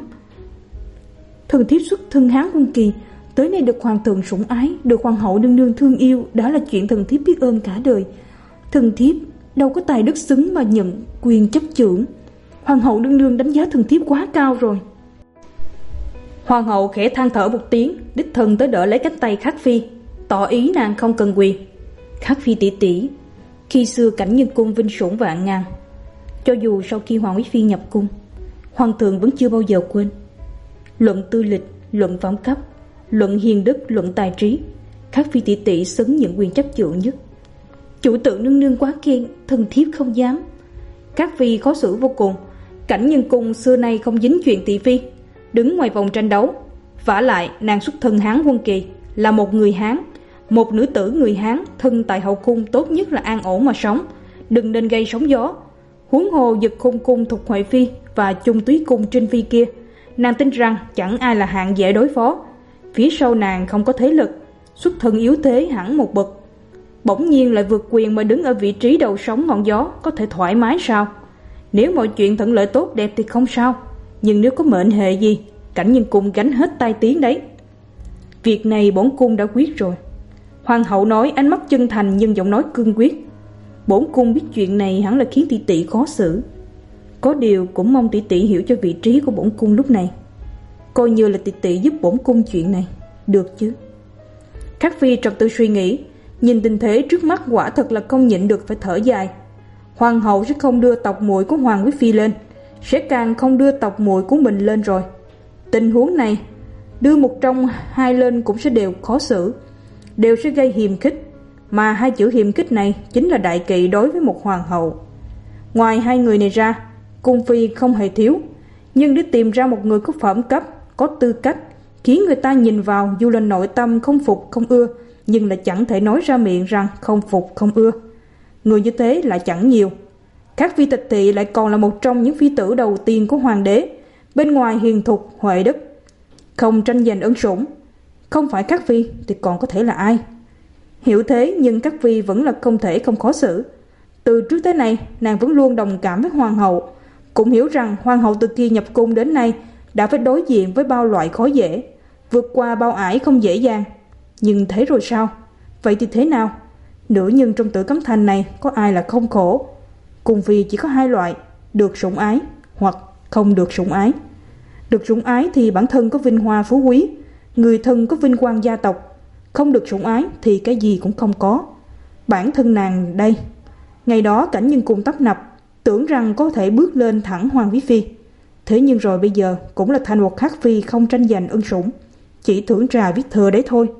Thần thiếp xuất thân Hán Quân Kỳ, tới nay được hoàng thượng sủng ái, được hoàng hậu nương nương thương yêu, đã là chuyện thần thiếp biết ơn cả đời. Thần thiếp đâu có tài đức xứng mà nhận quyền chấp chưởng. Hoàng hậu nương nương đánh giá thần thiếp quá cao rồi. Hoàng hậu khẽ than thở một tiếng, đích thân tới đỡ lấy cánh tay Khắc Phi, tỏ ý nàng không cần quỳ. Khắc Phi tỷ tỷ, khi xưa Cảnh Nhân cung vinh sủng vạn ngàn, cho dù sau khi Hoàng Quý Phi nhập cung, hoàng thượng vẫn chưa bao giờ quên. Luận tư lịch, luận phẩm cấp, luận hiền đức, luận tài trí, Khắc Phi tỷ tỷ xứng những quyền chấp chưởng nhất. Chủ tử nương nương quá khen, thần thiếp không dám. Khắc Phi khó xử vô cùng. Cảnh Nhân cung xưa nay không dính chuyện thị phi, đứng ngoài vòng tranh đấu. Vả lại nàng xuất thân Hán Quân Kỳ, là một người Hán, một nữ tử người Hán thân tại hậu cung tốt nhất là an ổn mà sống, đừng nên gây sóng gió. Huống hồ Dực Khôn cung Thục Huệ Phi và Trung Túy cung Trinh Phi kia, nàng tin rằng chẳng ai là hạng dễ đối phó. Phía sau nàng không có thế lực, xuất thân yếu thế hẳn một bậc. bỗng nhiên lại vượt quyền mà đứng ở vị trí đầu sóng ngọn gió, có thể thoải mái sao? Nếu mọi chuyện thuận lợi tốt đẹp thì không sao, nhưng nếu có mệnh hệ gì, Cảnh Nhân Cung gánh hết tai tiếng đấy. Việc này bổn cung đã quyết rồi. Hoàng hậu nói, ánh mắt chân thành nhưng giọng nói cương quyết. Bổn cung biết chuyện này hẳn là khiến tỷ tỷ khó xử, có điều cũng mong tỷ tỷ hiểu cho vị trí của bổn cung lúc này, coi như là tỷ tỷ giúp bổn cung chuyện này, được chứ? Khắc Phi trầm tư suy nghĩ, nhìn tình thế trước mắt quả thật là không nhịn được phải thở dài. Hoàng hậu sẽ không đưa tộc muội của Hoàng Quý Phi lên, sẽ càng không đưa tộc muội của mình lên rồi. Tình huống này, đưa một trong hai lên cũng sẽ đều khó xử, đều sẽ gây hiềm khích, mà hai chữ hiềm khích này chính là đại kỵ đối với một hoàng hậu. Ngoài hai người này ra, cung phi không hề thiếu, nhưng để tìm ra một người có phẩm cấp, có tư cách, khiến người ta nhìn vào dù là nội tâm không phục không ưa, nhưng lại chẳng thể nói ra miệng rằng không phục không ưa, người như thế lại chẳng nhiều. Các Phi Tịch Thị lại còn là một trong những phi tử đầu tiên của hoàng đế, bên ngoài hiền thục huệ đức, không tranh giành ân sủng. Không phải Các Phi thì còn có thể là ai? Hiểu thế nhưng Các Phi vẫn là không thể không khó xử. Từ trước tới nay nàng vẫn luôn đồng cảm với hoàng hậu, cũng hiểu rằng hoàng hậu từ khi nhập cung đến nay đã phải đối diện với bao loại khó dễ, vượt qua bao ải không dễ dàng. Nhưng thế rồi sao? Vậy thì thế nào? Nữ nhân trong Tử Cấm Thành này có ai là không khổ? Cung phi chỉ có hai loại, được sủng ái hoặc không được sủng ái. Được sủng ái thì bản thân có vinh hoa phú quý, người thân có vinh quang gia tộc. Không được sủng ái thì cái gì cũng không có. Bản thân nàng đây, ngày đó Cảnh Nhân Cung tấp nập, tưởng rằng có thể bước lên thẳng Hoàng Quý Phi. Thế nhưng rồi bây giờ cũng là thành một Khắc Phi không tranh giành ân sủng, chỉ thưởng trà viết thừa đấy thôi.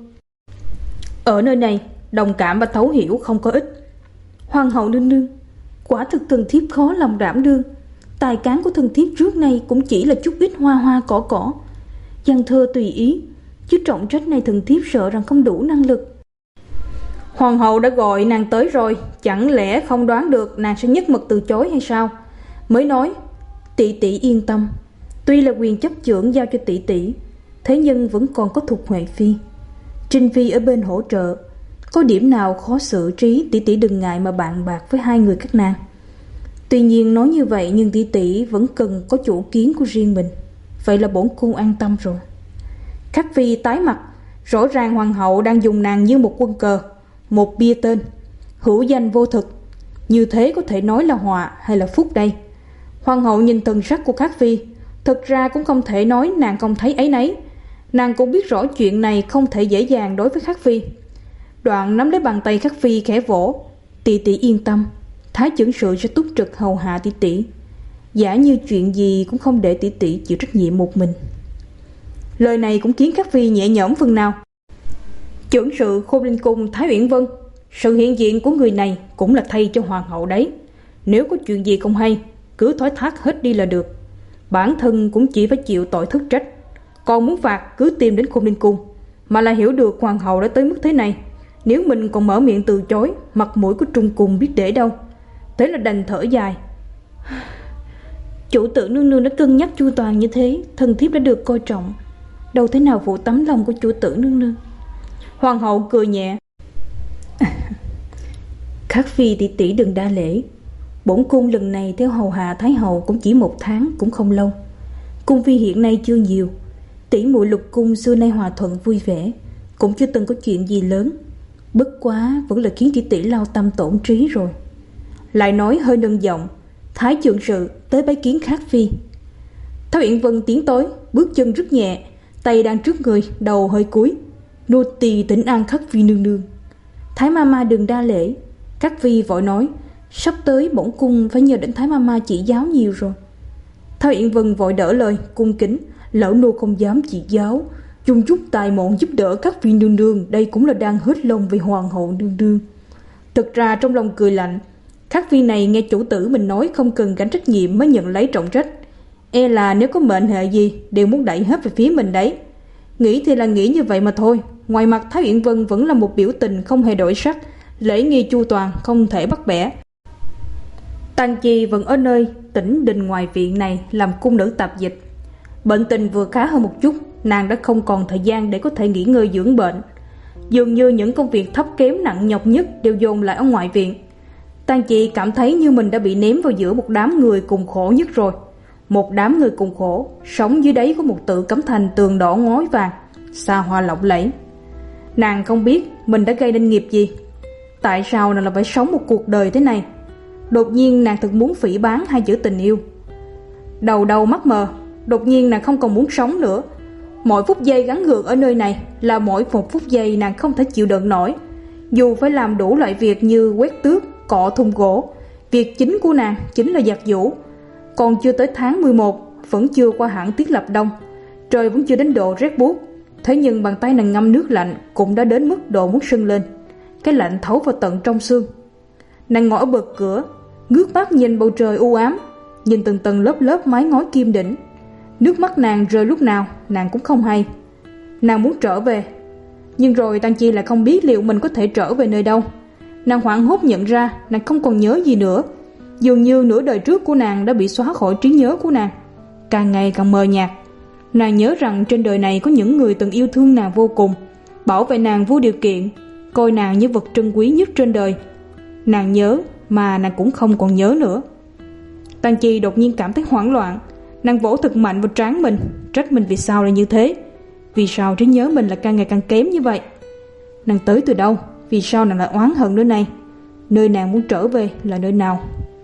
Ở nơi này, đồng cảm và thấu hiểu không có ích. Hoàng hậu nương nương, quả thực thần thiếp khó lòng đảm đương. Tài cán của thần thiếp trước nay cũng chỉ là chút ít hoa hoa cỏ cỏ, văn thơ tùy ý, chứ trọng trách này thần thiếp sợ rằng không đủ năng lực. Hoàng hậu đã gọi nàng tới rồi, chẳng lẽ không đoán được nàng sẽ nhất mực từ chối hay sao? Mới nói, tỷ tỷ yên tâm, tuy là quyền chấp chưởng giao cho tỷ tỷ, thế nhưng vẫn còn có Thục Huệ Phi, Trinh Phi ở bên hỗ trợ. Có điểm nào khó xử trí, tỷ tỷ đừng ngại mà bàn bạc với hai người các nàng. Tuy nhiên nói như vậy nhưng tỷ tỷ vẫn cần có chủ kiến của riêng mình. Vậy là bổn cung an tâm rồi. Khắc Phi tái mặt, rõ ràng hoàng hậu đang dùng nàng như một quân cờ, một bia tên, hữu danh vô thực. Như thế có thể nói là họa hay là phúc đây? Hoàng hậu nhìn thần sắc của Khắc Phi, thực ra cũng không thể nói nàng không thấy ấy nấy. Nàng cũng biết rõ chuyện này không thể dễ dàng đối với Khắc Phi. Đoạn nắm lấy bàn tay Khắc Phi khẽ vỗ, tỷ tỷ yên tâm, Thái chưởng sự sẽ túc trực hầu hạ tỷ tỷ, giả như chuyện gì cũng không để tỷ tỷ chịu trách nhiệm một mình. Lời này cũng khiến Khắc Phi nhẹ nhõm phần nào. Chưởng sự Khôn Linh Cung Thái Uyển Vân, sự hiện diện của người này cũng là thay cho hoàng hậu đấy. Nếu có chuyện gì không hay, cứ thoái thác hết đi là được. Bản thân cũng chỉ phải chịu tội thất trách, còn muốn phạt cứ tìm đến Khôn Linh Cung. Mà là hiểu được hoàng hậu đã tới mức thế này, nếu mình còn mở miệng từ chối, mặt mũi của Trung Cung biết để đâu. Thế là đành thở dài. Chủ tử nương nương đã cân nhắc chu toàn như thế, thần thiếp đã được coi trọng, đâu thế nào phụ tấm lòng của chủ tử nương nương. Hoàng hậu cười nhẹ. Khắc Phi tỷ tỷ đừng đa lễ. Bổn cung lần này theo hầu hạ Thái hậu cũng chỉ một tháng, cũng không lâu. Cung phi hiện nay chưa nhiều, tỷ muội Lục cung xưa nay hòa thuận vui vẻ, cũng chưa từng có chuyện gì lớn. Bất quá vẫn là khiến tỷ tỷ lao tâm tổn trí rồi. Lại nói hơi nâng giọng, Thái chưởng sự tới bái kiến Khắc Phi. Thái Uyển Vân tiến tới, bước chân rất nhẹ, tay đang trước người, đầu hơi cúi. Nô tỳ thỉnh an Khắc Phi nương nương. Thái Mama đừng đa lễ. Khắc Phi vội nói, sắp tới bổn cung phải nhờ đến Thái Mama chỉ giáo nhiều rồi. Thái Uyển Vân vội đỡ lời, cung kính, lão nô không dám chỉ giáo, dùng chút tài mọn giúp đỡ Khắc Phi nương nương, đây cũng là đang hết lòng vì hoàng hậu nương nương. Thực ra trong lòng cười lạnh, Khắc Phi này nghe chủ tử mình nói không cần gánh trách nhiệm mới nhận lấy trọng trách, e là nếu có mệnh hệ gì đều muốn đẩy hết về phía mình đấy. Nghĩ thì là nghĩ như vậy mà thôi, ngoài mặt Thái Uyển Vân vẫn là một biểu tình không hề đổi sắc, lễ nghi chu toàn không thể bắt bẻ. Tang Chi vẫn ở nơi Tĩnh Đình ngoài viện này làm cung nữ tạp dịch. Bệnh tình vừa khá hơn một chút, nàng đã không còn thời gian để có thể nghỉ ngơi dưỡng bệnh. Dường như những công việc thấp kém nặng nhọc nhất đều dồn lại ở ngoại viện. Tang Chi cảm thấy như mình đã bị ném vào giữa một đám người cùng khổ nhất rồi. Một đám người cùng khổ, sống dưới đáy của một tự cấm thành tường đỏ ngói vàng, xa hoa lộng lẫy. Nàng không biết mình đã gây nên nghiệp gì. Tại sao nàng lại phải sống một cuộc đời thế này? Đột nhiên nàng thật muốn phỉ báng hai chữ tình yêu. Đầu đầu mắt mờ, đột nhiên nàng không còn muốn sống nữa. Mỗi phút giây gắn gượng ở nơi này là mỗi một phút giây nàng không thể chịu đựng nổi. Dù phải làm đủ loại việc như quét tước, cọ thùng gỗ, việc chính của nàng chính là giặt giũ. Còn chưa tới tháng mười một, vẫn chưa qua hẳn tiết lập đông, trời vẫn chưa đến độ rét buốt. Thế nhưng bàn tay nàng ngâm nước lạnh cũng đã đến mức độ muốn sưng lên. Cái lạnh thấu vào tận trong xương. Nàng ngồi ở bậc cửa, ngước mắt nhìn bầu trời u ám, nhìn từng tầng lớp lớp mái ngói kim đỉnh. Nước mắt nàng rơi lúc nào nàng cũng không hay. Nàng muốn trở về, nhưng rồi Tang Chi lại không biết liệu mình có thể trở về nơi đâu. Nàng hoảng hốt nhận ra nàng không còn nhớ gì nữa. Dường như nửa đời trước của nàng đã bị xóa khỏi trí nhớ của nàng, càng ngày càng mờ nhạt. Nàng nhớ rằng trên đời này có những người từng yêu thương nàng vô cùng, bảo vệ nàng vô điều kiện, coi nàng như vật trân quý nhất trên đời. Nàng nhớ mà nàng cũng không còn nhớ nữa. Tang Chi đột nhiên cảm thấy hoảng loạn. Nàng vỗ thật mạnh vào trán mình, trách mình vì sao lại như thế. Vì sao trí nhớ mình lại càng ngày càng kém như vậy? Nàng tới từ đâu? Vì sao nàng lại oán hận nơi này? Nơi nàng muốn trở về là nơi nào?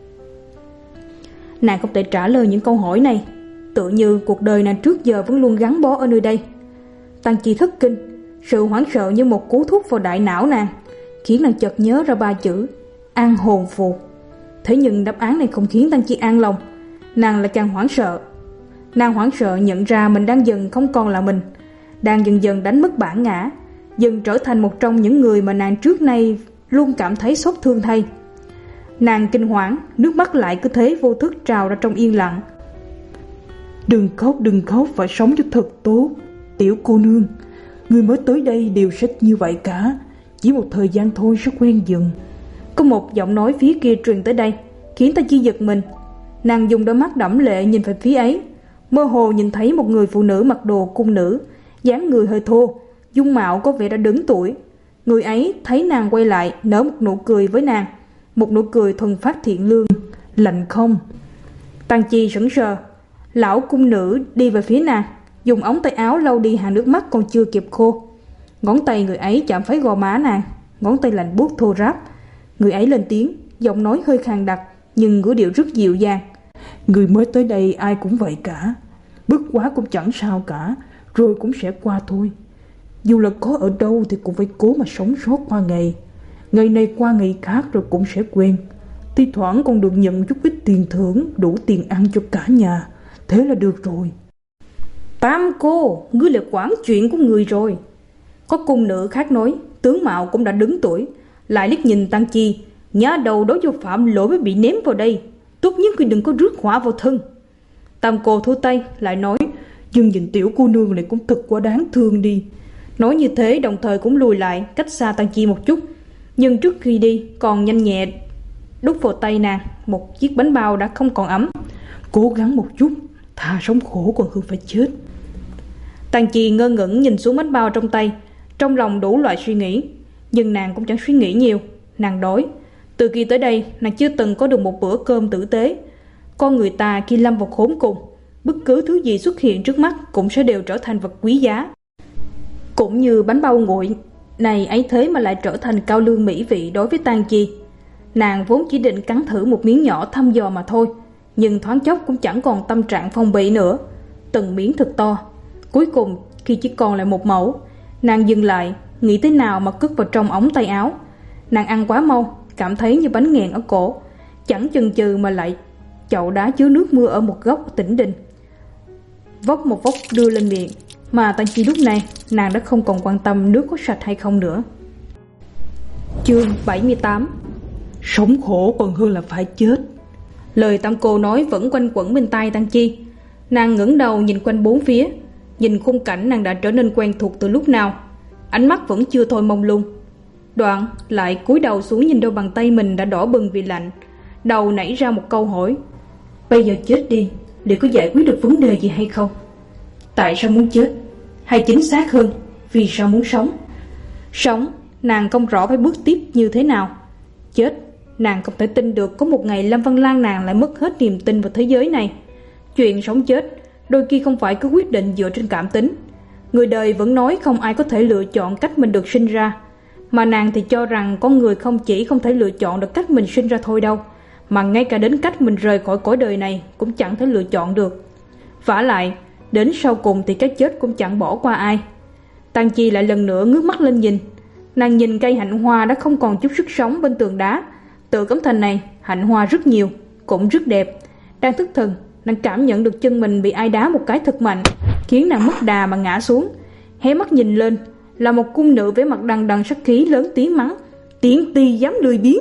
Nàng không thể trả lời những câu hỏi này. Tự như cuộc đời nàng trước giờ vẫn luôn gắn bó ở nơi đây. Tang Chi thất kinh. Sự hoảng sợ như một cú thuốc vào đại não nàng, khiến nàng chợt nhớ ra ba chữ: an hồn phù. Thế nhưng đáp án này không khiến Tang Chi an lòng. Nàng lại càng hoảng sợ. Nàng hoảng sợ nhận ra mình đang dần không còn là mình, đang dần dần đánh mất bản ngã, dần trở thành một trong những người mà nàng trước nay luôn cảm thấy xót thương thay. Nàng kinh hoảng, nước mắt lại cứ thế vô thức trào ra trong yên lặng. Đừng khóc, đừng khóc, phải sống cho thật tốt. Tiểu cô nương, người mới tới đây đều sẽ như vậy cả. Chỉ một thời gian thôi sẽ quen dần. Có một giọng nói phía kia truyền tới đây, khiến Tang Chi giật mình. Nàng dùng đôi mắt đẫm lệ nhìn về phía ấy, mơ hồ nhìn thấy một người phụ nữ mặc đồ cung nữ, dáng người hơi thô, dung mạo có vẻ đã đứng tuổi. Người ấy thấy nàng quay lại, nở một nụ cười với nàng, một nụ cười thuần phát thiện lương. Lạnh không? Tang Chi sững sờ. Lão cung nữ đi về phía nàng, dùng ống tay áo lau đi hàng nước mắt còn chưa kịp khô. Ngón tay người ấy chạm phải gò má nàng, ngón tay lạnh buốt thô ráp. Người ấy lên tiếng, giọng nói hơi khàn đặc, nhưng ngữ điệu rất dịu dàng. Người mới tới đây ai cũng vậy cả. Bức quá cũng chẳng sao cả, rồi cũng sẽ qua thôi. Dù là có ở đâu thì cũng phải cố mà sống sót qua ngày. Ngày này qua ngày khác rồi cũng sẽ quen. Thi thoảng còn được nhận chút ít tiền thưởng, đủ tiền ăn cho cả nhà. Thế là được rồi. Tam cô, ngươi là quản chuyện của người rồi. Có cung nữ khác nói, tướng mạo cũng đã đứng tuổi, lại liếc nhìn Tang Chi. Nhá đầu đối vô phạm lỗi mới bị ném vào đây, tốt nhất ngươi đừng có rước họa vào thân. Tam cô thu tay lại nói, nhưng nhìn tiểu cô nương này cũng thật quá đáng thương đi. Nói như thế đồng thời cũng lùi lại cách xa Tang Chi một chút, nhưng trước khi đi còn nhanh nhẹ đút vào tay nàng một chiếc bánh bao đã không còn ấm. Cố gắng một chút, thà sống khổ còn hơn phải chết. Tang Chi ngơ ngẩn nhìn xuống bánh bao trong tay, trong lòng đủ loại suy nghĩ, nhưng nàng cũng chẳng suy nghĩ nhiều. Nàng đói. Từ khi tới đây nàng chưa từng có được một bữa cơm tử tế. Con người ta khi lâm vào khốn cùng, bất cứ thứ gì xuất hiện trước mắt cũng sẽ đều trở thành vật quý giá. Cũng như bánh bao nguội này ấy thế mà lại trở thành cao lương mỹ vị đối với Tang Chi. Nàng vốn chỉ định cắn thử một miếng nhỏ thăm dò mà thôi, nhưng thoáng chốc cũng chẳng còn tâm trạng phong bị nữa. Từng miếng thật to. Cuối cùng khi chỉ còn lại một mẩu, nàng dừng lại, nghĩ thế nào mà cất vào trong ống tay áo. Nàng ăn quá mau, cảm thấy như bánh nghẹn ở cổ, chẳng chần chừ mà lại chậu đá chứa nước mưa ở một góc tĩnh đình, vốc một vốc đưa lên miệng. Mà Tang Chi lúc này nàng đã không còn quan tâm nước có sạch hay không nữa. Chương bảy mươi tám. Sống khổ còn hơn là phải chết. Lời Tam cô nói vẫn quanh quẩn bên tai Tang Chi. Nàng ngẩng đầu nhìn quanh bốn phía, nhìn khung cảnh nàng đã trở nên quen thuộc từ lúc nào. Ánh mắt vẫn chưa thôi mông lung. Đoạn lại cúi đầu xuống nhìn đôi bàn tay mình đã đỏ bừng vì lạnh. Đầu nảy ra một câu hỏi: bây giờ chết đi, liệu có giải quyết được vấn đề gì hay không? Tại sao muốn chết? Hay chính xác hơn, vì sao muốn sống? Sống, nàng không rõ phải bước tiếp như thế nào. Chết, nàng không thể tin được có một ngày Lâm Văn Lang nàng lại mất hết niềm tin vào thế giới này. Chuyện sống chết đôi khi không phải cứ quyết định dựa trên cảm tính. Người đời vẫn nói không ai có thể lựa chọn cách mình được sinh ra, mà nàng thì cho rằng con người không chỉ không thể lựa chọn được cách mình sinh ra thôi đâu, mà ngay cả đến cách mình rời khỏi cõi đời này cũng chẳng thể lựa chọn được. Vả lại, đến sau cùng thì cái chết cũng chẳng bỏ qua ai. Tang Chi lại lần nữa ngước mắt lên nhìn. Nàng nhìn cây hạnh hoa đã không còn chút sức sống bên tường đá. Tự cấm thành này, hạnh hoa rất nhiều, cũng rất đẹp. Đang thất thần, nàng cảm nhận được chân mình bị ai đá một cái thật mạnh, khiến nàng mất đà mà ngã xuống. Hé mắt nhìn lên, là một cung nữ với mặt đằng đằng sát khí lớn tiếng mắng: "Tiện tì dám lười biếng!"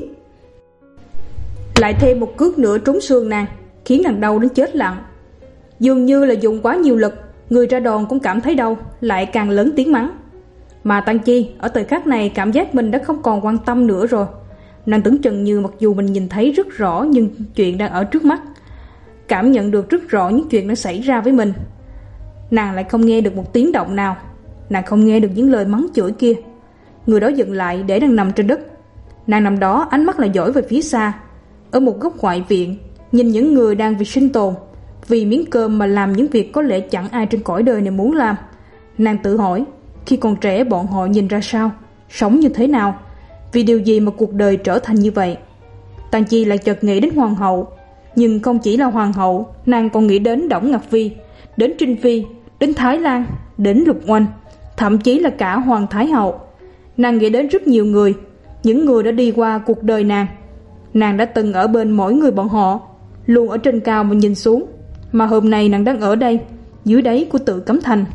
Lại thêm một cước nữa trúng xương nàng, khiến nàng đau đến chết lặng. Dường như là dùng quá nhiều lực, người ra đòn cũng cảm thấy đau, lại càng lớn tiếng mắng. Mà Tang Chi ở thời khắc này cảm giác mình đã không còn quan tâm nữa rồi. Nàng tưởng chừng như mặc dù mình nhìn thấy rất rõ nhưng chuyện đang ở trước mắt, cảm nhận được rất rõ những chuyện đã xảy ra với mình, nàng lại không nghe được một tiếng động nào. Nàng không nghe được những lời mắng chửi kia. Người đó dừng lại để nàng nằm trên đất. Nàng nằm đó, ánh mắt lại dõi về phía xa. Ở một góc ngoại viện, nhìn những người đang vì sinh tồn, vì miếng cơm mà làm những việc có lẽ chẳng ai trên cõi đời này muốn làm. Nàng tự hỏi, khi còn trẻ bọn họ nhìn ra sao, sống như thế nào, vì điều gì mà cuộc đời trở thành như vậy. Tang Chi lại chợt nghĩ đến hoàng hậu. Nhưng không chỉ là hoàng hậu, nàng còn nghĩ đến Đổng Ngọc Phi, đến Trinh Phi, đến Thái Lan, đến Lục Oanh, thậm chí là cả Hoàng Thái Hậu. Nàng nghĩ đến rất nhiều người, những người đã đi qua cuộc đời nàng. Nàng đã từng ở bên mỗi người bọn họ, luôn ở trên cao mà nhìn xuống. Mà hôm nay nàng đang ở đây, dưới đáy của Tự Cấm Thành.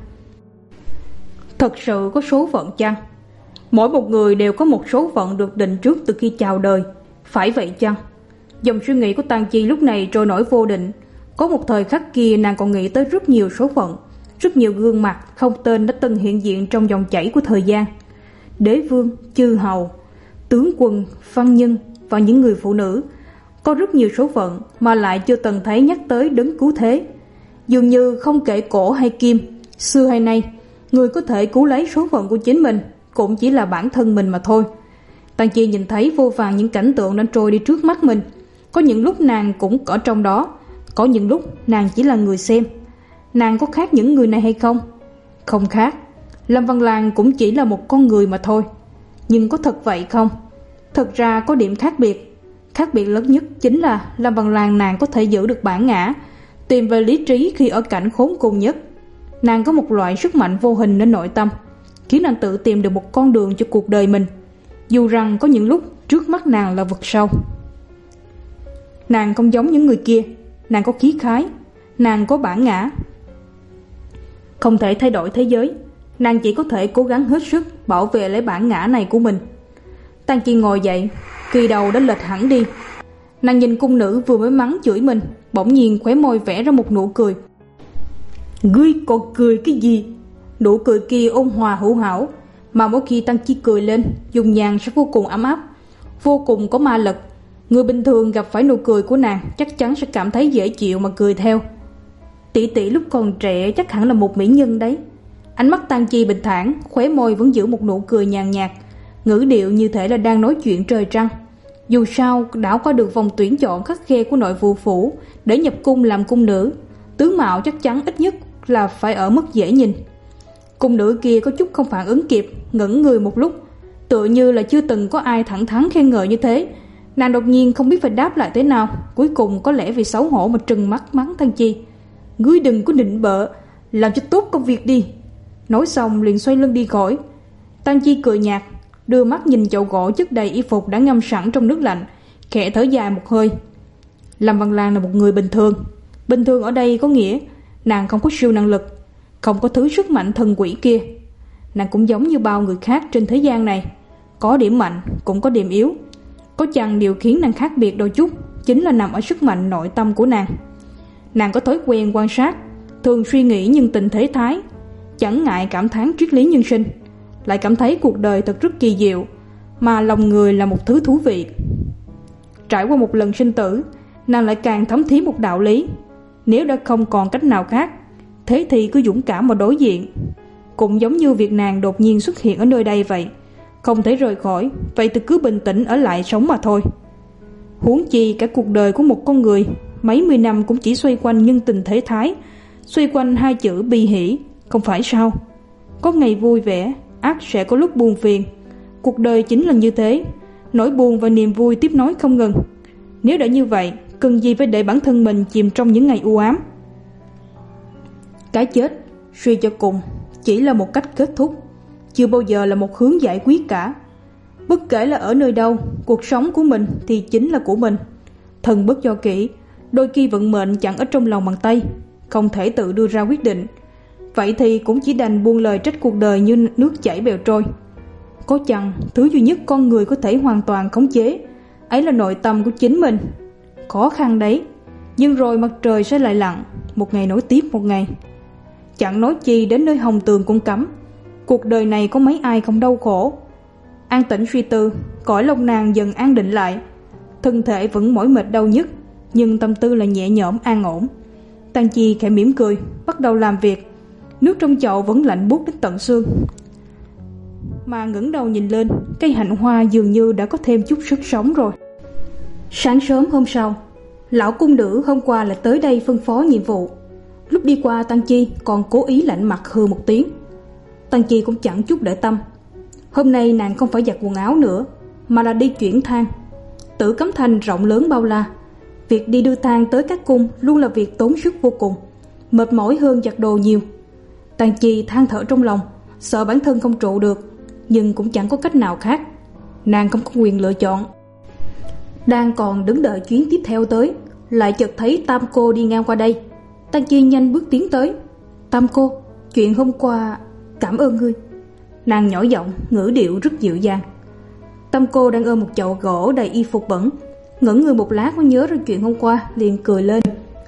Thật sự có số phận chăng? Mỗi một người đều có một số phận được định trước từ khi chào đời, phải vậy chăng? Dòng suy nghĩ của Tang Chi lúc này trôi nổi vô định. Có một thời khắc kia nàng còn nghĩ tới rất nhiều số phận, rất nhiều gương mặt không tên đã từng hiện diện trong dòng chảy của thời gian. Đế vương, chư hầu, tướng quân, văn nhân và những người phụ nữ. Có rất nhiều số phận mà lại chưa từng thấy nhắc tới đấng cứu thế. Dường như không kể cổ hay kim, xưa hay nay, người có thể cứu lấy số phận của chính mình cũng chỉ là bản thân mình mà thôi. Tang Chi nhìn thấy vô vàn những cảnh tượng đang trôi đi trước mắt mình. Có những lúc nàng cũng ở trong đó, có những lúc nàng chỉ là người xem. Nàng có khác những người này hay không? Không khác. Lâm Văn Lang cũng chỉ là một con người mà thôi. Nhưng có thật vậy không? Thật ra có điểm khác biệt. Khác biệt lớn nhất chính là Lâm Văn Lang nàng có thể giữ được bản ngã, tìm về lý trí khi ở cảnh khốn cùng nhất. Nàng có một loại sức mạnh vô hình ở nội tâm, khiến nàng tự tìm được một con đường cho cuộc đời mình, dù rằng có những lúc trước mắt nàng là vực sâu. Nàng không giống những người kia. Nàng có khí khái, nàng có bản ngã. Không thể thay đổi thế giới, nàng chỉ có thể cố gắng hết sức bảo vệ lấy bản ngã này của mình. Tang Chi ngồi dậy, kỳ đầu đã lệch hẳn đi. Nàng nhìn cung nữ vừa mới mắng chửi mình, bỗng nhiên khóe môi vẽ ra một nụ cười. Ngươi còn cười cái gì? Nụ cười kia ôn hòa hữu hảo, mà mỗi khi Tang Chi cười lên, dung nhan sẽ vô cùng ấm áp, vô cùng có ma lực. Người bình thường gặp phải nụ cười của nàng chắc chắn sẽ cảm thấy dễ chịu mà cười theo. Tỷ tỷ lúc còn trẻ chắc hẳn là một mỹ nhân đấy. Ánh mắt Tang Chi bình thản, khóe môi vẫn giữ một nụ cười nhàn nhạt, ngữ điệu như thể là đang nói chuyện trời trăng. Dù sao đã qua được vòng tuyển chọn khắt khe của nội vụ phủ để nhập cung làm cung nữ, tướng mạo chắc chắn ít nhất là phải ở mức dễ nhìn. Cung nữ kia có chút không phản ứng kịp, ngẩn người một lúc, tựa như là chưa từng có ai thẳng thắn khen ngợi như thế. Nàng đột nhiên không biết phải đáp lại thế nào, cuối cùng có lẽ vì xấu hổ mà trừng mắt mắng Tang Chi. Ngươi đừng có nịnh bợ, làm cho tốt công việc đi. Nói xong liền xoay lưng đi khỏi. Tang Chi cười nhạt, đưa mắt nhìn chậu gỗ chất đầy y phục đã ngâm sẵn trong nước lạnh, khẽ thở dài một hơi. Lâm Văn Lang là một người bình thường. Bình thường ở đây có nghĩa nàng không có siêu năng lực, không có thứ sức mạnh thần quỷ kia. Nàng cũng giống như bao người khác trên thế gian này, có điểm mạnh cũng có điểm yếu. Có chăng điều khiến nàng khác biệt đôi chút chính là nằm ở sức mạnh nội tâm của nàng. Nàng có thói quen quan sát, thường suy nghĩ nhân tình thế thái, chẳng ngại cảm thán triết lý nhân sinh, lại cảm thấy cuộc đời thật rất kỳ diệu, mà lòng người là một thứ thú vị. Trải qua một lần sinh tử, nàng lại càng thấm thía một đạo lý: nếu đã không còn cách nào khác, thế thì cứ dũng cảm mà đối diện. Cũng giống như việc nàng đột nhiên xuất hiện ở nơi đây vậy, Không thể rời khỏi, vậy thì cứ bình tĩnh ở lại sống mà thôi. Huống chi cả cuộc đời của một con người mấy mươi năm cũng chỉ xoay quanh nhân tình thế thái, xoay quanh hai chữ bi hỷ, không phải sao? Có ngày vui vẻ, ắt sẽ có lúc buồn phiền. Cuộc đời chính là như thế, nỗi buồn và niềm vui tiếp nối không ngừng. Nếu đã như vậy, cần gì phải để bản thân mình chìm trong những ngày u ám? Cái chết, suy cho cùng, chỉ là một cách kết thúc, chưa bao giờ là một hướng giải quyết cả. Bất kể là ở nơi đâu, cuộc sống của mình thì chính là của mình. Thần bất do kỷ, đôi khi vận mệnh chẳng ở trong lòng bàn tay, không thể tự đưa ra quyết định. Vậy thì cũng chỉ đành buông lời trách cuộc đời như nước chảy bèo trôi. Có chăng thứ duy nhất con người có thể hoàn toàn khống chế, ấy là nội tâm của chính mình. Khó khăn đấy, nhưng rồi mặt trời sẽ lại lặn, một ngày nối tiếp một ngày. Chẳng nói chi đến nơi hồng tường cũng cấm. Cuộc đời này có mấy ai không đau khổ. An tĩnh suy tư, cõi lòng nàng dần an định lại. Thân thể vẫn mỏi mệt đau nhức, nhưng tâm tư là nhẹ nhõm an ổn. Tang Chi khẽ mỉm cười, bắt đầu làm việc. Nước trong chậu vẫn lạnh buốt đến tận xương. Mà ngẩng đầu nhìn lên, cây hạnh hoa dường như đã có thêm chút sức sống rồi. Sáng sớm hôm sau, lão cung nữ hôm qua lại tới đây phân phó nhiệm vụ. Lúc đi qua, Tang Chi còn cố ý lạnh mặt hừ một tiếng. Tang Chi cũng chẳng chút để tâm. Hôm nay nàng không phải giặt quần áo nữa, mà là đi chuyển thang. Tử Cấm Thành rộng lớn bao la, việc đi đưa thang tới các cung luôn là việc tốn sức vô cùng, mệt mỏi hơn giặt đồ nhiều. Tang Chi than thở trong lòng, sợ bản thân không trụ được, nhưng cũng chẳng có cách nào khác. Nàng không có quyền lựa chọn. Đang còn đứng đợi chuyến tiếp theo tới, lại chợt thấy Tam cô đi ngang qua đây. Tang Chi nhanh bước tiến tới. Tam cô, chuyện hôm qua, cảm ơn ngươi. Nàng nhỏ giọng, ngữ điệu rất dịu dàng. Tam cô đang ôm một chậu gỗ đầy y phục bẩn, ngẩn người một lát mới nhớ ra chuyện hôm qua, liền cười lên.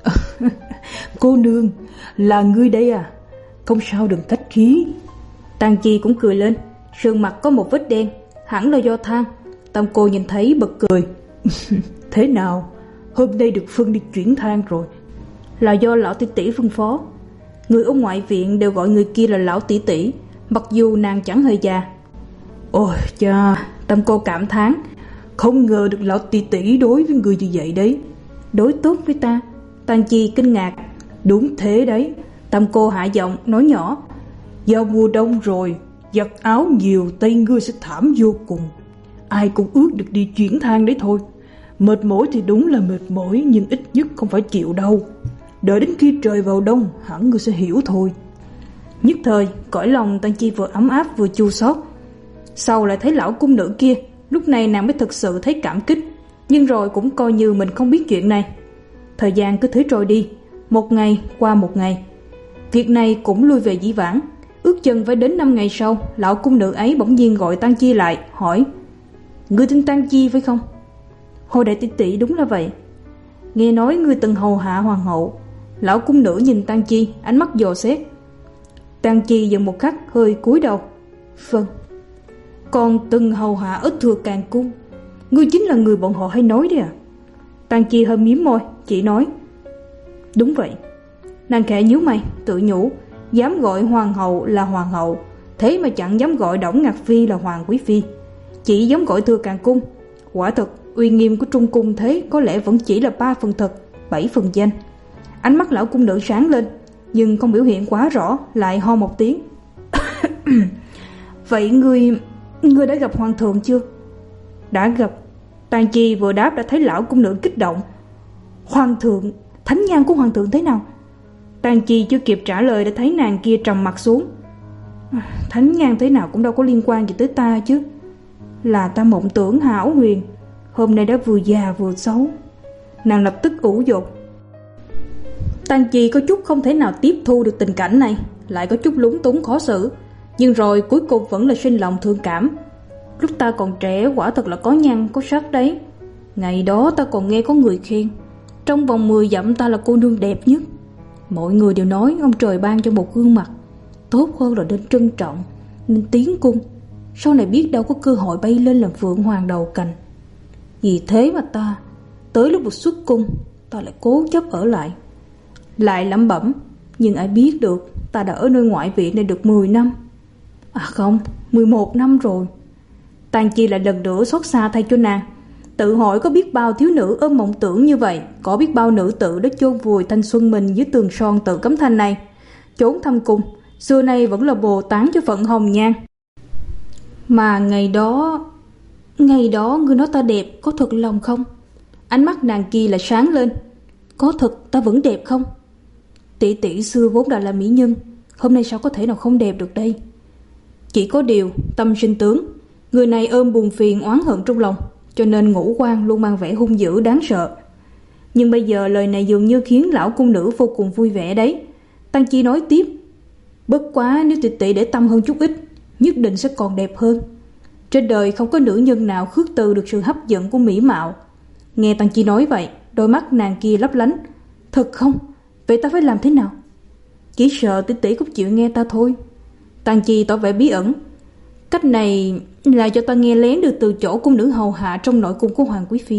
Cô nương, là ngươi đây à? Không sao, đừng khách khí. Tang Chi cũng cười lên, sườn mặt có một vết đen, hẳn là do than. Tam cô nhìn thấy bật cười. Thế nào, hôm nay được phân đi chuyển thang rồi? Là do lão tỷ tỷ phân phó. Người ở ngoại viện đều gọi người kia là lão tỷ tỷ, mặc dù nàng chẳng hề già. Ôi cha, Tam cô cảm thán, không ngờ được lão tỷ tỷ đối với người như vậy đấy. Đối tốt với ta? Tang Chi kinh ngạc. Đúng thế đấy. Tam cô hạ giọng nói nhỏ. Do mùa đông rồi, giặt áo nhiều tay ngươi sẽ thảm vô cùng. Ai cũng ước được đi chuyển thang đấy thôi. Mệt mỏi thì đúng là mệt mỏi, nhưng ít nhất không phải chịu đau. Đợi đến khi trời vào đông, hẳn ngươi sẽ hiểu thôi. Nhất thời, cõi lòng Tang Chi vừa ấm áp vừa chua xót. Sau lại thấy lão cung nữ kia, lúc này nàng mới thực sự thấy cảm kích. Nhưng rồi cũng coi như mình không biết chuyện này. Thời gian cứ thế trôi đi, một ngày qua một ngày. Việc này cũng lui về dĩ vãng. Ước chừng phải đến năm ngày sau, lão cung nữ ấy bỗng nhiên gọi Tang Chi lại, hỏi: Ngươi tên Tang Chi phải không? Hồi đại tỷ tỷ, đúng là vậy. Nghe nói ngươi từng hầu hạ hoàng hậu. Lão cung nữ nhìn Tang Chi, ánh mắt dò xét. Tang Chi dừng một khắc, hơi cúi đầu. Vâng. Còn từng hầu hạ ở Thừa Càn cung. Ngươi chính là người bọn họ hay nói đấy à? Tang Chi hơi mím môi, chỉ nói: Đúng vậy. Nàng khẽ nhíu mày, tự nhủ, dám gọi hoàng hậu là hoàng hậu, thế mà chẳng dám gọi Đổng Ngạc Phi là hoàng quý phi, chỉ dám gọi Thừa Càn cung. Quả thật, uy nghiêm của Trung cung thế có lẽ vẫn chỉ là ba phần thật, bảy phần danh. Ánh mắt lão cung nữ sáng lên, nhưng không biểu hiện quá rõ, lại ho một tiếng. Vậy ngươi, ngươi đã gặp hoàng thượng chưa? Đã gặp. Tang Chi vừa đáp đã thấy lão cung nữ kích động. Hoàng thượng, thánh nhan của hoàng thượng thế nào? Tang Chi chưa kịp trả lời đã thấy nàng kia trầm mặt xuống. Thánh nhan thế nào cũng đâu có liên quan gì tới ta chứ. Là ta mộng tưởng hão huyền, hôm nay đã vừa già vừa xấu. Nàng lập tức ủ dột. Tang Chi có chút không thể nào tiếp thu được tình cảnh này, lại có chút lúng túng khó xử, nhưng rồi cuối cùng vẫn là sinh lòng thương cảm. Lúc ta còn trẻ quả thật là có nhan có sắc đấy. Ngày đó ta còn nghe có người khen trong vòng mười dặm ta là cô nương đẹp nhất. Mọi người đều nói ông trời ban cho một gương mặt, tốt hơn là nên trân trọng, nên tiến cung. Sau này biết đâu có cơ hội bay lên làm phượng hoàng đầu cành. Vì thế mà ta, tới lúc một xuất cung, ta lại cố chấp ở lại. Lại lẩm bẩm, nhưng ai biết được ta đã ở nơi ngoại viện này được mười năm. À không, mười một năm rồi. Tang Chi lại lần nữa xót xa thay cho nàng, tự hỏi có biết bao thiếu nữ ôm mộng tưởng như vậy, có biết bao nữ tử đã chôn vùi thanh xuân mình dưới tường son Tự Cấm Thành này. Chốn thâm cung xưa nay vẫn là bồ tán cho phận hồng nhan. Mà ngày đó, ngày đó ngươi nói ta đẹp, có thật lòng không? Ánh mắt nàng kia lại sáng lên. Có thật ta vẫn đẹp không? Tỷ tỷ xưa vốn đã là mỹ nhân, hôm nay sao có thể nào không đẹp được đây? Chỉ có điều tâm sinh tướng, người này ôm buồn phiền oán hận trong lòng, cho nên ngũ quan luôn mang vẻ hung dữ đáng sợ. Nhưng bây giờ lời này dường như khiến lão cung nữ vô cùng vui vẻ đấy. Tang Chi nói tiếp, bất quá nếu tỷ tỷ để tâm hơn chút ít, nhất định sẽ còn đẹp hơn. Trên đời không có nữ nhân nào khước từ được sự hấp dẫn của mỹ mạo. Nghe Tang Chi nói vậy, đôi mắt nàng kia lấp lánh. Thật không? Vậy ta phải làm thế nào? Chỉ sợ tỷ tỷ cũng chịu nghe ta thôi. Tang Chi tỏ vẻ bí ẩn. Cách này là cho ta nghe lén được từ chỗ cung nữ hầu hạ trong nội cung của Hoàng Quý Phi.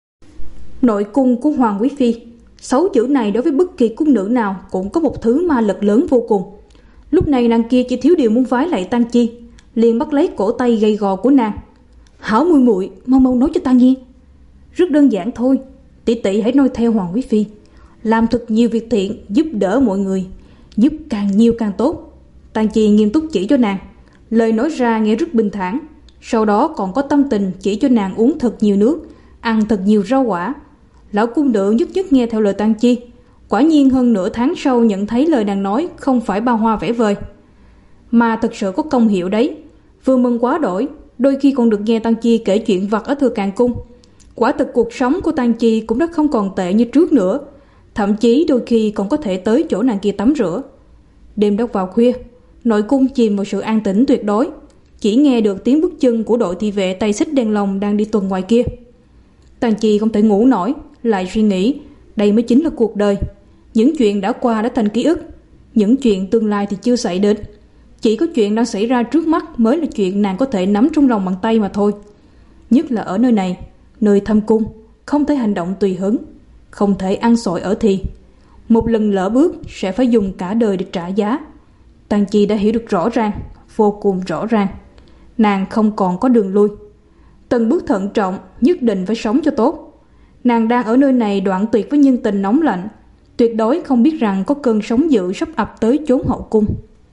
Nội cung của Hoàng Quý Phi, sáu chữ này đối với bất kỳ cung nữ nào cũng có một thứ ma lực lớn vô cùng. Lúc này nàng kia chỉ thiếu điều muốn vái lại Tang Chi, liền bắt lấy cổ tay gầy gò của nàng. Hảo muội muội, mau mau nói cho ta nghe. Rất đơn giản thôi, tỷ tỷ hãy noi theo Hoàng Quý Phi, làm thật nhiều việc thiện, giúp đỡ mọi người, giúp càng nhiều càng tốt. Tang Chi nghiêm túc chỉ cho nàng, lời nói ra nghe rất bình thản, sau đó còn có tâm tình chỉ cho nàng uống thật nhiều nước, ăn thật nhiều rau quả. Lão cung nữ nhất nhất nghe theo lời Tang Chi. Quả nhiên hơn nửa tháng sau nhận thấy lời nàng nói không phải bao hoa vẽ vời, mà thật sự có công hiệu đấy. Vừa mừng quá đổi, đôi khi còn được nghe Tang Chi kể chuyện vặt ở Thừa Càn Cung. Quả thực cuộc sống của Tang Chi cũng đã không còn tệ như trước nữa, thậm chí đôi khi còn có thể tới chỗ nàng kia tắm rửa. Đêm đã vào khuya, nội cung chìm vào sự an tĩnh tuyệt đối, chỉ nghe được tiếng bước chân của đội thị vệ tay xích đèn lồng đang đi tuần ngoài kia. Tang Chi không thể ngủ nổi, lại suy nghĩ, đây mới chính là cuộc đời. Những chuyện đã qua đã thành ký ức, những chuyện tương lai thì chưa xảy đến. Chỉ có chuyện đang xảy ra trước mắt mới là chuyện nàng có thể nắm trong lòng bàn tay mà thôi. Nhất là ở nơi này, nơi thâm cung, không thể hành động tùy hứng, không thể ăn xổi ở thì. Một lần lỡ bước sẽ phải dùng cả đời để trả giá. Tang Chi đã hiểu được rõ ràng, vô cùng rõ ràng. Nàng không còn có đường lui. Từng bước thận trọng, nhất định phải sống cho tốt. Nàng đang ở nơi này đoạn tuyệt với nhân tình nóng lạnh, tuyệt đối không biết rằng có cơn sóng dữ sắp ập tới chốn hậu cung.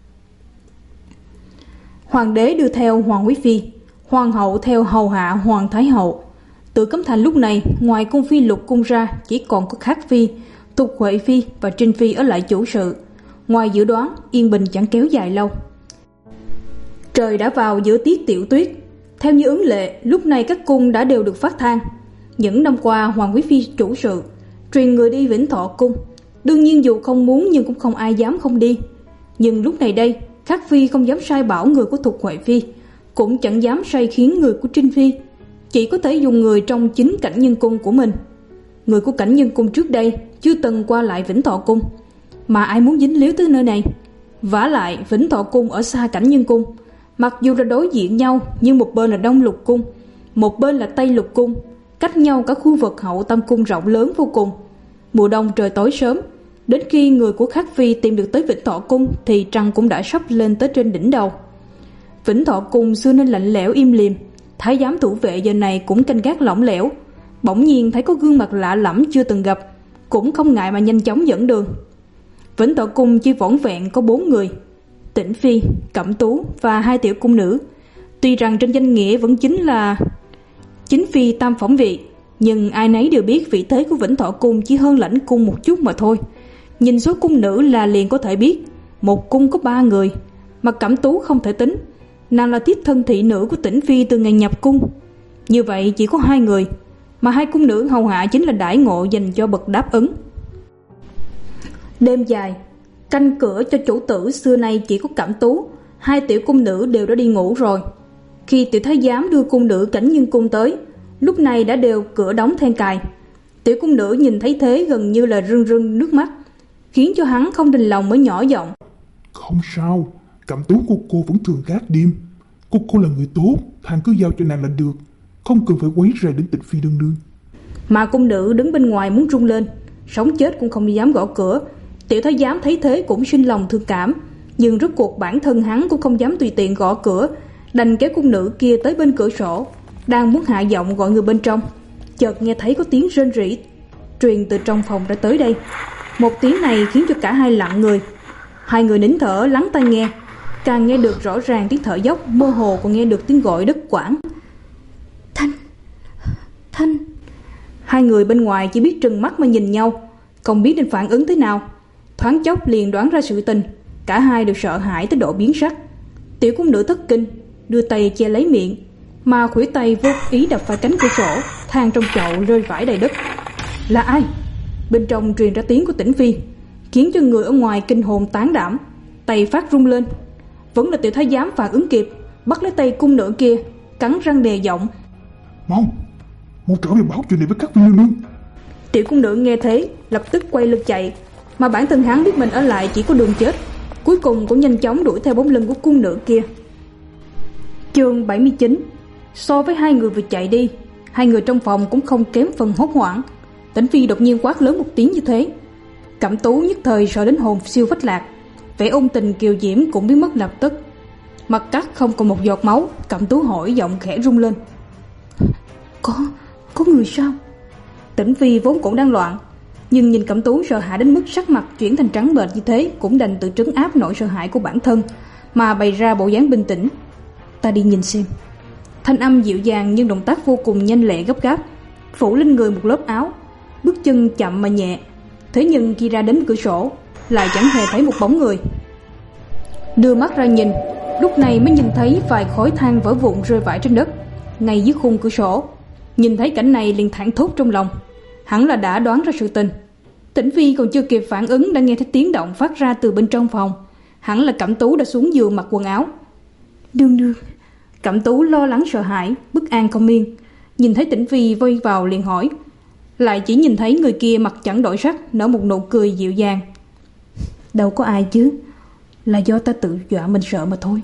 Hoàng đế đưa theo Hoàng Quý Phi, hoàng hậu theo hầu hạ Hoàng Thái hậu. Tự Cấm Thành lúc này ngoài cung phi lục cung ra chỉ còn có Khác Phi, Tục Huệ Phi và Trinh Phi ở lại chủ sự. Ngoài dự đoán, yên bình chẳng kéo dài lâu. Trời đã vào giữa tiết tiểu tuyết. Theo như ứng lệ, lúc này các cung đã đều được phát thang. Những năm qua Hoàng Quý Phi chủ sự, truyền người đi Vĩnh Thọ cung. Đương nhiên dù không muốn nhưng cũng không ai dám không đi. Nhưng lúc này đây, Khác Phi không dám sai bảo người của Thục Huệ Phi, cũng chẳng dám sai khiến người của Trinh Phi, chỉ có thể dùng người trong chính Cảnh Nhân cung của mình. Người của Cảnh Nhân cung trước đây chưa từng qua lại Vĩnh Thọ cung, mà ai muốn dính líu tới nơi này. Vả lại Vĩnh Thọ cung ở xa Cảnh Nhân cung, mặc dù là đối diện nhau nhưng một bên là Đông Lục cung, một bên là Tây Lục cung, cách nhau cả khu vực Hậu Tâm cung rộng lớn vô cùng. Mùa đông trời tối sớm, đến khi người của Khác Phi tìm được tới Vĩnh Thọ cung thì trăng cũng đã sắp lên tới trên đỉnh đầu. Vĩnh Thọ cung xưa nên lạnh lẽo im lìm, thái giám thủ vệ giờ này cũng canh gác lỏng lẻo. Bỗng nhiên thấy có gương mặt lạ lẫm chưa từng gặp, cũng không ngại mà nhanh chóng dẫn đường. Vĩnh Thọ cung chỉ vỏn vẹn có bốn người: Tĩnh Phi, Cẩm Tú và hai tiểu cung nữ. Tuy rằng trên danh nghĩa vẫn chính là chính phi tam phỏng vị, nhưng ai nấy đều biết vị thế của Vĩnh Thọ cung chỉ hơn Lãnh cung một chút mà thôi. Nhìn số cung nữ là liền có thể biết, một cung có ba người, mà Cẩm Tú không thể tính, nàng là thiếp thân thị nữ của Tĩnh Phi từ ngày nhập cung. Như vậy chỉ có hai người, mà hai cung nữ hầu hạ chính là đãi ngộ dành cho bậc đáp ứng. Đêm dài, canh cửa cho chủ tử xưa nay chỉ có Cẩm Tú, hai tiểu cung nữ đều đã đi ngủ rồi. Khi tiểu thái giám đưa cung nữ Cảnh Nhân cung tới, lúc này đã đều cửa đóng then cài. Tiểu cung nữ nhìn thấy thế gần như là rưng rưng nước mắt, khiến cho hắn không đành lòng mới nhỏ giọng: Không sao, Cẩm Tú của cô vẫn thường gác đêm. Cô cô là người tốt, thằng cứ giao cho nàng là được, không cần phải quấy rầy đến Tịch Phi đương đương. Mà cung nữ đứng bên ngoài muốn rung lên, sống chết cũng không dám gõ cửa. Tiểu thái giám thấy thế cũng sinh lòng thương cảm, nhưng rốt cuộc bản thân hắn cũng không dám tùy tiện gõ cửa, đành kéo cung nữ kia tới bên cửa sổ, đang muốn hạ giọng gọi người bên trong, chợt nghe thấy có tiếng rên rỉ truyền từ trong phòng ra tới đây. Một tiếng này khiến cho cả hai lặng người. Hai người nín thở lắng tai nghe, càng nghe được rõ ràng tiếng thở dốc, mơ hồ còn nghe được tiếng gọi đứt quãng. Thanh, Thanh. Hai người bên ngoài chỉ biết trừng mắt mà nhìn nhau, không biết nên phản ứng thế nào. Thoáng chốc liền đoán ra sự tình, cả hai đều sợ hãi tới độ biến sắc. Tiểu cung nữ thất kinh, đưa tay che lấy miệng, mà khuỷu tay vô ý đập phải cánh cửa sổ, than trong chậu rơi vãi đầy đất. Là ai? Bên trong truyền ra tiếng của Tĩnh Phi, khiến cho người ở ngoài kinh hồn tán đảm, tay phát rung lên. Vẫn là tiểu thái giám phản ứng kịp, bắt lấy tay cung nữ kia, cắn răng đè giọng: Mau, mau trở về báo chuyện này với các vị nương nương. Tiểu cung nữ nghe thế lập tức quay lưng chạy, mà bản thân hắn biết mình ở lại chỉ có đường chết, cuối cùng cũng nhanh chóng đuổi theo bóng lưng của cung nữ kia. Chương bảy mươi chín. So với hai người vừa chạy đi, hai người trong phòng cũng không kém phần hốt hoảng. Tĩnh Phi đột nhiên quát lớn một tiếng như thế, Cẩm Tú nhất thời sợ đến hồn siêu phách lạc, vẻ ôn tình kiều diễm cũng biến mất lập tức. Mặt cắt không còn một giọt máu, Cẩm Tú hỏi giọng khẽ rung lên: Có, có người sao? Tĩnh Phi vốn cũng đang loạn, nhưng nhìn Cẩm Tú sợ hãi đến mức sắc mặt chuyển thành trắng bệch như thế, cũng đành tự trấn áp nỗi sợ hãi của bản thân, mà bày ra bộ dáng bình tĩnh. Ta đi nhìn xem. Thanh âm dịu dàng nhưng động tác vô cùng nhanh lẹ gấp gáp, phủ lên người một lớp áo, bước chân chậm mà nhẹ. Thế nhưng khi ra đến cửa sổ, lại chẳng hề thấy một bóng người. Đưa mắt ra nhìn, lúc này mới nhìn thấy vài khối than vỡ vụn rơi vãi trên đất, ngay dưới khung cửa sổ. Nhìn thấy cảnh này liền thảng thốt trong lòng, hẳn là đã đoán ra sự tình. Tĩnh Phi còn chưa kịp phản ứng đã nghe thấy tiếng động phát ra từ bên trong phòng, hẳn là Cẩm Tú đã xuống giường mặc quần áo. Đương đương. Cẩm Tú lo lắng sợ hãi, bất an không yên, nhìn thấy Tĩnh Phi vây vào liền hỏi, lại chỉ nhìn thấy người kia mặt chẳng đổi sắc, nở một nụ cười dịu dàng. Đâu có ai chứ, là do ta tự dọa mình sợ mà thôi.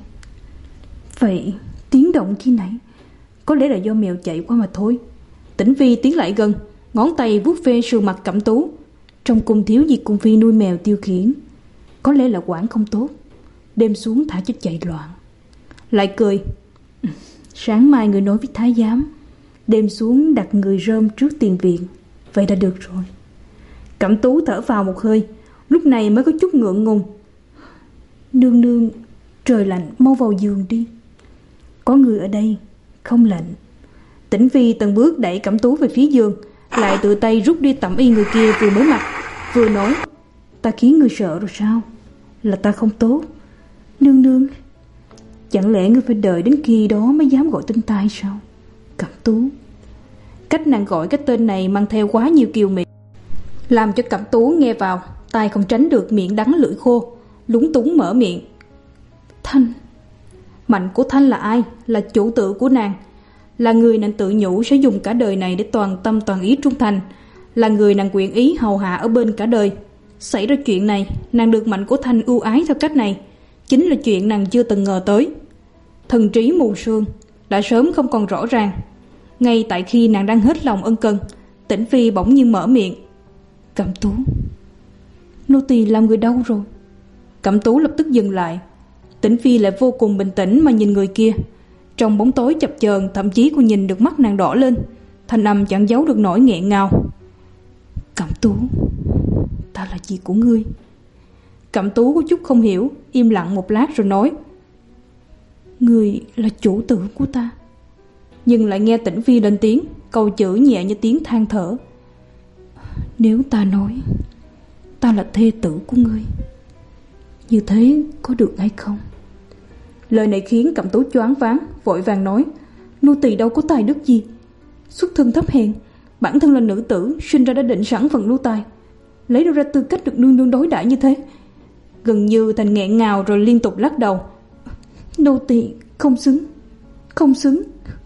Vậy tiếng động khi nãy có lẽ là do mèo chạy qua mà thôi. Tĩnh Phi tiến lại gần, ngón tay vuốt ve sườn mặt Cẩm Tú. Trong cung thiếu gì cung phi nuôi mèo tiêu khiển, có lẽ là quản không tốt, đêm xuống thả cho chạy loạn. Lại cười: Sáng mai người nói với thái giám, đêm xuống đặt người rơm trước tiền viện. Vậy đã được rồi. Cẩm Tú thở vào một hơi, lúc này mới có chút ngượng ngùng. Nương nương, trời lạnh, mau vào giường đi. Có người ở đây, không lạnh. Tĩnh Phi từng bước đẩy Cẩm Tú về phía giường, lại tự tay rút đi tẩm y người kia vừa mới mặc, vừa nói: Ta khiến người sợ rồi sao? Là ta không tốt. Nương nương, chẳng lẽ ngươi phải đợi đến khi đó mới dám gọi tên tai sao? Cẩm Tú. Cách nàng gọi cái tên này mang theo quá nhiều kiều mị, làm cho Cẩm Tú nghe vào tai không tránh được miệng đắng lưỡi khô, lúng túng mở miệng. Thanh. Mạnh của Thanh là ai? Là chủ tử của nàng, là người nàng tự nhủ sẽ dùng cả đời này để toàn tâm toàn ý trung thành, là người nàng nguyện ý hầu hạ ở bên cả đời. Xảy ra chuyện này, nàng được Mạnh của Thanh ưu ái theo cách này, chính là chuyện nàng chưa từng ngờ tới. Thần trí mù sương đã sớm không còn rõ ràng. Ngay tại khi nàng đang hết lòng ân cần, Tĩnh Phi bỗng nhiên mở miệng. Cẩm Tú, nô tỳ làm người đâu rồi? Cẩm Tú lập tức dừng lại. Tĩnh Phi lại vô cùng bình tĩnh mà nhìn người kia. Trong bóng tối chập chờn, thậm chí cô nhìn được mắt nàng đỏ lên, thanh âm chẳng giấu được nỗi nghẹn ngào. Cẩm Tú, ta là gì của ngươi? Cẩm Tú có chút không hiểu, im lặng một lát rồi nói. Ngươi là chủ tử của ta. Nhưng lại nghe Tĩnh Phi lên tiếng, câu chữ nhẹ như tiếng than thở. Nếu ta nói ta là thê tử của ngươi, như thế có được hay không? Lời này khiến Cẩm Tú choáng váng, vội vàng nói. Nô tỳ đâu có tài đức gì, xuất thân thấp hèn, bản thân là nữ tử, sinh ra đã định sẵn phần nô tài, lấy đâu ra tư cách được nương nương đối đãi như thế? Gần như thành nghẹn ngào rồi liên tục lắc đầu. Nô tỳ không xứng, không xứng.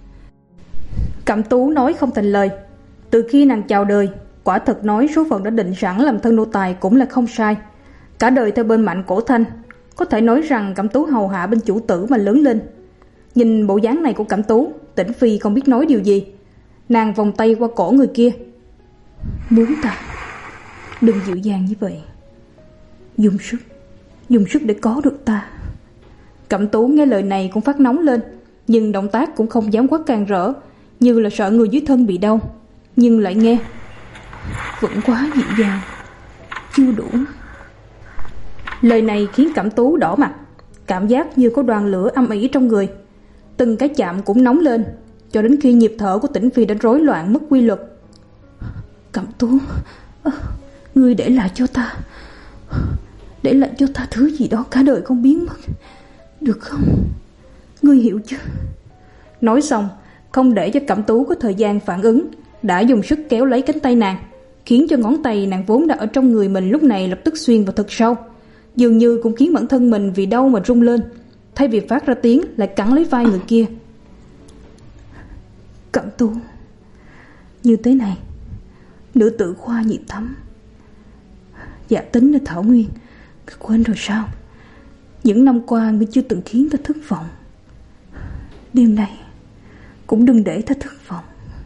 Cẩm Tú nói không thành lời. Từ khi nàng chào đời, quả thật nói số phận đã định sẵn làm thân nô tài cũng là không sai. Cả đời theo bên Mạnh Cổ Thanh, có thể nói rằng Cẩm Tú hầu hạ bên chủ tử mà lớn lên. Nhìn bộ dáng này của Cẩm Tú, Tĩnh Phi không biết nói điều gì. Nàng vòng tay qua cổ người kia. Muốn ta, đừng dịu dàng như vậy, dùng sức, dùng sức để có được ta. Cẩm Tú nghe lời này cũng phát nóng lên, nhưng động tác cũng không dám quá càng rỡ, như là sợ người dưới thân bị đau. Nhưng lại nghe vẫn quá dịu dàng, chưa đủ. Lời này khiến Cẩm Tú đỏ mặt, cảm giác như có đoàn lửa âm ỉ trong người. Từng cái chạm cũng nóng lên, cho đến khi nhịp thở của Tĩnh Phi đã rối loạn mất quy luật. Cẩm Tú, ngươi để lại cho ta, để lại cho ta thứ gì đó cả đời không biến mất, được không? Ngươi hiểu chứ? Nói xong, không để cho Cẩm Tú có thời gian phản ứng, đã dùng sức kéo lấy cánh tay nàng, khiến cho ngón tay nàng vốn đã ở trong người mình lúc này lập tức xuyên vào thật sâu, dường như cũng khiến bản thân mình vì đau mà rung lên, thay vì phát ra tiếng lại cắn lấy vai người kia. Cẩm Tú, như thế này, nữ tử khoa nhị thấm, dạ tính ở Thảo Nguyên, ngươi quên rồi sao? Những năm qua ngươi chưa từng khiến ta thất vọng, đêm nay cũng đừng để ta thất vọng.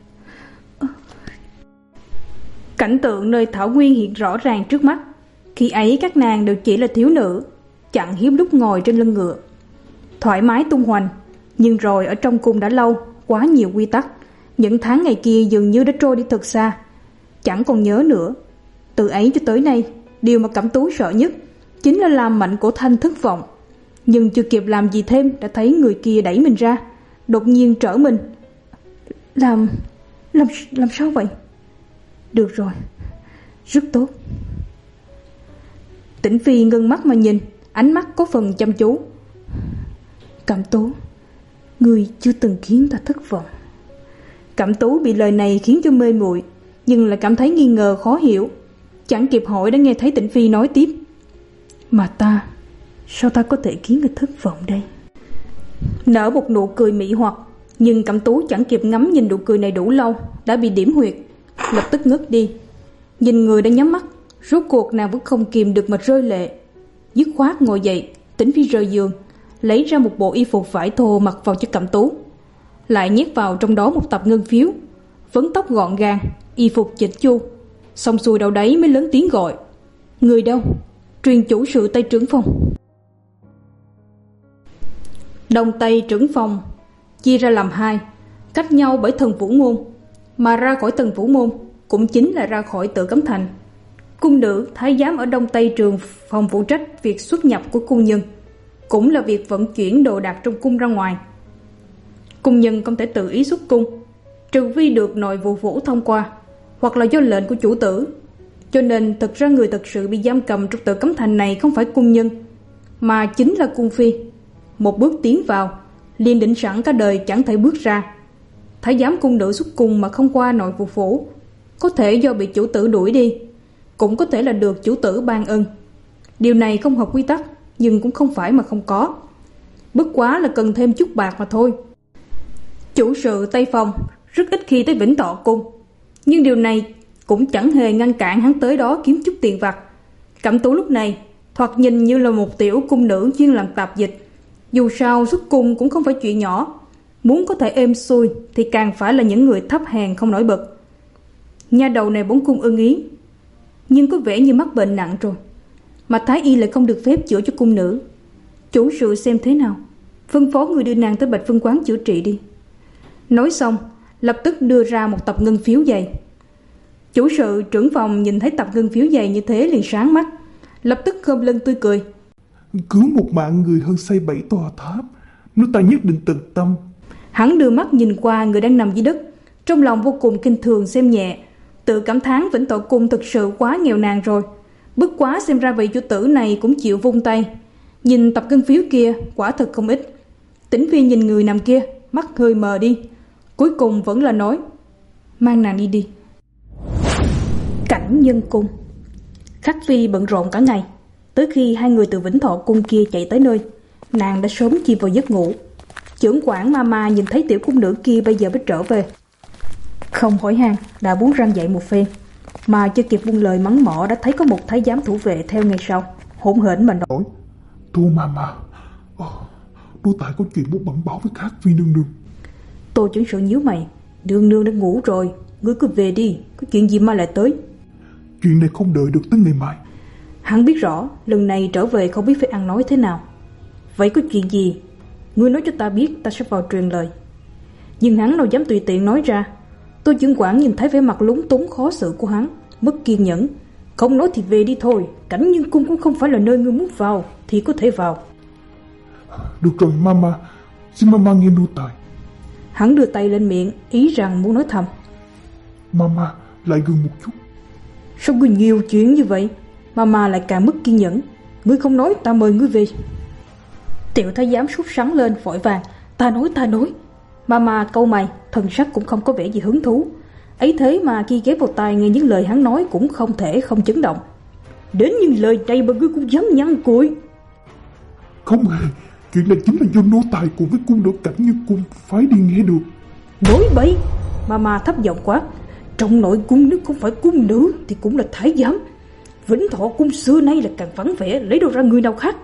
Cảnh tượng nơi Thảo Nguyên hiện rõ ràng trước mắt. Khi ấy các nàng đều chỉ là thiếu nữ, chẳng hiếm lúc ngồi trên lưng ngựa, thoải mái tung hoành. Nhưng rồi ở trong cung đã lâu, quá nhiều quy tắc, những tháng ngày kia dường như đã trôi đi thật xa, chẳng còn nhớ nữa. Từ ấy cho tới nay, điều mà Cẩm Tú sợ nhất chính là làm Mạnh Cổ Thanh thất vọng. Nhưng chưa kịp làm gì thêm đã thấy người kia đẩy mình ra, đột nhiên trở mình. Làm... làm... làm sao vậy? Được rồi, rất tốt. Tĩnh Phi ngưng mắt mà nhìn, ánh mắt có phần chăm chú. Cẩm Tú, ngươi chưa từng khiến ta thất vọng. Cẩm Tú bị lời này khiến cho mê muội, nhưng lại cảm thấy nghi ngờ khó hiểu. Chẳng kịp hỏi đã nghe thấy Tĩnh Phi nói tiếp. Mà ta, sao ta có thể khiến ngươi thất vọng đây? Nở một nụ cười mị hoặc, nhưng Cẩm Tú chẳng kịp ngắm nhìn nụ cười này đủ lâu, đã bị điểm huyệt, lập tức ngất đi. Nhìn người đã nhắm mắt, rốt cuộc nàng vẫn không kìm được mà rơi lệ. Dứt khoát ngồi dậy, Tĩnh Phi rời giường, lấy ra một bộ y phục vải thô mặc vào cho Cẩm Tú, lại nhét vào trong đó một tập ngân phiếu, vấn tóc gọn gàng, y phục chỉnh chu, xong xuôi đâu đấy mới lớn tiếng gọi. Người đâu? Truyền chủ sự Tây Trưởng Phòng. Đông Tây Trưởng Phòng chia ra làm hai, cách nhau bởi Thần Vũ Môn, mà ra khỏi Thần Vũ Môn cũng chính là ra khỏi Tự Cấm Thành. Cung nữ thái giám ở Đông Tây Trường Phòng phụ trách việc xuất nhập của cung nhân, cũng là việc vận chuyển đồ đạc trong cung ra ngoài. Cung nhân không thể tự ý xuất cung, trừ phi được nội vụ phủ thông qua, hoặc là do lệnh của chủ tử. Cho nên thực ra người thật sự bị giam cầm trong Tự Cấm Thành này không phải cung nhân, mà chính là cung phi. Một bước tiến vào, liền định sẵn cả đời chẳng thể bước ra. Thái giám cung nữ xuất cung mà không qua nội vụ phủ, có thể do bị chủ tử đuổi đi, cũng có thể là được chủ tử ban ân. Điều này không hợp quy tắc, nhưng cũng không phải mà không có, bất quá là cần thêm chút bạc mà thôi. Chủ sự Tây Phòng rất ít khi tới Vĩnh Thọ Cung, nhưng điều này cũng chẳng hề ngăn cản hắn tới đó kiếm chút tiền vặt. Cẩm Tú lúc này thoạt nhìn như là một tiểu cung nữ chuyên làm tạp dịch. Dù sao xuất cung cũng không phải chuyện nhỏ, muốn có thể êm xuôi thì càng phải là những người thấp hèn không nổi bật. Nha đầu này bổn cung ưng ý, nhưng có vẻ như mắc bệnh nặng rồi, mà thái y lại không được phép chữa cho cung nữ. Chủ sự xem thế nào, phân phó người đưa nàng tới Bạch Vân Quán chữa trị đi. Nói xong, lập tức đưa ra một tập ngân phiếu dày. Chủ sự trưởng phòng nhìn thấy tập ngân phiếu dày như thế liền sáng mắt, lập tức khom lưng tươi cười. Cứu một mạng người hơn xây bảy tòa tháp, nước ta nhất định tận tâm. Hắn đưa mắt nhìn qua người đang nằm dưới đất, trong lòng vô cùng kinh thường xem nhẹ, tự cảm thán Vĩnh Thọ Cung thực sự quá nghèo nàn rồi. Bất quá xem ra vị chủ tử này cũng chịu vung tay. Nhìn tập ngân phiếu kia quả thật không ít. Tĩnh Phi nhìn người nằm kia, mắt hơi mờ đi, cuối cùng vẫn là nói, mang nàng đi đi. Cảnh Nhân Cung. Khắc Phi bận rộn cả ngày, tới khi hai người từ Vĩnh Thọ Cung kia chạy tới nơi, nàng đã sớm chìm vào giấc ngủ. Chưởng quản Mama nhìn thấy tiểu cung nữ kia bây giờ mới trở về, không hỏi han đã buông răng dậy một phen, mà chưa kịp buông lời mắng mỏ đã thấy có một thái giám thủ vệ theo ngay sau, hỗn hển mà nói: Tô Mama, oh, đô tại có chuyện muốn bẩm báo với Khắc Phi nương nương. Tô Chưởng Sự nhíu mày: Nương nương đã ngủ rồi, ngươi cứ về đi, có chuyện gì mà lại tới? Chuyện này không đợi được tới ngày mai. Hắn biết rõ lần này trở về không biết phải ăn nói thế nào. Vậy có chuyện gì? Ngươi nói cho ta biết, ta sẽ vào truyền lời. Nhưng hắn đâu dám tùy tiện nói ra. Tôi chứng quản nhìn thấy vẻ mặt lúng túng khó xử của hắn, mất kiên nhẫn. Không nói thì về đi thôi, cảnh nhân cung cũng không phải là nơi ngươi muốn vào thì có thể vào. Được rồi mama, xin mama nghe nô tài. Hắn đưa tay lên miệng, ý rằng muốn nói thầm. Mama, lại gần một chút. Sao ngươi nhiều chuyện như vậy? Mama lại càng mất kiên nhẫn. Ngươi không nói, ta mời ngươi về. Tiểu thái giám sốt sắng lên vội vàng. Ta nói, ta nói. Mama câu mày, thần sắc cũng không có vẻ gì hứng thú. Ấy thế mà khi ghé vào tai nghe những lời hắn nói cũng không thể không chấn động. Đến những lời này mà ngươi cũng dám nhăn cùi. Không hề, chuyện này chính là do nô tài cùng với cung đỡ cảnh như cung phái đi nghe được. Nói bậy! Mama thấp giọng quát. Trong nội cung nếu không phải cung nữ thì cũng là thái giám. Vĩnh Thọ cung xưa nay là càng vắng vẻ, lấy đâu ra người nào khác.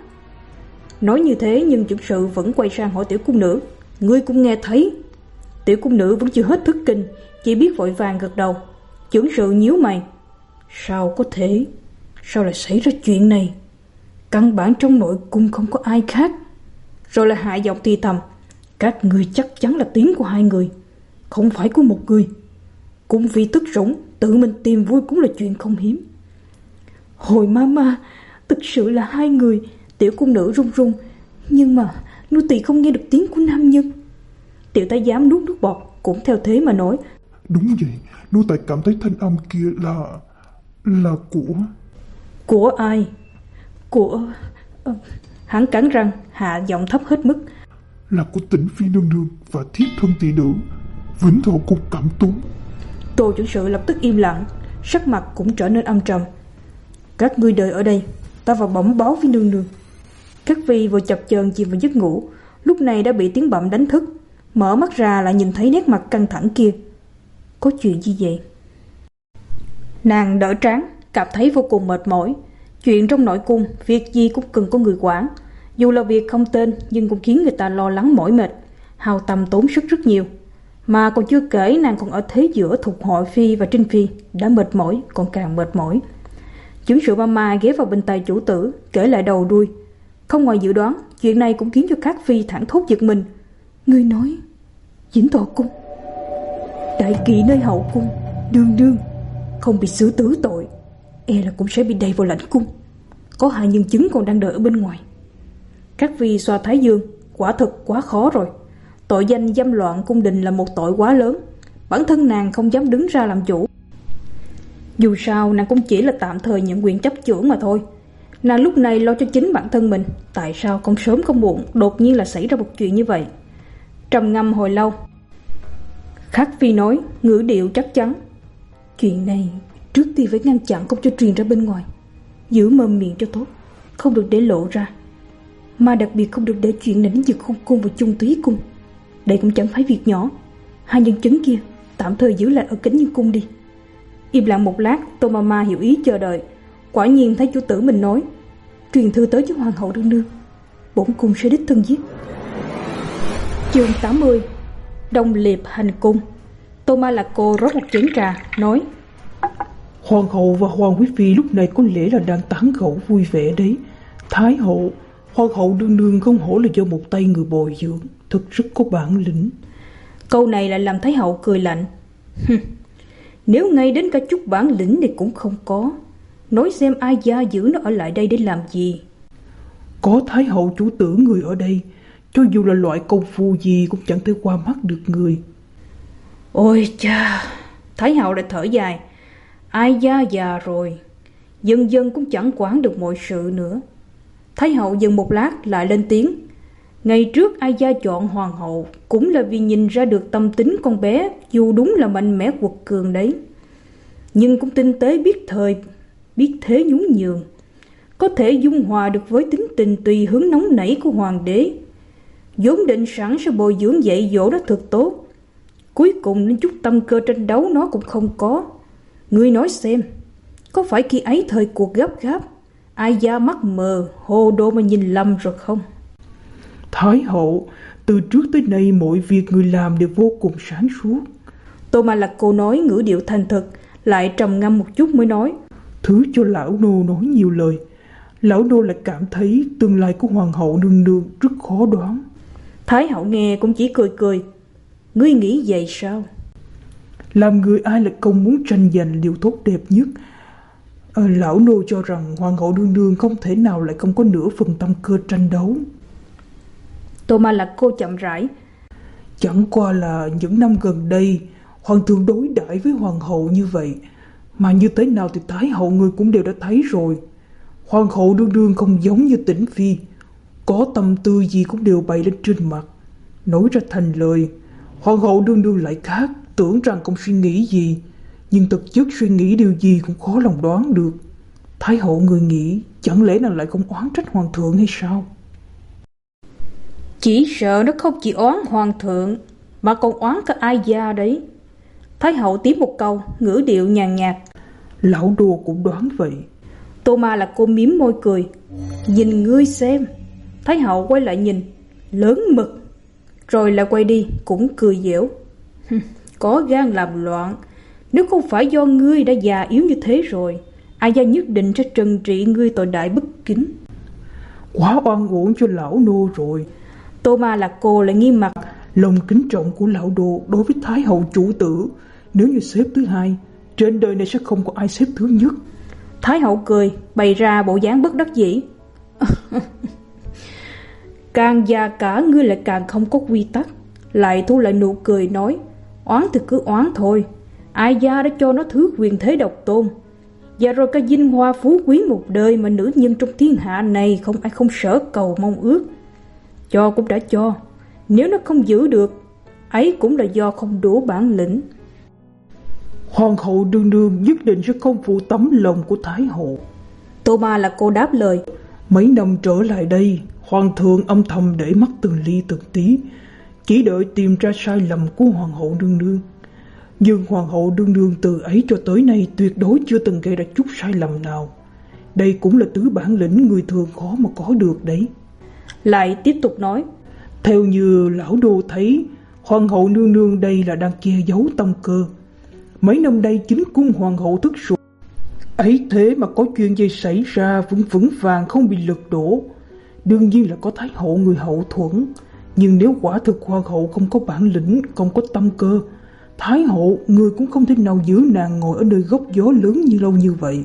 Nói như thế nhưng chủ sự vẫn quay sang hỏi tiểu cung nữ. Ngươi cũng nghe thấy. Tiểu cung nữ vẫn chưa hết thức kinh, chỉ biết vội vàng gật đầu. Chủ sự nhíu mày. Sao có thể? Sao lại xảy ra chuyện này? Căn bản trong nội cung không có ai khác. Rồi lại hạ giọng thì thầm. Các ngươi chắc chắn là tiếng của hai người, không phải của một người. Cung vì tức rủng, tự mình tìm vui cũng là chuyện không hiếm. Hồi mama, thực sự là hai người. Tiểu cung nữ run run. Nhưng mà nô tỳ không nghe được tiếng của nam nhân. Tiểu thái giám nuốt nước bọt, cũng theo thế mà nói. Đúng vậy, nô tài cảm thấy thanh âm kia là... là của... Của ai? Của... Uh, hắn cắn răng, hạ giọng thấp hết mức. Là của Tĩnh Phi nương nương và thiết thân tỷ nữ Vĩnh Thọ cung Cẩm Tú. Tô chủ sự lập tức im lặng, sắc mặt cũng trở nên âm trầm. Các ngươi đợi ở đây, ta vào bẩm báo với nương nương. Các vi vừa chập chờn chìm vào giấc ngủ, lúc này đã bị tiếng bẩm đánh thức. Mở mắt ra lại nhìn thấy nét mặt căng thẳng kia. Có chuyện gì vậy? Nàng đỡ trán, cảm thấy vô cùng mệt mỏi. Chuyện trong nội cung, việc gì cũng cần có người quản. Dù là việc không tên nhưng cũng khiến người ta lo lắng mỏi mệt, hao tâm tốn sức rất nhiều. Mà còn chưa kể nàng còn ở thế giữa Thục Hội Phi và Trinh Phi, đã mệt mỏi còn càng mệt mỏi. Chứng sự mama ghé vào bên tay chủ tử, kể lại đầu đuôi. Không ngoài dự đoán, chuyện này cũng khiến cho các phi thẳng thốt giật mình. Ngươi nói Vĩnh Thọ cung, đại kỵ nơi hậu cung, đương đương không bị xử tử tội, e là cũng sẽ bị đày vào lãnh cung. Có hai nhân chứng còn đang đợi ở bên ngoài. Các phi xoa thái dương. Quả thực quá khó rồi. Tội danh dâm loạn cung đình là một tội quá lớn. Bản thân nàng không dám đứng ra làm chủ. Dù sao nàng cũng chỉ là tạm thời nhận quyền chấp chưởng mà thôi. Nàng lúc này lo cho chính bản thân mình. Tại sao không sớm không muộn đột nhiên là xảy ra một chuyện như vậy? Trầm ngâm hồi lâu, Khắc phi nói, ngữ điệu chắc chắn. Chuyện này trước tiên phải ngăn chặn không cho truyền ra bên ngoài. Giữ mồm miệng cho tốt, không được để lộ ra. Mà đặc biệt không được để chuyện này đến Dực Không cung và Chung Túy cung. Đây cũng chẳng phải việc nhỏ. Hai nhân chứng kia tạm thời giữ lại ở Kính Nhân cung đi. Im lặng một lát, Tô Mama hiểu ý chờ đợi. Quả nhiên thấy chủ tử mình nói, truyền thư tới cho hoàng hậu đương nương, bổn cung sẽ đích thân giết. Chương tám mươi. Đông Liệp hành cung. Tô Ma Lạc Cô rót một chén trà, nói: Hoàng hậu và hoàng quý phi lúc này có lẽ là đang tán gẫu vui vẻ đấy. Thái hậu, hoàng hậu đương nương không hổ là do một tay người bồi dưỡng, thật rất có bản lĩnh. Câu này lại làm Thái hậu cười lạnh. Nếu ngay đến cả chút bản lĩnh thì cũng không có, nói xem ai gia giữ nó ở lại đây để làm gì. Có Thái hậu chủ tử người ở đây, cho dù là loại công phu gì cũng chẳng thể qua mắt được người. Ôi cha, Thái hậu lại thở dài. Ai gia già rồi, dần dần cũng chẳng quản được mọi sự nữa. Thái hậu dừng một lát lại lên tiếng. Ngày trước ai gia chọn hoàng hậu cũng là vì nhìn ra được tâm tính con bé, dù đúng là mạnh mẽ quật cường đấy, nhưng cũng tinh tế biết thời, biết thế nhún nhường, có thể dung hòa được với tính tình tùy hứng nóng nảy của hoàng đế. Vốn định sẵn sẽ bồi dưỡng dạy dỗ nó thật tốt, cuối cùng đến chút tâm cơ tranh đấu nó cũng không có. Ngươi nói xem, có phải khi ấy thời cuộc gấp gáp, ai gia mắt mờ hồ đồ mà nhìn lầm rồi không? Thái hậu, từ trước tới nay mọi việc người làm đều vô cùng sáng suốt. Tô Ma Lạc Cô nói ngữ điệu thành thực, lại trầm ngâm một chút mới nói: Thứ cho lão nô nói nhiều lời. Lão nô lại cảm thấy tương lai của hoàng hậu nương nương rất khó đoán. Thái hậu nghe cũng chỉ cười cười. Ngươi nghĩ vậy sao? Làm người ai lại không muốn tranh giành điều tốt đẹp nhất? À, lão nô cho rằng hoàng hậu đương đương không thể nào lại không có nửa phần tâm cơ tranh đấu. Tô Ma Lạc Cô chậm rãi. Chẳng qua là những năm gần đây hoàng thượng đối đãi với hoàng hậu như vậy, mà như thế nào thì thái hậu người cũng đều đã thấy rồi. Hoàng hậu đương đương không giống như Tĩnh Phi, có tâm tư gì cũng đều bày lên trên mặt, nói ra thành lời. Hoàng hậu đương đương lại khác, tưởng rằng không suy nghĩ gì, nhưng thực chất suy nghĩ điều gì cũng khó lòng đoán được. Thái hậu người nghĩ chẳng lẽ nàng lại không oán trách hoàng thượng hay sao? Chỉ sợ nó không chỉ oán hoàng thượng, mà còn oán cả Ai Gia đấy. Thái hậu tiếp một câu, ngữ điệu nhàn nhạt. Lão đồ cũng đoán vậy. Tô Ma Lạc Cô mím môi cười. Nhìn ngươi xem. Thái hậu quay lại nhìn, lớn mực, rồi lại quay đi, cũng cười giễu. Có gan làm loạn, nếu không phải do ngươi đã già yếu như thế rồi, Ai Gia nhất định sẽ trừng trị ngươi tội đại bất kính. Quá oan uổng cho lão nô rồi. Tô Ma Lạc Cô lại nghiêm mặt. Lòng kính trọng của lão đồ đối với thái hậu chủ tử, nếu như xếp thứ hai, trên đời này sẽ không có ai xếp thứ nhất. Thái hậu cười, bày ra bộ dáng bất đắc dĩ. Càng già cả ngươi lại càng không có quy tắc. Lại thu lại nụ cười nói, oán thì cứ oán thôi, Ai Gia đã cho nó thứ quyền thế độc tôn, và rồi cả vinh hoa phú quý một đời mà nữ nhân trong thiên hạ này không ai không sở cầu mong ước. Cho cũng đã cho, nếu nó không giữ được, ấy cũng là do không đủ bản lĩnh. Hoàng hậu đương đương nhất định sẽ không phụ tấm lòng của thái hậu. Tô Ma Lạc Cô đáp lời. Mấy năm trở lại đây, hoàng thượng âm thầm để mắt từng ly từng tí, chỉ đợi tìm ra sai lầm của hoàng hậu đương đương. Nhưng hoàng hậu đương đương từ ấy cho tới nay tuyệt đối chưa từng gây ra chút sai lầm nào. Đây cũng là tứ bản lĩnh người thường khó mà có được đấy. Lại tiếp tục nói, theo như lão đô thấy, hoàng hậu nương nương đây là đang che giấu tâm cơ. Mấy năm đây chính cung hoàng hậu thức sụp, ấy thế mà có chuyện gì xảy ra vững vững vàng không bị lật đổ. Đương nhiên là có thái hậu người hậu thuẫn, nhưng nếu quả thực hoàng hậu không có bản lĩnh, không có tâm cơ, thái hậu người cũng không thể nào giữ nàng ngồi ở nơi góc gió lớn như lâu như vậy.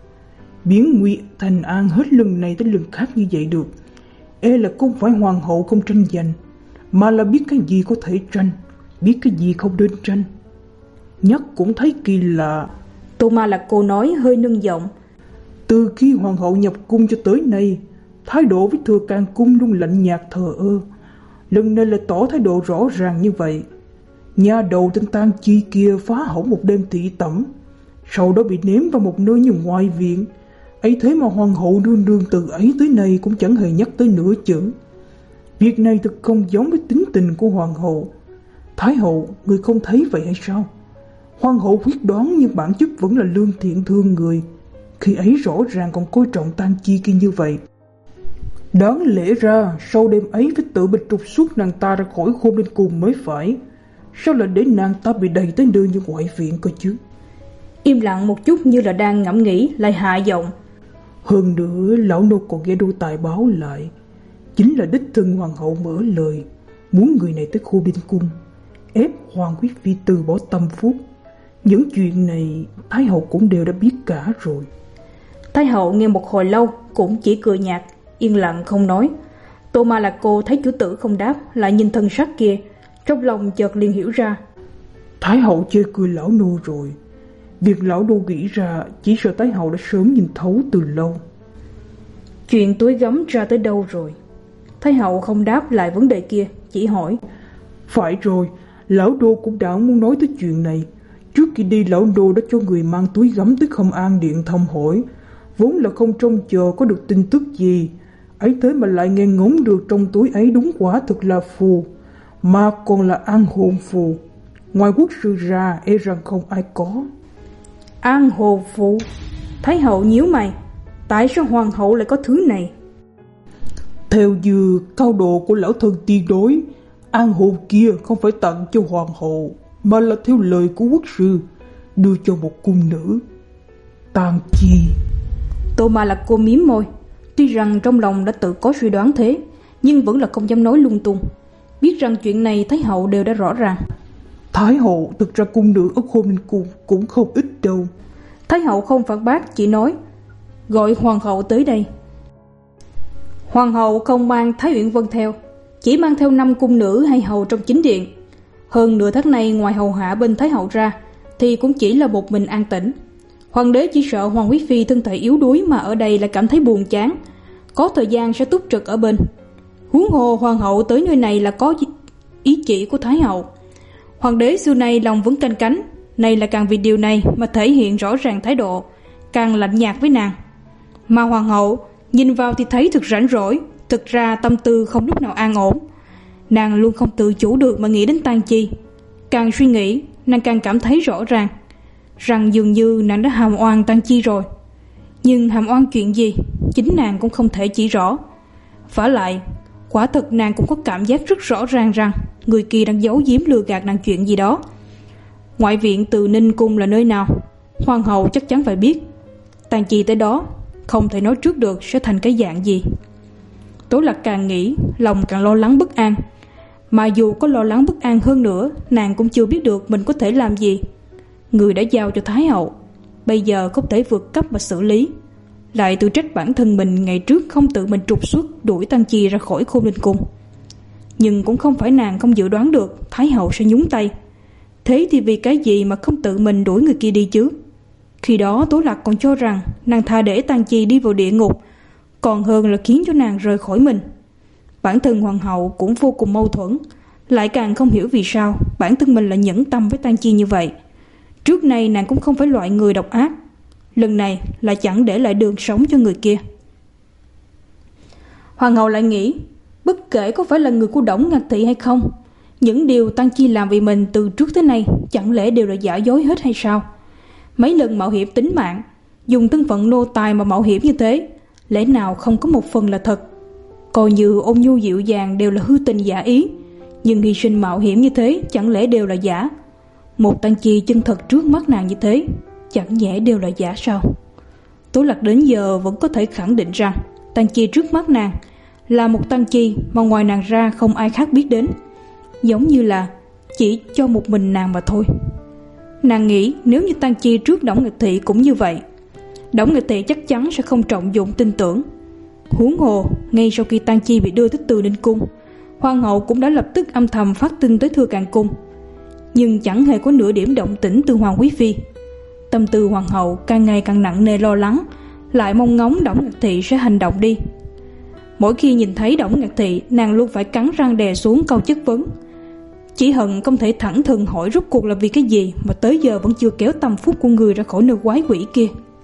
Biến nguy thành an hết lần này tới lần khác như vậy được, e là không phải hoàng hậu không tranh giành, mà là biết cái gì có thể tranh, biết cái gì không nên tranh. Nhắc cũng thấy kỳ lạ. Tô Ma Lạc Cô nói hơi nâng giọng. Từ khi hoàng hậu nhập cung cho tới nay, thái độ với thừa càng cung luôn lạnh nhạt thờ ơ. Lần này lại tỏ thái độ rõ ràng như vậy. Nhà đầu tên Tang Chi kia phá hỏng một đêm thị tẩm, sau đó bị ném vào một nơi như ngoại viện. Ấy thế mà hoàng hậu đương đương từ ấy tới nay cũng chẳng hề nhắc tới nửa chữ. Việc này thật không giống với tính tình của hoàng hậu. Thái hậu, người không thấy vậy hay sao? Hoàng hậu quyết đoán nhưng bản chất vẫn là lương thiện thương người. Khi ấy rõ ràng còn coi trọng Tang Chi kia như vậy. Đáng lẽ ra sau đêm ấy phải tự mình trục xuất nàng ta ra khỏi Khôn Ninh Cung mới phải. Sao lại để nàng ta bị đẩy tới nơi như ngoại viện cơ chứ? Im lặng một chút như là đang ngẫm nghĩ, lại hạ giọng. Hơn nữa lão nô còn nghe đô tài báo lại, chính là đích thân hoàng hậu mở lời muốn người này tới Khôn Ninh Cung, ép Hoàng quý phi từ bỏ tâm phúc. Những chuyện này thái hậu cũng đều đã biết cả rồi. Thái hậu nghe một hồi lâu cũng chỉ cười nhạt, yên lặng không nói. Tô Ma Lạc Cô thấy chủ tử không đáp, lại nhìn thân sắc kia, trong lòng chợt liền hiểu ra. Thái hậu chê cười lão nô rồi. Việc lão nô nghĩ ra chỉ sợ thái hậu đã sớm nhìn thấu từ lâu. Chuyện túi gấm ra tới đâu rồi? Thái hậu không đáp lại vấn đề kia, chỉ hỏi. Phải rồi, lão đô cũng đã muốn nói tới chuyện này. Trước khi đi lão đô đã cho người mang túi gấm tới Khâm An Điện thăm hỏi, vốn là không trông chờ có được tin tức gì. Ấy thế mà lại nghe ngóng được trong túi ấy đúng quả thực là phù, mà còn là an hồn phù. Ngoài quốc sư ra e rằng không ai có. An hồn phù? Thái hậu nhíu mày, tại sao hoàng hậu lại có thứ này? Theo như cao độ của lão thân tiên đối, an hồn kia không phải tặng cho hoàng hậu, mà là theo lời của quốc sư đưa cho một cung nữ. Tang Chi. Tô Ma Lạc Cô mím môi, tuy rằng trong lòng đã tự có suy đoán thế, nhưng vẫn là không dám nói lung tung. biết rằng chuyện này Thái hậu đều đã rõ ràng. Thái hậu, thực ra cung nữ ở Khôn Ninh Cung cũng không ít đâu. Thái hậu không phản bác, chỉ nói: gọi hoàng hậu tới đây. Hoàng hậu không mang Thái Uyển Vân theo, chỉ mang theo năm cung nữ hay hầu trong chính điện. Hơn nửa tháng nay ngoài hầu hạ bên Thái hậu ra thì cũng chỉ là một mình An Tĩnh. Hoàng đế chỉ sợ Hoàng quý phi thân thể yếu đuối mà ở đây lại cảm thấy buồn chán, có thời gian sẽ túc trực ở bên. Huống hồ hoàng hậu tới nơi này là có ý chỉ của Thái hậu. Hoàng đế xưa nay lòng vẫn canh cánh, nay là càng vì điều này mà thể hiện rõ ràng thái độ, càng lạnh nhạt với nàng. Mà hoàng hậu nhìn vào thì thấy thực rảnh rỗi, thực ra tâm tư không lúc nào an ổn. Nàng luôn không tự chủ được mà nghĩ đến Tang Chi. Càng suy nghĩ, nàng càng cảm thấy rõ ràng rằng dường như nàng đã hàm oan Tang Chi rồi. Nhưng hàm oan chuyện gì, chính nàng cũng không thể chỉ rõ. Vả lại, quả thực nàng cũng có cảm giác rất rõ ràng rằng người kia đang giấu giếm lừa gạt nàng chuyện gì đó. Ngoại viện Từ Ninh Cung là nơi nào, hoàng hậu chắc chắn phải biết. Tang Chi tới đó, không thể nói trước được sẽ thành cái dạng gì. Tố Lạc càng nghĩ, lòng càng lo lắng bất an. Mà dù có lo lắng bất an hơn nữa, nàng cũng chưa biết được mình có thể làm gì. Người đã giao cho Thái hậu, bây giờ không thể vượt cấp mà xử lý. Lại tự trách bản thân mình ngày trước không tự mình trục xuất đuổi Tang Chi ra khỏi Khôn Ninh Cung. Nhưng cũng không phải nàng không dự đoán được Thái hậu sẽ nhúng tay. Thế thì vì cái gì mà không tự mình đuổi người kia đi chứ? Khi đó Tố Lạc còn cho rằng nàng thà để Tang Chi đi vào địa ngục còn hơn là khiến cho nàng rời khỏi mình. Bản thân hoàng hậu cũng vô cùng mâu thuẫn, lại càng không hiểu vì sao bản thân mình lại nhẫn tâm với Tang Chi như vậy. Trước nay nàng cũng không phải loại người độc ác, lần này lại chẳng để lại đường sống cho người kia. Hoàng hậu lại nghĩ, bất kể có phải là người của Đổng Ngạc Thị hay không, những điều Tang Chi làm vì mình từ trước tới nay chẳng lẽ đều là giả dối hết hay sao? Mấy lần mạo hiểm tính mạng, dùng thân phận nô tài mà mạo hiểm như thế, lẽ nào không có một phần là thật? Coi như ôn nhu dịu dàng đều là hư tình giả ý, nhưng hy sinh mạo hiểm như thế chẳng lẽ đều là giả? Một Tang Chi chân thật trước mắt nàng như thế, chẳng nhẽ đều là giả sao? Tố Lạc đến giờ vẫn có thể khẳng định rằng Tang Chi trước mắt nàng là một Tang Chi mà ngoài nàng ra không ai khác biết đến, giống như là chỉ cho một mình nàng mà thôi. Nàng nghĩ nếu như Tang Chi trước Đổng Ngạc Thị cũng như vậy, Đổng Ngạc Thị chắc chắn sẽ không trọng dụng tin tưởng. Huống hồ, ngay sau khi Tang Chi bị đưa tới Từ Ninh Cung, hoàng hậu cũng đã lập tức âm thầm phát tin tới Thừa Càn Cung, nhưng chẳng hề có nửa điểm động tĩnh từ Hoàng quý phi. Tâm tư hoàng hậu càng ngày càng nặng nề lo lắng, lại mong ngóng Đổng Ngạc Thị sẽ hành động đi. Mỗi khi nhìn thấy Đổng Ngạc Thị, nàng luôn phải cắn răng đè xuống câu chất vấn, chỉ hận không thể thẳng thừng hỏi rốt cuộc là vì cái gì mà tới giờ vẫn chưa kéo tâm phúc của người ra khỏi nơi quái quỷ kia.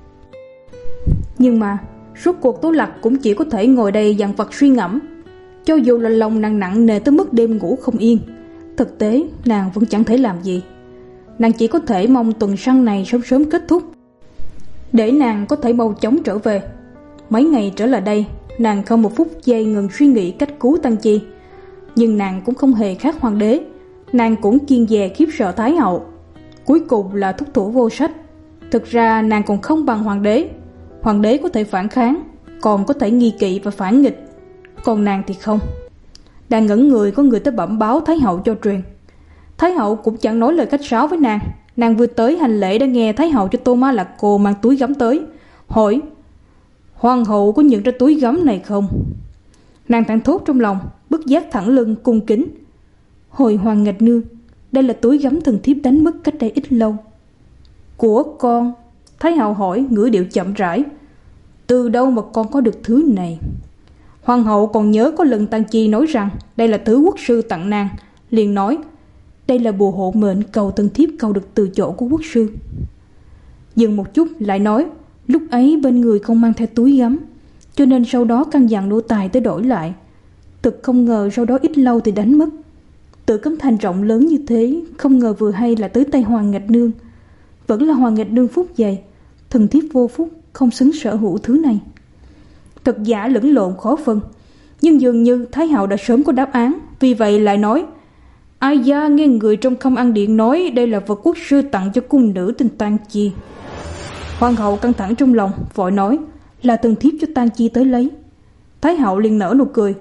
Nhưng mà rốt cuộc Tố Lạc cũng chỉ có thể ngồi đây dằn vặt suy ngẫm. Cho dù là lòng nàng nặng nề tới mức đêm ngủ không yên, thực tế nàng vẫn chẳng thể làm gì. Nàng chỉ có thể mong tuần săn này sớm sớm kết thúc, để nàng có thể mau chóng trở về. Mấy ngày trở lại đây, nàng không một phút giây ngừng suy nghĩ cách cứu Tang Chi. Nhưng nàng cũng không hề khác hoàng đế, nàng cũng kiêng dè khiếp sợ Thái hậu. Cuối cùng là thúc thủ vô sách. Thực ra nàng còn không bằng hoàng đế. Hoàng đế có thể phản kháng, còn có thể nghi kỵ và phản nghịch, còn nàng thì không. Đang ngẩn người, có người tới bẩm báo Thái hậu cho truyền. Thái hậu cũng chẳng nói lời khách sáo với nàng. Nàng vừa tới hành lễ đã nghe Thái hậu cho Tô Ma Lạc Cô mang túi gấm tới, hỏi hoàng hậu có nhận ra túi gấm này không? Nàng thẳng thốt trong lòng, bất giác thẳng lưng cung kính. Hồi hoàng ngạch nương, đây là túi gấm thần thiếp đánh mất cách đây ít lâu. Của con? Thái hậu hỏi, ngữ điệu chậm rãi. Từ đâu mà con có được thứ này? Hoàng hậu còn nhớ có lần Tang Chi nói rằng đây là thứ quốc sư tặng nàng, liền nói đây là bùa hộ mệnh cầu thần thiếp cầu được từ chỗ của quốc sư. Dừng một chút lại nói, lúc ấy bên người không mang theo túi gấm, cho nên sau đó căn dặn nô tài tới đổi lại. Thực không ngờ sau đó ít lâu thì đánh mất. Tự Cấm Thành rộng lớn như thế, không ngờ vừa hay là tới tay hoàng ngạch nương. Vẫn là hoàng ngạch nương phúc dày, thần thiếp vô phúc, không xứng sở hữu thứ này. Thật giả lẫn lộn khó phân, nhưng dường như Thái hậu đã sớm có đáp án, vì vậy lại nói, ai da nghe người trong Không Ăn Điện nói đây là vật quốc sư tặng cho cung nữ tên Tang Chi. Hoàng hậu căng thẳng trong lòng, vội nói, là thần thiếp cho Tang Chi tới lấy. Thái hậu liền nở nụ cười,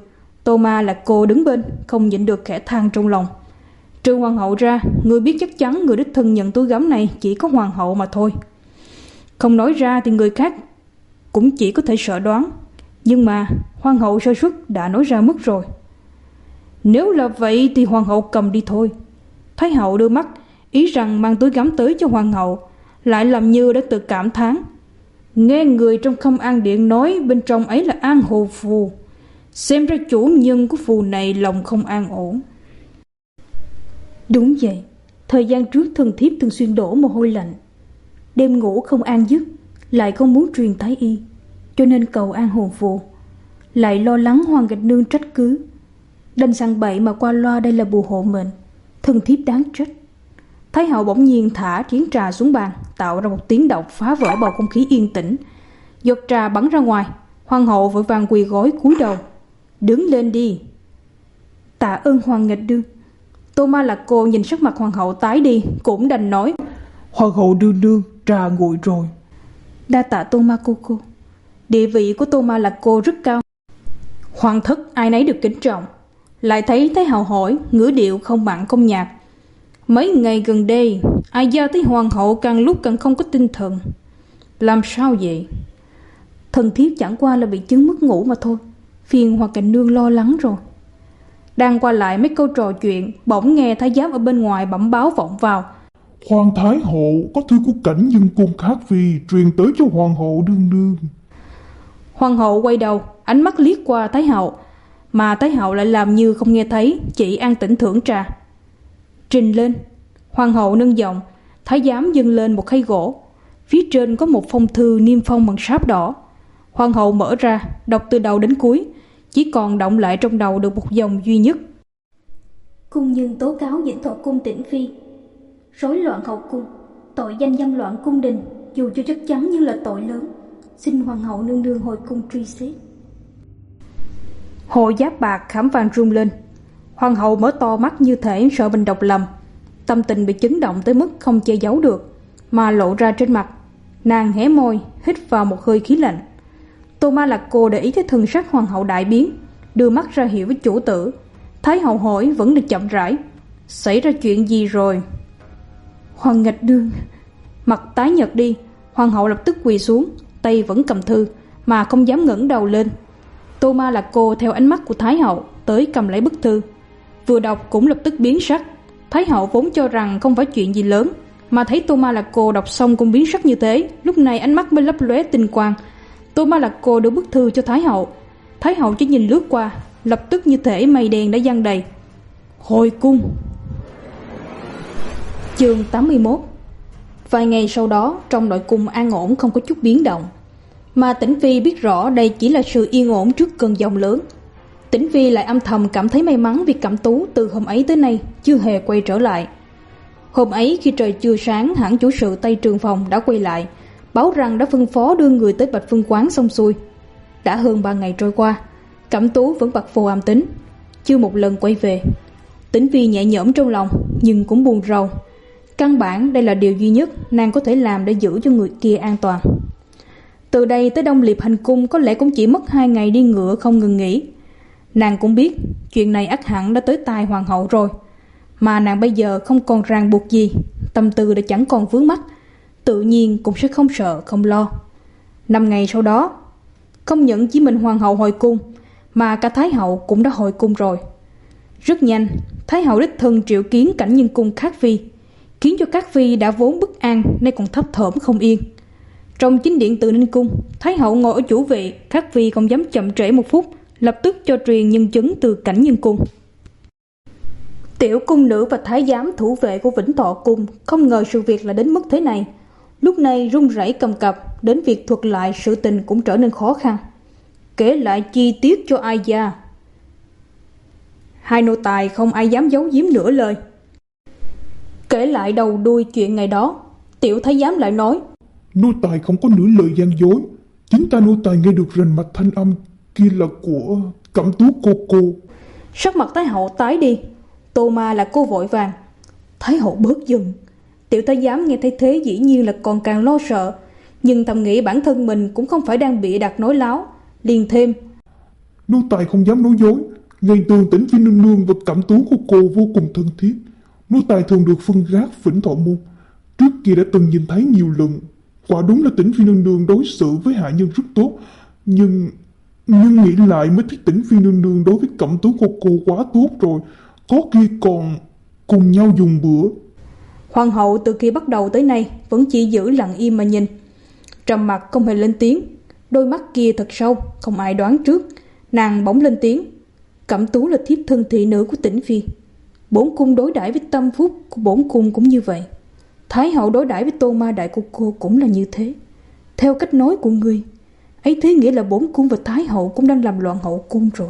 Tô Ma là cô đứng bên, không nhịn được khẽ than trong lòng. Trừ hoàng hậu ra, người biết chắc chắn người đích thân nhận túi gấm này chỉ có hoàng hậu mà thôi. Không nói ra thì người khác cũng chỉ có thể sợ đoán. Nhưng mà hoàng hậu sơ suất đã nói ra mất rồi. Nếu là vậy thì hoàng hậu cầm đi thôi. Thái hậu đưa mắt, ý rằng mang túi gấm tới cho hoàng hậu, lại làm như đã tự cảm thán. Nghe người trong Khâm An Điện nói bên trong ấy là An Hồ phù. Xem ra chủ nhân của phù này lòng không an ổn. Đúng vậy, thời gian trước thần thiếp thường xuyên đổ mồ hôi lạnh. Đêm ngủ không an giấc, lại không muốn truyền thái y, cho nên cầu An Hồn phù. Lại lo lắng Hoàng Gạch Nương trách cứ, đành sằng bậy mà qua loa đây là bùa hộ mệnh. Thần thiếp đáng trách. Thái hậu bỗng nhiên thả chén trà xuống bàn, tạo ra một tiếng động phá vỡ bầu không khí yên tĩnh. Giọt trà bắn ra ngoài. Hoàng hậu vội vàng quỳ gối cúi đầu. Đứng lên đi. Tạ ơn Hoàng Nghịch Đương. Tô Ma Lạc Cô nhìn sắc mặt hoàng hậu tái đi, cũng đành nói. Hoàng hậu đương đương, trà nguội rồi. Đa tạ Tô Ma cô cô. Địa vị của Tô Ma Lạc Cô rất cao, hoàng thất ai nấy được kính trọng. Lại thấy Thái hậu hỏi, ngữ điệu không mặn không nhạt. Mấy ngày gần đây, ai giao thấy hoàng hậu càng lúc càng không có tinh thần. Làm sao vậy? Thần thiếp chẳng qua là bị chứng mất ngủ mà thôi. Phiền Hoàng Cảnh Nương lo lắng rồi. Đang qua lại mấy câu trò chuyện, bỗng nghe thái giám ở bên ngoài bẩm báo vọng vào. Hoàng thái hậu có thư của Cảnh Nhân Cung Khác Phi truyền tới cho hoàng hậu đương đương. Hoàng hậu quay đầu, ánh mắt liếc qua Thái hậu, mà Thái hậu lại làm như không nghe thấy, chỉ an tĩnh thưởng trà. Trình lên. Hoàng hậu nâng giọng, thái giám dâng lên một khay gỗ. Phía trên có một phong thư niêm phong bằng sáp đỏ. Hoàng hậu mở ra, đọc từ đầu đến cuối, chỉ còn động lại trong đầu được một dòng duy nhất. Cung nhân tố cáo Vĩnh Thọ Cung Tĩnh Phi rối loạn hậu cung, tội danh dâm loạn cung đình, dù cho chắc chắn như là tội lớn, xin hoàng hậu nương nương hồi cung truy xét. Hộ giáp bạc khảm vàng rung lên. Hoàng hậu mở to mắt như thể sợ mình đọc lầm. Tâm tình bị chấn động tới mức không che giấu được, mà lộ ra trên mặt. Nàng hé môi, hít vào một hơi khí lạnh. Tô Ma Lạc Cô để ý thấy thần sắc hoàng hậu đại biến, đưa mắt ra hiệu với chủ tử. Thái hậu hỏi vẫn được chậm rãi. Xảy ra chuyện gì rồi? Hoàng Nghịch Đương. Mặt tái nhợt đi. Hoàng hậu lập tức quỳ xuống, tay vẫn cầm thư, mà không dám ngẩng đầu lên. Tô Ma Lạc Cô theo ánh mắt của Thái hậu tới cầm lấy bức thư, vừa đọc cũng lập tức biến sắc. Thái hậu vốn cho rằng không phải chuyện gì lớn, mà thấy Tô Ma Lạc Cô đọc xong cũng biến sắc như thế, lúc này ánh mắt mới lấp lóe tinh quang. Tô Ma Lạc Cô đưa bức thư cho Thái hậu. Thái hậu chỉ nhìn lướt qua, lập tức như thể mây đen đã giăng đầy. Hồi cung. Chương tám mươi mốt. Vài ngày sau đó, trong nội cung an ổn không có chút biến động, mà Tĩnh Phi biết rõ đây chỉ là sự yên ổn trước cơn giông lớn. Tĩnh Phi lại âm thầm cảm thấy may mắn vì Cẩm Tú từ hôm ấy tới nay chưa hề quay trở lại. Hôm ấy khi trời chưa sáng, hẳn chủ sự Tây Trường Phòng đã quay lại, báo rằng đã phân phó đưa người tới Bạch Phương Quán xong xuôi. Đã hơn ba ngày trôi qua, Cẩm Tú vẫn bặt vô âm tính, chưa một lần quay về. Tĩnh Phi nhẹ nhõm trong lòng, nhưng cũng buồn rầu. Căn bản đây là điều duy nhất nàng có thể làm để giữ cho người kia an toàn. Từ đây tới Đông Liệp hành cung có lẽ cũng chỉ mất hai ngày đi ngựa không ngừng nghỉ. Nàng cũng biết chuyện này ắt hẳn đã tới tai hoàng hậu rồi, mà nàng bây giờ không còn ràng buộc gì, tâm tư đã chẳng còn vướng mắc, tự nhiên cũng sẽ không sợ không lo. Năm ngày sau đó, không những chỉ mình hoàng hậu hồi cung, mà cả Thái hậu cũng đã hồi cung rồi. Rất nhanh, Thái hậu đích thân triệu kiến Cảnh Nhân Cung Khác Phi, khiến cho Các Phi đã vốn bất an nay còn thấp thởm không yên. Trong chính điện Từ Ninh Cung, Thái hậu ngồi ở chủ vị, Các Phi không dám chậm trễ một phút, lập tức cho truyền nhân chứng từ Cảnh Nhân Cung. Tiểu cung nữ và thái giám thủ vệ của Vĩnh Thọ Cung không ngờ sự việc là đến mức thế này. Lúc này run rẩy cầm cập, đến việc thuật lại sự tình cũng trở nên khó khăn. Kể lại chi tiết cho ai gia. Hai nô tài không ai dám giấu giếm nửa lời. Kể lại đầu đuôi chuyện ngày đó, tiểu thái giám lại nói: Nô tài không có nửa lời gian dối. Chính ta nô tài nghe được rành mạch thanh âm kia là của Cẩm Tú cô cô. Sắc mặt Thái hậu tái đi. Tô Ma là cô vội vàng: Thái hậu bớt giận. Tiểu thái giám nghe thấy thế dĩ nhiên là còn càng lo sợ, nhưng thầm nghĩ bản thân mình cũng không phải đang bịa đặt nói láo, liền thêm: Nô tài không dám nói dối. Ngày thường Tĩnh Phi nương nương và cảm tú của cô vô cùng thân thiết. Nô tài thường được phân gác Vĩnh Thọ môn. Trước kia đã từng nhìn thấy nhiều lần. Quả đúng là Tĩnh Phi nương nương đối xử với hạ nhân rất tốt. Nhưng nhưng nghĩ lại mới thấy Tĩnh Phi nương nương đối với cẩm tú của cô quá tốt rồi. Có khi còn cùng nhau dùng bữa. Hoàng hậu từ khi bắt đầu tới nay vẫn chỉ giữ lặng im mà nhìn, trầm mặc không hề lên tiếng. Đôi mắt kia thật sâu, không ai đoán trước. Nàng bỗng lên tiếng. Cẩm tú là thiếp thân thị nữ của Tĩnh Phi. Bổn cung đối đãi với tâm phúc của bổn cung cũng như vậy. Thái hậu đối đãi với tô ma đại của cô cũng là như thế. Theo cách nói của ngươi, ấy thế nghĩa là bổn cung và thái hậu cũng đang làm loạn hậu cung rồi.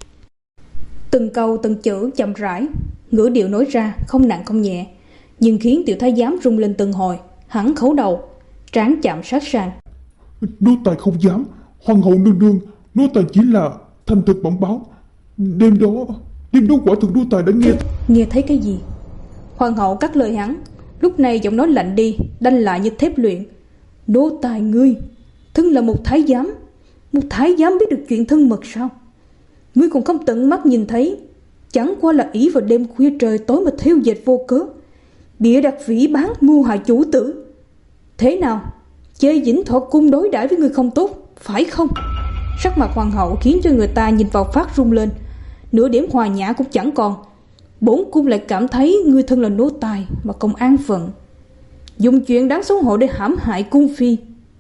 Từng câu từng chữ chậm rãi, ngữ điệu nói ra không nặng không nhẹ, nhưng khiến tiểu thái giám rung lên từng hồi, hẳn khấu đầu, trán chạm sát sàn. Nô tài không dám. Hoàng hậu nương nương, nô tài chỉ là thành thực bẩm báo. Đêm đó, đêm đó quả thực nô tài đã nghe Nghe thấy cái gì? Hoàng hậu cắt lời hắn. Lúc này giọng nói lạnh đi, đanh lại như thép luyện. Nô tài ngươi, thân là một thái giám, một thái giám biết được chuyện thân mật sao? Ngươi còn không tận mắt nhìn thấy, chẳng qua là ỷ vào đêm khuya trời tối mà thêu dệt vô cớ, bịa đặt vĩ bán mưu hại chủ tử. Thế nào, chê Vĩnh Thọ cung đối đãi với ngươi không tốt, phải không? Sắc mặt hoàng hậu khiến cho người ta nhìn vào phát rung lên, nửa điểm hòa nhã cũng chẳng còn. Bổn cung lại cảm thấy ngươi thân là nô tài mà không an phận, dùng chuyện đáng xấu hổ để hãm hại cung phi.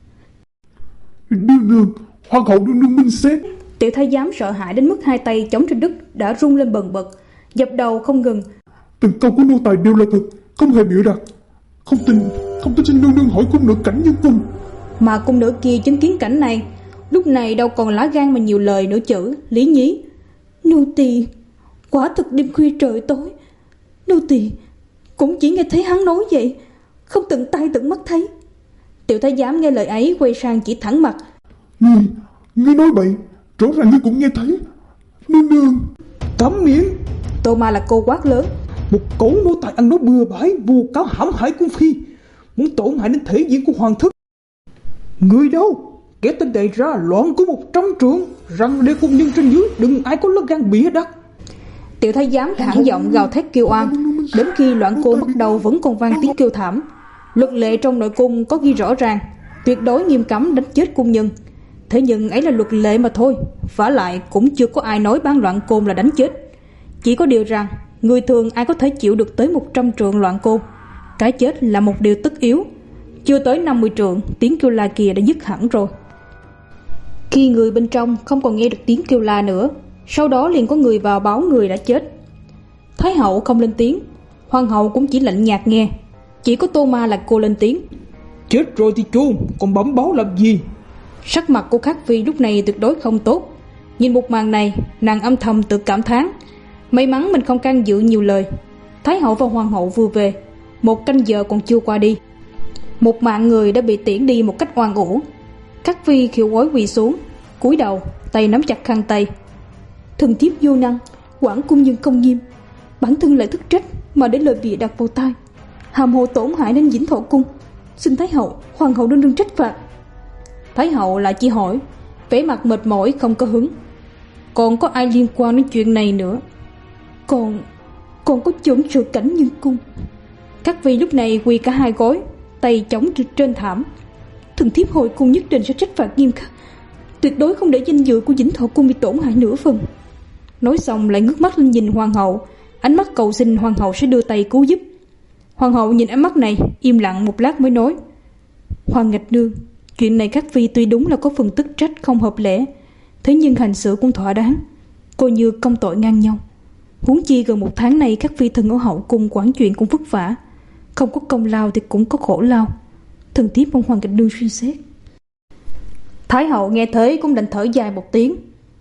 Nương nương, hoàng hậu nương nương minh xét. Tiểu thái giám sợ hãi đến mức hai tay chống trên đất đã rung lên bần bật, dập đầu không ngừng. Từng câu của nô tài đều là thật, không hề bịa đặt. Không tin, không tin xin nương nương hỏi cung nữ Cảnh Nhân Cung. Mà cung nữ kia chứng kiến cảnh này, lúc này đâu còn lá gan mà nhiều lời nữa chữ, lý nhí. Nô tỳ quả thực đêm khuya trời tối, nô tỳ cũng chỉ nghe thấy hắn nói vậy, không tận tay tận mắt thấy. Tiểu thái giám nghe lời ấy quay sang chỉ thẳng mặt. Ngươi, ngươi nói bậy, rõ ràng ngươi cũng nghe thấy. Nương nương. Cấm miệng. Tô Ma là cô quát lớn. Một cẩu nô tài ăn nói bừa bãi, vu cáo hãm hại cung phi, muốn tổn hại đến thể diện của hoàng thất. Người đâu? Kẻ tên đề ra loạn của một trăm trượng, rằng để cung nhân trên dưới đừng ai có lá gan bịa đặt. Tiểu thái giám hãng giọng gào thét kêu oan. Đến khi loạn côn bắt đầu vẫn còn vang tiếng kêu thảm. Luật lệ trong nội cung có ghi rõ ràng, tuyệt đối nghiêm cấm đánh chết cung nhân. Thế nhưng ấy là luật lệ mà thôi, vả lại cũng chưa có ai nói ban loạn côn là đánh chết. Chỉ có điều rằng người thường ai có thể chịu được tới một trăm trượng loạn côn. Cái chết là một điều tất yếu. Chưa tới năm mươi trượng, tiếng kêu la kia đã dứt hẳn rồi. Khi người bên trong không còn nghe được tiếng kêu la nữa, sau đó liền có người vào báo người đã chết. Thái hậu không lên tiếng, hoàng hậu cũng chỉ lạnh nhạt nghe. Chỉ có Tô Ma là cô lên tiếng. Chết rồi thì chôn, còn bẩm báo làm gì? Sắc mặt của Khắc Phi lúc này tuyệt đối không tốt. Nhìn một màn này, nàng âm thầm tự cảm thán. May mắn mình không can dự nhiều lời. Thái hậu và hoàng hậu vừa về, một canh giờ còn chưa qua đi. Một mạng người đã bị tiễn đi một cách oan uổng. Khắc Phi khiêu gối quỳ xuống, cúi đầu, tay nắm chặt khăn tay. Thần thiếp vô năng, quản cung nhân không nghiêm, bản thân lại thức trách mà để lời bịa đặt vào tai, hàm hồ tổn hại đến Vĩnh Thọ cung, xin thái hậu, hoàng hậu đương đương trách phạt. Thái hậu lại chỉ hỏi, vẻ mặt mệt mỏi không có hứng. Còn có ai liên quan đến chuyện này nữa? Còn Còn có chuẩn sự Cảnh Nhân Cung. Các vị lúc này quỳ cả hai gối, tay chống trên thảm. Thần thiếp hội cung nhất định sẽ trách phạt nghiêm khắc, tuyệt đối không để danh dự của Vĩnh Thọ cung bị tổn hại nửa phần. Nói xong lại ngước mắt lên nhìn hoàng hậu, ánh mắt cầu xin hoàng hậu sẽ đưa tay cứu giúp. Hoàng hậu nhìn ánh mắt này, im lặng một lát mới nói. Hoàng ngạch nương, chuyện này Khắc Phi tuy đúng là có phần tức trách không hợp lẽ, thế nhưng hành xử cũng thỏa đáng, coi như công tội ngang nhau. Huống chi gần một tháng nay Khắc Phi thân ở hậu cung quản chuyện cũng vất vả, không có công lao thì cũng có khổ lao. Thần thiếp mong hoàng ngạch nương suy xét. Thái hậu nghe thế cũng đành thở dài một tiếng.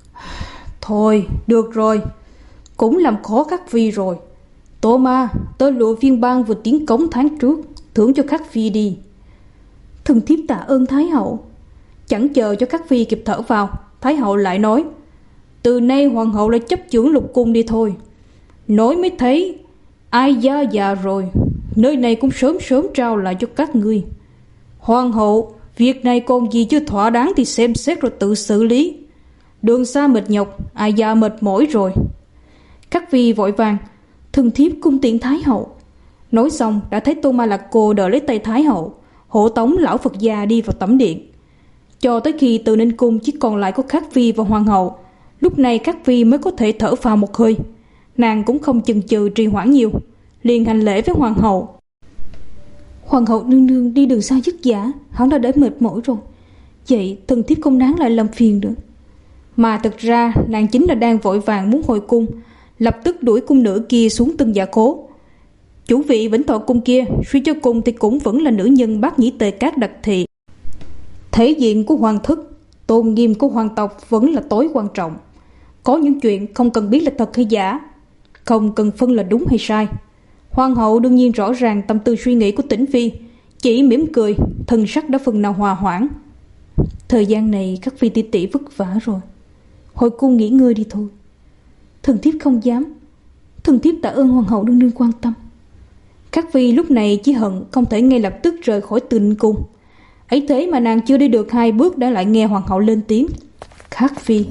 Thôi được rồi, cũng làm khó Khắc Phi rồi. Tô Ma, tơ lụa phiên bang vừa tiến cống tháng trước, thưởng cho Khắc Phi đi. Thần thiếp tạ ơn thái hậu. Chẳng chờ cho Khắc Phi kịp thở vào, thái hậu lại nói. Từ nay hoàng hậu lại chấp chưởng lục cung đi thôi. Nói mới thấy, ai gia già rồi, nơi này cũng sớm sớm trao lại cho các ngươi. Hoàng hậu, việc này còn gì chưa thỏa đáng thì xem xét rồi tự xử lý. Đường xa mệt nhọc, ai gia mệt mỏi rồi, Các vị vội vàng: "Thần thiếp cung tiễn Thái hậu." Nói xong đã thấy Tô Ma Lạc Cô đỡ lấy tay Thái hậu, hộ tống lão Phật già đi vào tẩm điện. Cho tới khi Từ Ninh cung chỉ còn lại có Các Phi và hoàng hậu, lúc này Các Phi mới có thể thở phào một hơi. Nàng cũng không chần chừ trì hoãn nhiều, liền hành lễ với hoàng hậu. "Hoàng hậu nương nương đi đường xa vất vả, hẳn đã đợi mệt mỏi rồi. Vậy thần thiếp không đáng lại làm phiền nữa." Mà thực ra nàng chính là đang vội vàng muốn hồi cung, lập tức đuổi cung nữ kia xuống Tân Dạ Khố. Chủ vị Vĩnh Thọ cung kia suy cho cùng thì cũng vẫn là nữ nhân Bát Nhĩ Tề Cát đặc thị. Thể diện của hoàng thất, tôn nghiêm của hoàng tộc vẫn là tối quan trọng. Có những chuyện không cần biết là thật hay giả, không cần phân là đúng hay sai. Hoàng hậu đương nhiên rõ ràng tâm tư suy nghĩ của Tĩnh Phi, chỉ mỉm cười, thân sắc đã phần nào hòa hoãn. "Thời gian này các phi tỷ tỷ vất vả rồi, hồi cung nghỉ ngơi đi thôi." "Thần thiếp không dám, thần thiếp tạ ơn hoàng hậu nương nương quan tâm." Các phi lúc này chỉ hận không thể ngay lập tức rời khỏi Từ Ninh cung. Ấy thế mà nàng chưa đi được hai bước đã lại nghe hoàng hậu lên tiếng: "Các phi."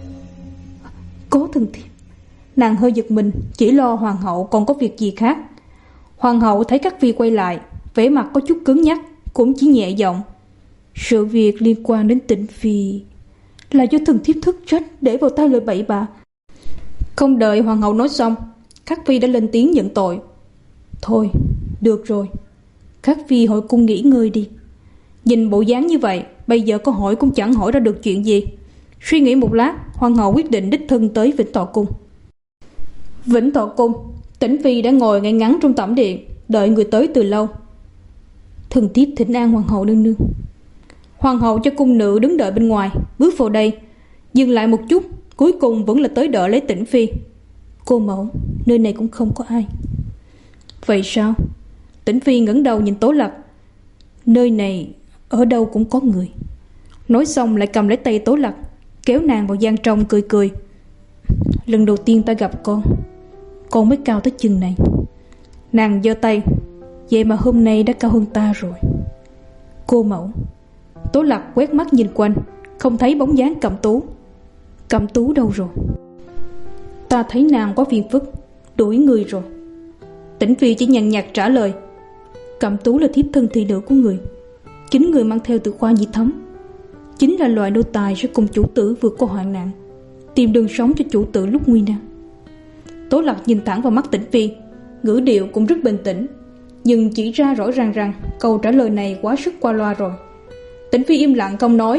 "Có thần thiếp." Nàng hơi giật mình, chỉ lo hoàng hậu còn có việc gì khác. Hoàng hậu thấy Các Phi quay lại, vẻ mặt có chút cứng nhắc, cũng chỉ nhẹ giọng: "Sự việc liên quan đến Tĩnh Phi là do thần thiếp thất trách để vào tay lời bậy bạ." Không đợi hoàng hậu nói xong, Các Phi đã lên tiếng nhận tội. "Thôi, được rồi, Các Phi hồi cung nghỉ ngơi đi." Nhìn bộ dáng như vậy, bây giờ có hỏi cũng chẳng hỏi ra được chuyện gì. Suy nghĩ một lát, hoàng hậu quyết định đích thân tới Vĩnh Thọ cung. Vĩnh Thọ cung, Tĩnh Phi đã ngồi ngay ngắn trong tẩm điện, đợi người tới từ lâu. "Thần thiếp thỉnh an hoàng hậu nương nương." Hoàng hậu cho cung nữ đứng đợi bên ngoài, bước vào đây, dừng lại một chút, cuối cùng vẫn là tới đỡ lấy Tĩnh Phi. "Cô mẫu, nơi này cũng không có ai." "Vậy sao?" Tĩnh Phi ngẩng đầu nhìn Tố Lặc. "Nơi này ở đâu cũng có người." Nói xong lại cầm lấy tay Tố Lặc, kéo nàng vào gian trong, cười cười. "Lần đầu tiên ta gặp con, con mới cao tới chừng này." Nàng giơ tay: "Vậy mà hôm nay đã cao hơn ta rồi." "Cô mẫu." Tố Lặc quét mắt nhìn quanh, không thấy bóng dáng Cẩm Tú. "Cẩm Tú đâu rồi?" "Ta thấy nàng quá phiền phức, đuổi người rồi." Tĩnh Phi chỉ nhàn nhạt trả lời: "Cẩm Tú là thiếp thân thị nữ của người, chính người mang theo từ khoa nhi thấm, chính là loại nô tài sẽ cùng chủ tử vượt qua hoạn nạn, tìm đường sống cho chủ tử lúc nguy nan." Tố Lặc nhìn thẳng vào mắt Tĩnh Phi, ngữ điệu cũng rất bình tĩnh, nhưng chỉ ra rõ ràng rằng câu trả lời này quá sức qua loa rồi. Tĩnh Phi im lặng không nói.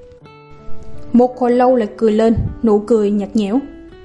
Một hồi lâu lại cười lên, nụ cười nhạt nhẽo: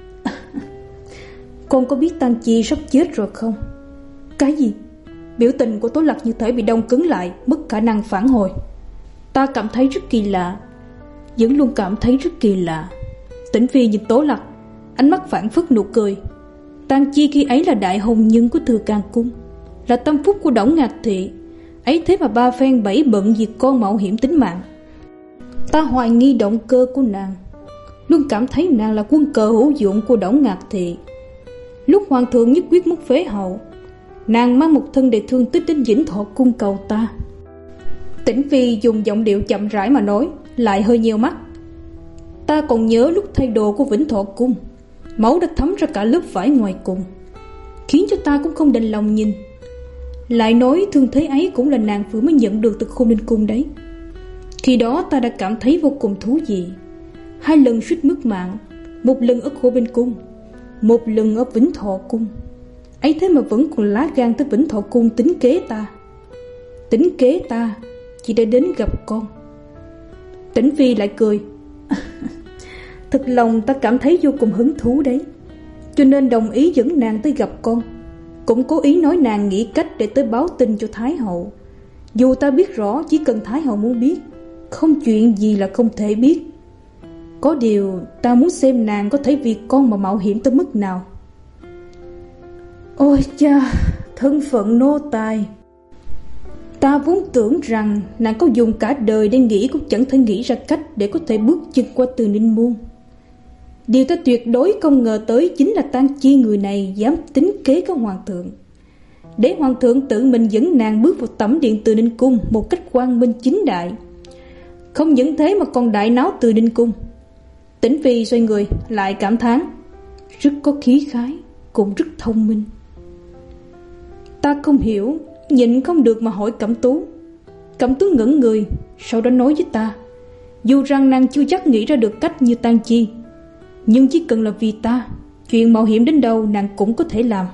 "Con có biết Tăng Chi sắp chết rồi không?" "Cái gì?" Biểu tình của Tố Lặc như thể bị đông cứng lại, mất khả năng phản hồi. "Ta cảm thấy rất kỳ lạ, vẫn luôn cảm thấy rất kỳ lạ." Tĩnh Phi nhìn Tố Lặc, ánh mắt phảng phất nụ cười. Tăng Chi khi ấy là đại hôn nhân của Thừa Can cung, là tâm phúc của Đổng Ngạc thị, ấy thế mà ba phen bảy bận vì con mạo hiểm tính mạng. Ta hoài nghi động cơ của nàng, luôn cảm thấy nàng là quân cờ hữu dụng của Đổng Ngạc thị. Lúc hoàng thượng nhất quyết mất phế hậu, nàng mang một thân để thương tích đến Vĩnh Thọ cung cầu ta." Tĩnh Phi dùng giọng điệu chậm rãi mà nói, lại hơi nheo mắt: "Ta còn nhớ lúc thay đồ của Vĩnh Thọ cung, máu đã thấm ra cả lớp vải ngoài cùng, khiến cho ta cũng không đành lòng nhìn. Lại nói thương thế ấy cũng là nàng vừa mới nhận được từ Khôn Ninh cung đấy. Khi đó ta đã cảm thấy vô cùng thú vị. Hai lần suýt mất mạng, một lần ở Khôn Ninh cung, một lần ở Vĩnh Thọ cung. Ấy thế mà vẫn còn lá gan tới Vĩnh Thọ cung tính kế ta. Tính kế ta chỉ để đến gặp con." Tĩnh Phi lại cười: "Thật lòng ta cảm thấy vô cùng hứng thú đấy, cho nên đồng ý dẫn nàng tới gặp con. Cũng cố ý nói nàng nghĩ cách để tới báo tin cho Thái hậu. Dù ta biết rõ chỉ cần Thái hậu muốn biết, không chuyện gì là không thể biết. Có điều ta muốn xem nàng có thể vì con mà mạo hiểm tới mức nào." "Ôi cha, thân phận nô tài. Ta vốn tưởng rằng nàng có dùng cả đời để nghĩ cũng chẳng thể nghĩ ra cách để có thể bước chân qua Từ Ninh môn. Điều ta tuyệt đối không ngờ tới chính là Tăng Chi người này dám tính kế với hoàng thượng, để hoàng thượng tự mình dẫn nàng bước vào tẩm điện Từ Ninh cung một cách quang minh chính đại. Không những thế mà còn đại náo Từ Ninh cung." Tĩnh Phi xoay người lại cảm thán: "Rất có khí khái, cũng rất thông minh. Ta không hiểu, nhịn không được mà hỏi Cẩm Tú. Cẩm Tú ngẩn người, sau đó nói với ta, dù rằng nàng chưa chắc nghĩ ra được cách như Tang Chi, nhưng chỉ cần là vì ta, chuyện mạo hiểm đến đâu nàng cũng có thể làm.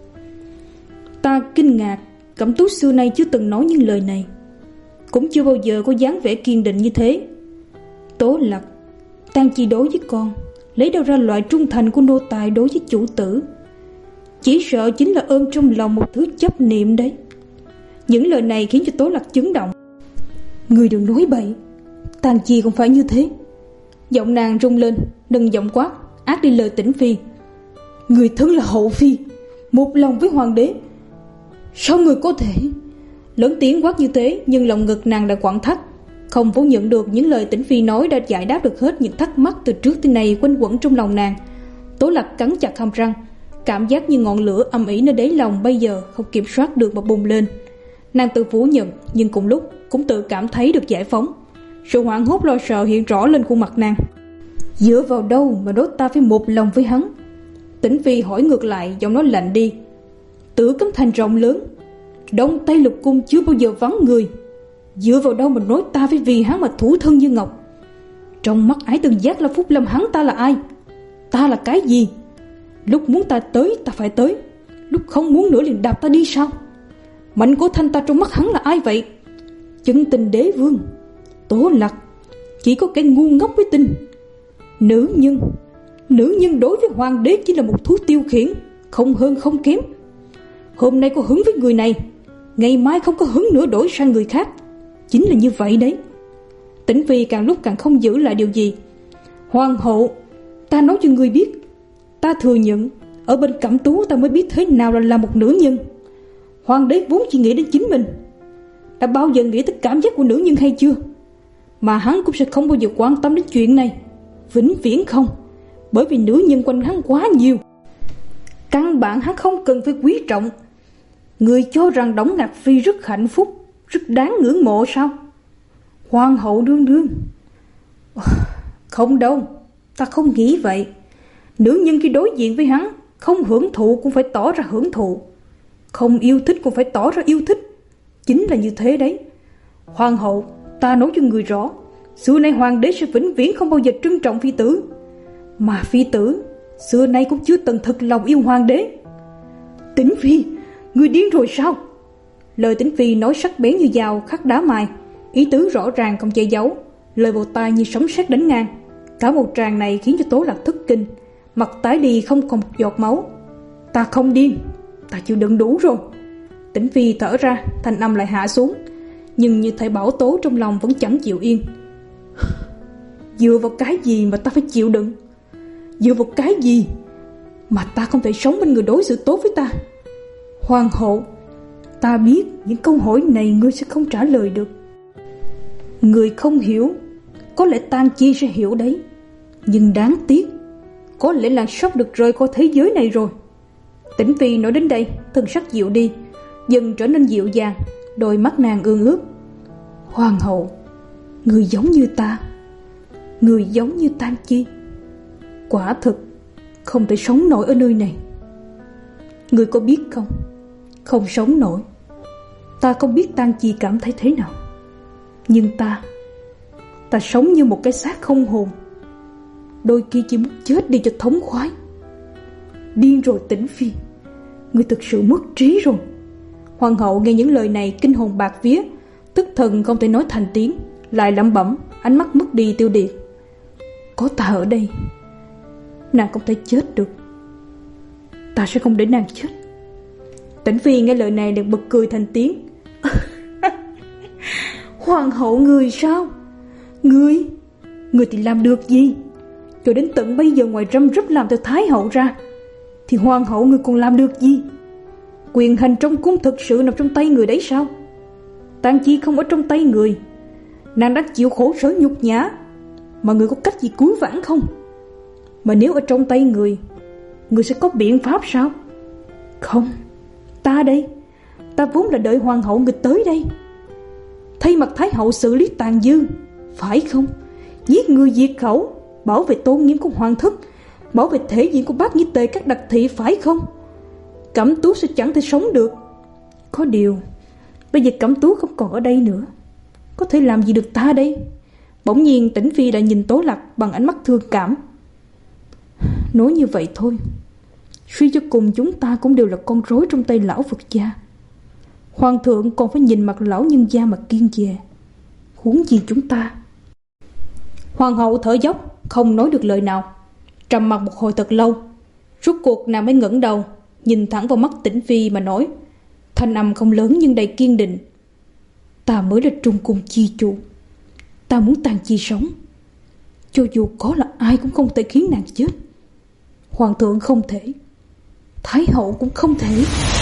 Ta kinh ngạc, Cẩm Tú xưa nay chưa từng nói những lời này, cũng chưa bao giờ có dáng vẻ kiên định như thế. Tố Lặc, Tang Chi đối với con, lấy đâu ra loại trung thành của nô tài đối với chủ tử? Chỉ sợ chính là ôm trong lòng một thứ chấp niệm đấy. Những lời này khiến cho Tố Lặc chấn động. Người đừng nói bậy, Tang Chi không phải như thế. Giọng nàng rung lên, nâng giọng quát, át đi lời Tĩnh Phi. Người thân là hậu phi, một lòng với hoàng đế, sao người có thể? Lớn tiếng quát như thế, nhưng lòng ngực nàng đã quặn thắt. Không phủ nhận được những lời Tĩnh Phi nói đã giải đáp được hết những thắc mắc từ trước tới nay quanh quẩn trong lòng nàng. Tố Lặc cắn chặt hàm răng, cảm giác như ngọn lửa âm ỉ nơi đáy lòng bây giờ không kiểm soát được mà bùng lên. Nàng tự phủ nhận, nhưng cùng lúc cũng tự cảm thấy được giải phóng. Sự hoảng hốt lo sợ hiện rõ lên khuôn mặt nàng. Dựa vào đâu mà nói ta phải một lòng với hắn? Tĩnh Phi hỏi ngược lại, giọng nói lạnh đi. Tử Cấm Thành rộng lớn, Đông Tây Lục Cung chưa bao giờ vắng người. Dựa vào đâu mà nói ta phải vì hắn mà thủ thân như ngọc? Trong mắt Ái Từng Giác là Phúc Lâm hắn ta là ai? Ta là cái gì? Lúc muốn ta tới ta phải tới, lúc không muốn nữa liền đạp ta đi sao? Mạnh Cô Thanh ta trong mắt hắn là ai vậy? Chân tình đế vương, Tố Lặc, chỉ có kẻ ngu ngốc mới tin. Nữ nhân, nữ nhân đối với hoàng đế chỉ là một thú tiêu khiển, không hơn không kém. Hôm nay có hứng với người này, ngày mai không có hứng nữa đổi sang người khác. Chính là như vậy đấy. Tĩnh Phi càng lúc càng không giữ lại điều gì. Hoàng hậu, ta nói cho người biết, ta thừa nhận ở bên Cẩm Tú ta mới biết thế nào là là một nữ nhân. Hoàng đế vốn chỉ nghĩ đến chính mình, đã bao giờ nghĩ tới cảm giác của nữ nhân hay chưa? Mà hắn cũng sẽ không bao giờ quan tâm đến chuyện này, vĩnh viễn không, bởi vì nữ nhân quanh hắn quá nhiều. Căn bản hắn không cần phải quý trọng. Người cho rằng Đổng Ngạc Phi rất hạnh phúc, rất đáng ngưỡng mộ sao? Hoàng hậu đương đương. Không đâu, ta không nghĩ vậy. Nữ nhân khi đối diện với hắn, không hưởng thụ cũng phải tỏ ra hưởng thụ, không yêu thích cũng phải tỏ ra yêu thích. Chính là như thế đấy. Hoàng hậu, ta nói cho người rõ, xưa nay hoàng đế sẽ vĩnh viễn không bao giờ trân trọng phi tử, mà phi tử xưa nay cũng chưa từng thực lòng yêu hoàng đế. Tĩnh Phi, người điên rồi sao? Lời Tĩnh Phi nói sắc bén như dao khắc đá mài, ý tứ rõ ràng không che giấu, lời vào tai như sấm sét đánh ngang. Cả một tràng này khiến cho Tố Lặc thất kinh, mặt tái đi không còn một giọt máu. Ta không điên, ta chịu đựng đủ rồi. Tĩnh Phi thở ra, thanh âm lại hạ xuống, nhưng như thể bão tố trong lòng vẫn chẳng chịu yên. Dựa vào cái gì mà ta phải chịu đựng? Dựa vào cái gì mà ta không thể sống bên người đối xử tốt với ta? Hoàng hậu, ta biết những câu hỏi này ngươi sẽ không trả lời được. Người không hiểu, có lẽ Tang Chi sẽ hiểu đấy. Nhưng đáng tiếc, có lẽ là sắp được rời khỏi thế giới này rồi. Tĩnh Phi nói đến đây, thân sắc dịu đi, dần trở nên dịu dàng, đôi mắt nàng ương ướt. Hoàng hậu, người giống như ta, người giống như Tang Chi, quả thực không thể sống nổi ở nơi này. Người có biết không, không sống nổi. Ta không biết Tang Chi cảm thấy thế nào, nhưng ta Ta sống như một cái xác không hồn, đôi khi chỉ muốn chết đi cho thống khoái. Điên rồi Tĩnh Phi, người thực sự mất trí rồi. Hoàng hậu nghe những lời này kinh hồn bạc vía, tức thần không thể nói thành tiếng, lại lẩm bẩm, ánh mắt mất đi tiêu điệt. Có ta ở đây, nàng không thể chết được. Ta sẽ không để nàng chết. Tĩnh Phi nghe lời này liền bật cười thành tiếng. Hoàng hậu người sao? Ngươi, ngươi thì làm được gì? Cho đến tận bây giờ ngoài răm rắp làm theo Thái hậu ra, thì hoàng hậu ngươi còn làm được gì? Quyền hành trong cung thực sự nằm trong tay người đấy sao? Tang Chi không ở trong tay người, nàng đã chịu khổ sở nhục nhã, mà người có cách gì cứu vãn không? Mà nếu ở trong tay người, người sẽ có biện pháp sao? Không, ta đây, ta vốn là đợi hoàng hậu người tới đây, thay mặt Thái hậu xử lý tàn dư, phải không? Giết người diệt khẩu, bảo vệ tôn nghiêm của hoàng thất, bảo vệ thể diện của bác như Tề Các Đặc Thị phải không? Cẩm Tú sẽ chẳng thể sống được. Có điều bây giờ Cẩm Tú không còn ở đây nữa, có thể làm gì được ta đây? Bỗng nhiên Tĩnh Phi đã nhìn Tố Lạc bằng ánh mắt thương cảm. Nói như vậy thôi, suy cho cùng chúng ta cũng đều là con rối trong tay lão Phật gia. Hoàng thượng còn phải nhìn mặt lão nhân gia mà kiêng dè, huống gì chúng ta. Hoàng hậu thở dốc, không nói được lời nào, trầm mặc một hồi thật lâu. Rốt cuộc nàng mới ngẩng đầu, nhìn thẳng vào mắt Tĩnh Phi mà nói, thanh âm không lớn nhưng đầy kiên định. Ta mới là Trung Cung chi chủ, ta muốn Tang Chi sống, cho dù có là ai cũng không thể khiến nàng chết. Hoàng thượng không thể, Thái hậu cũng không thể.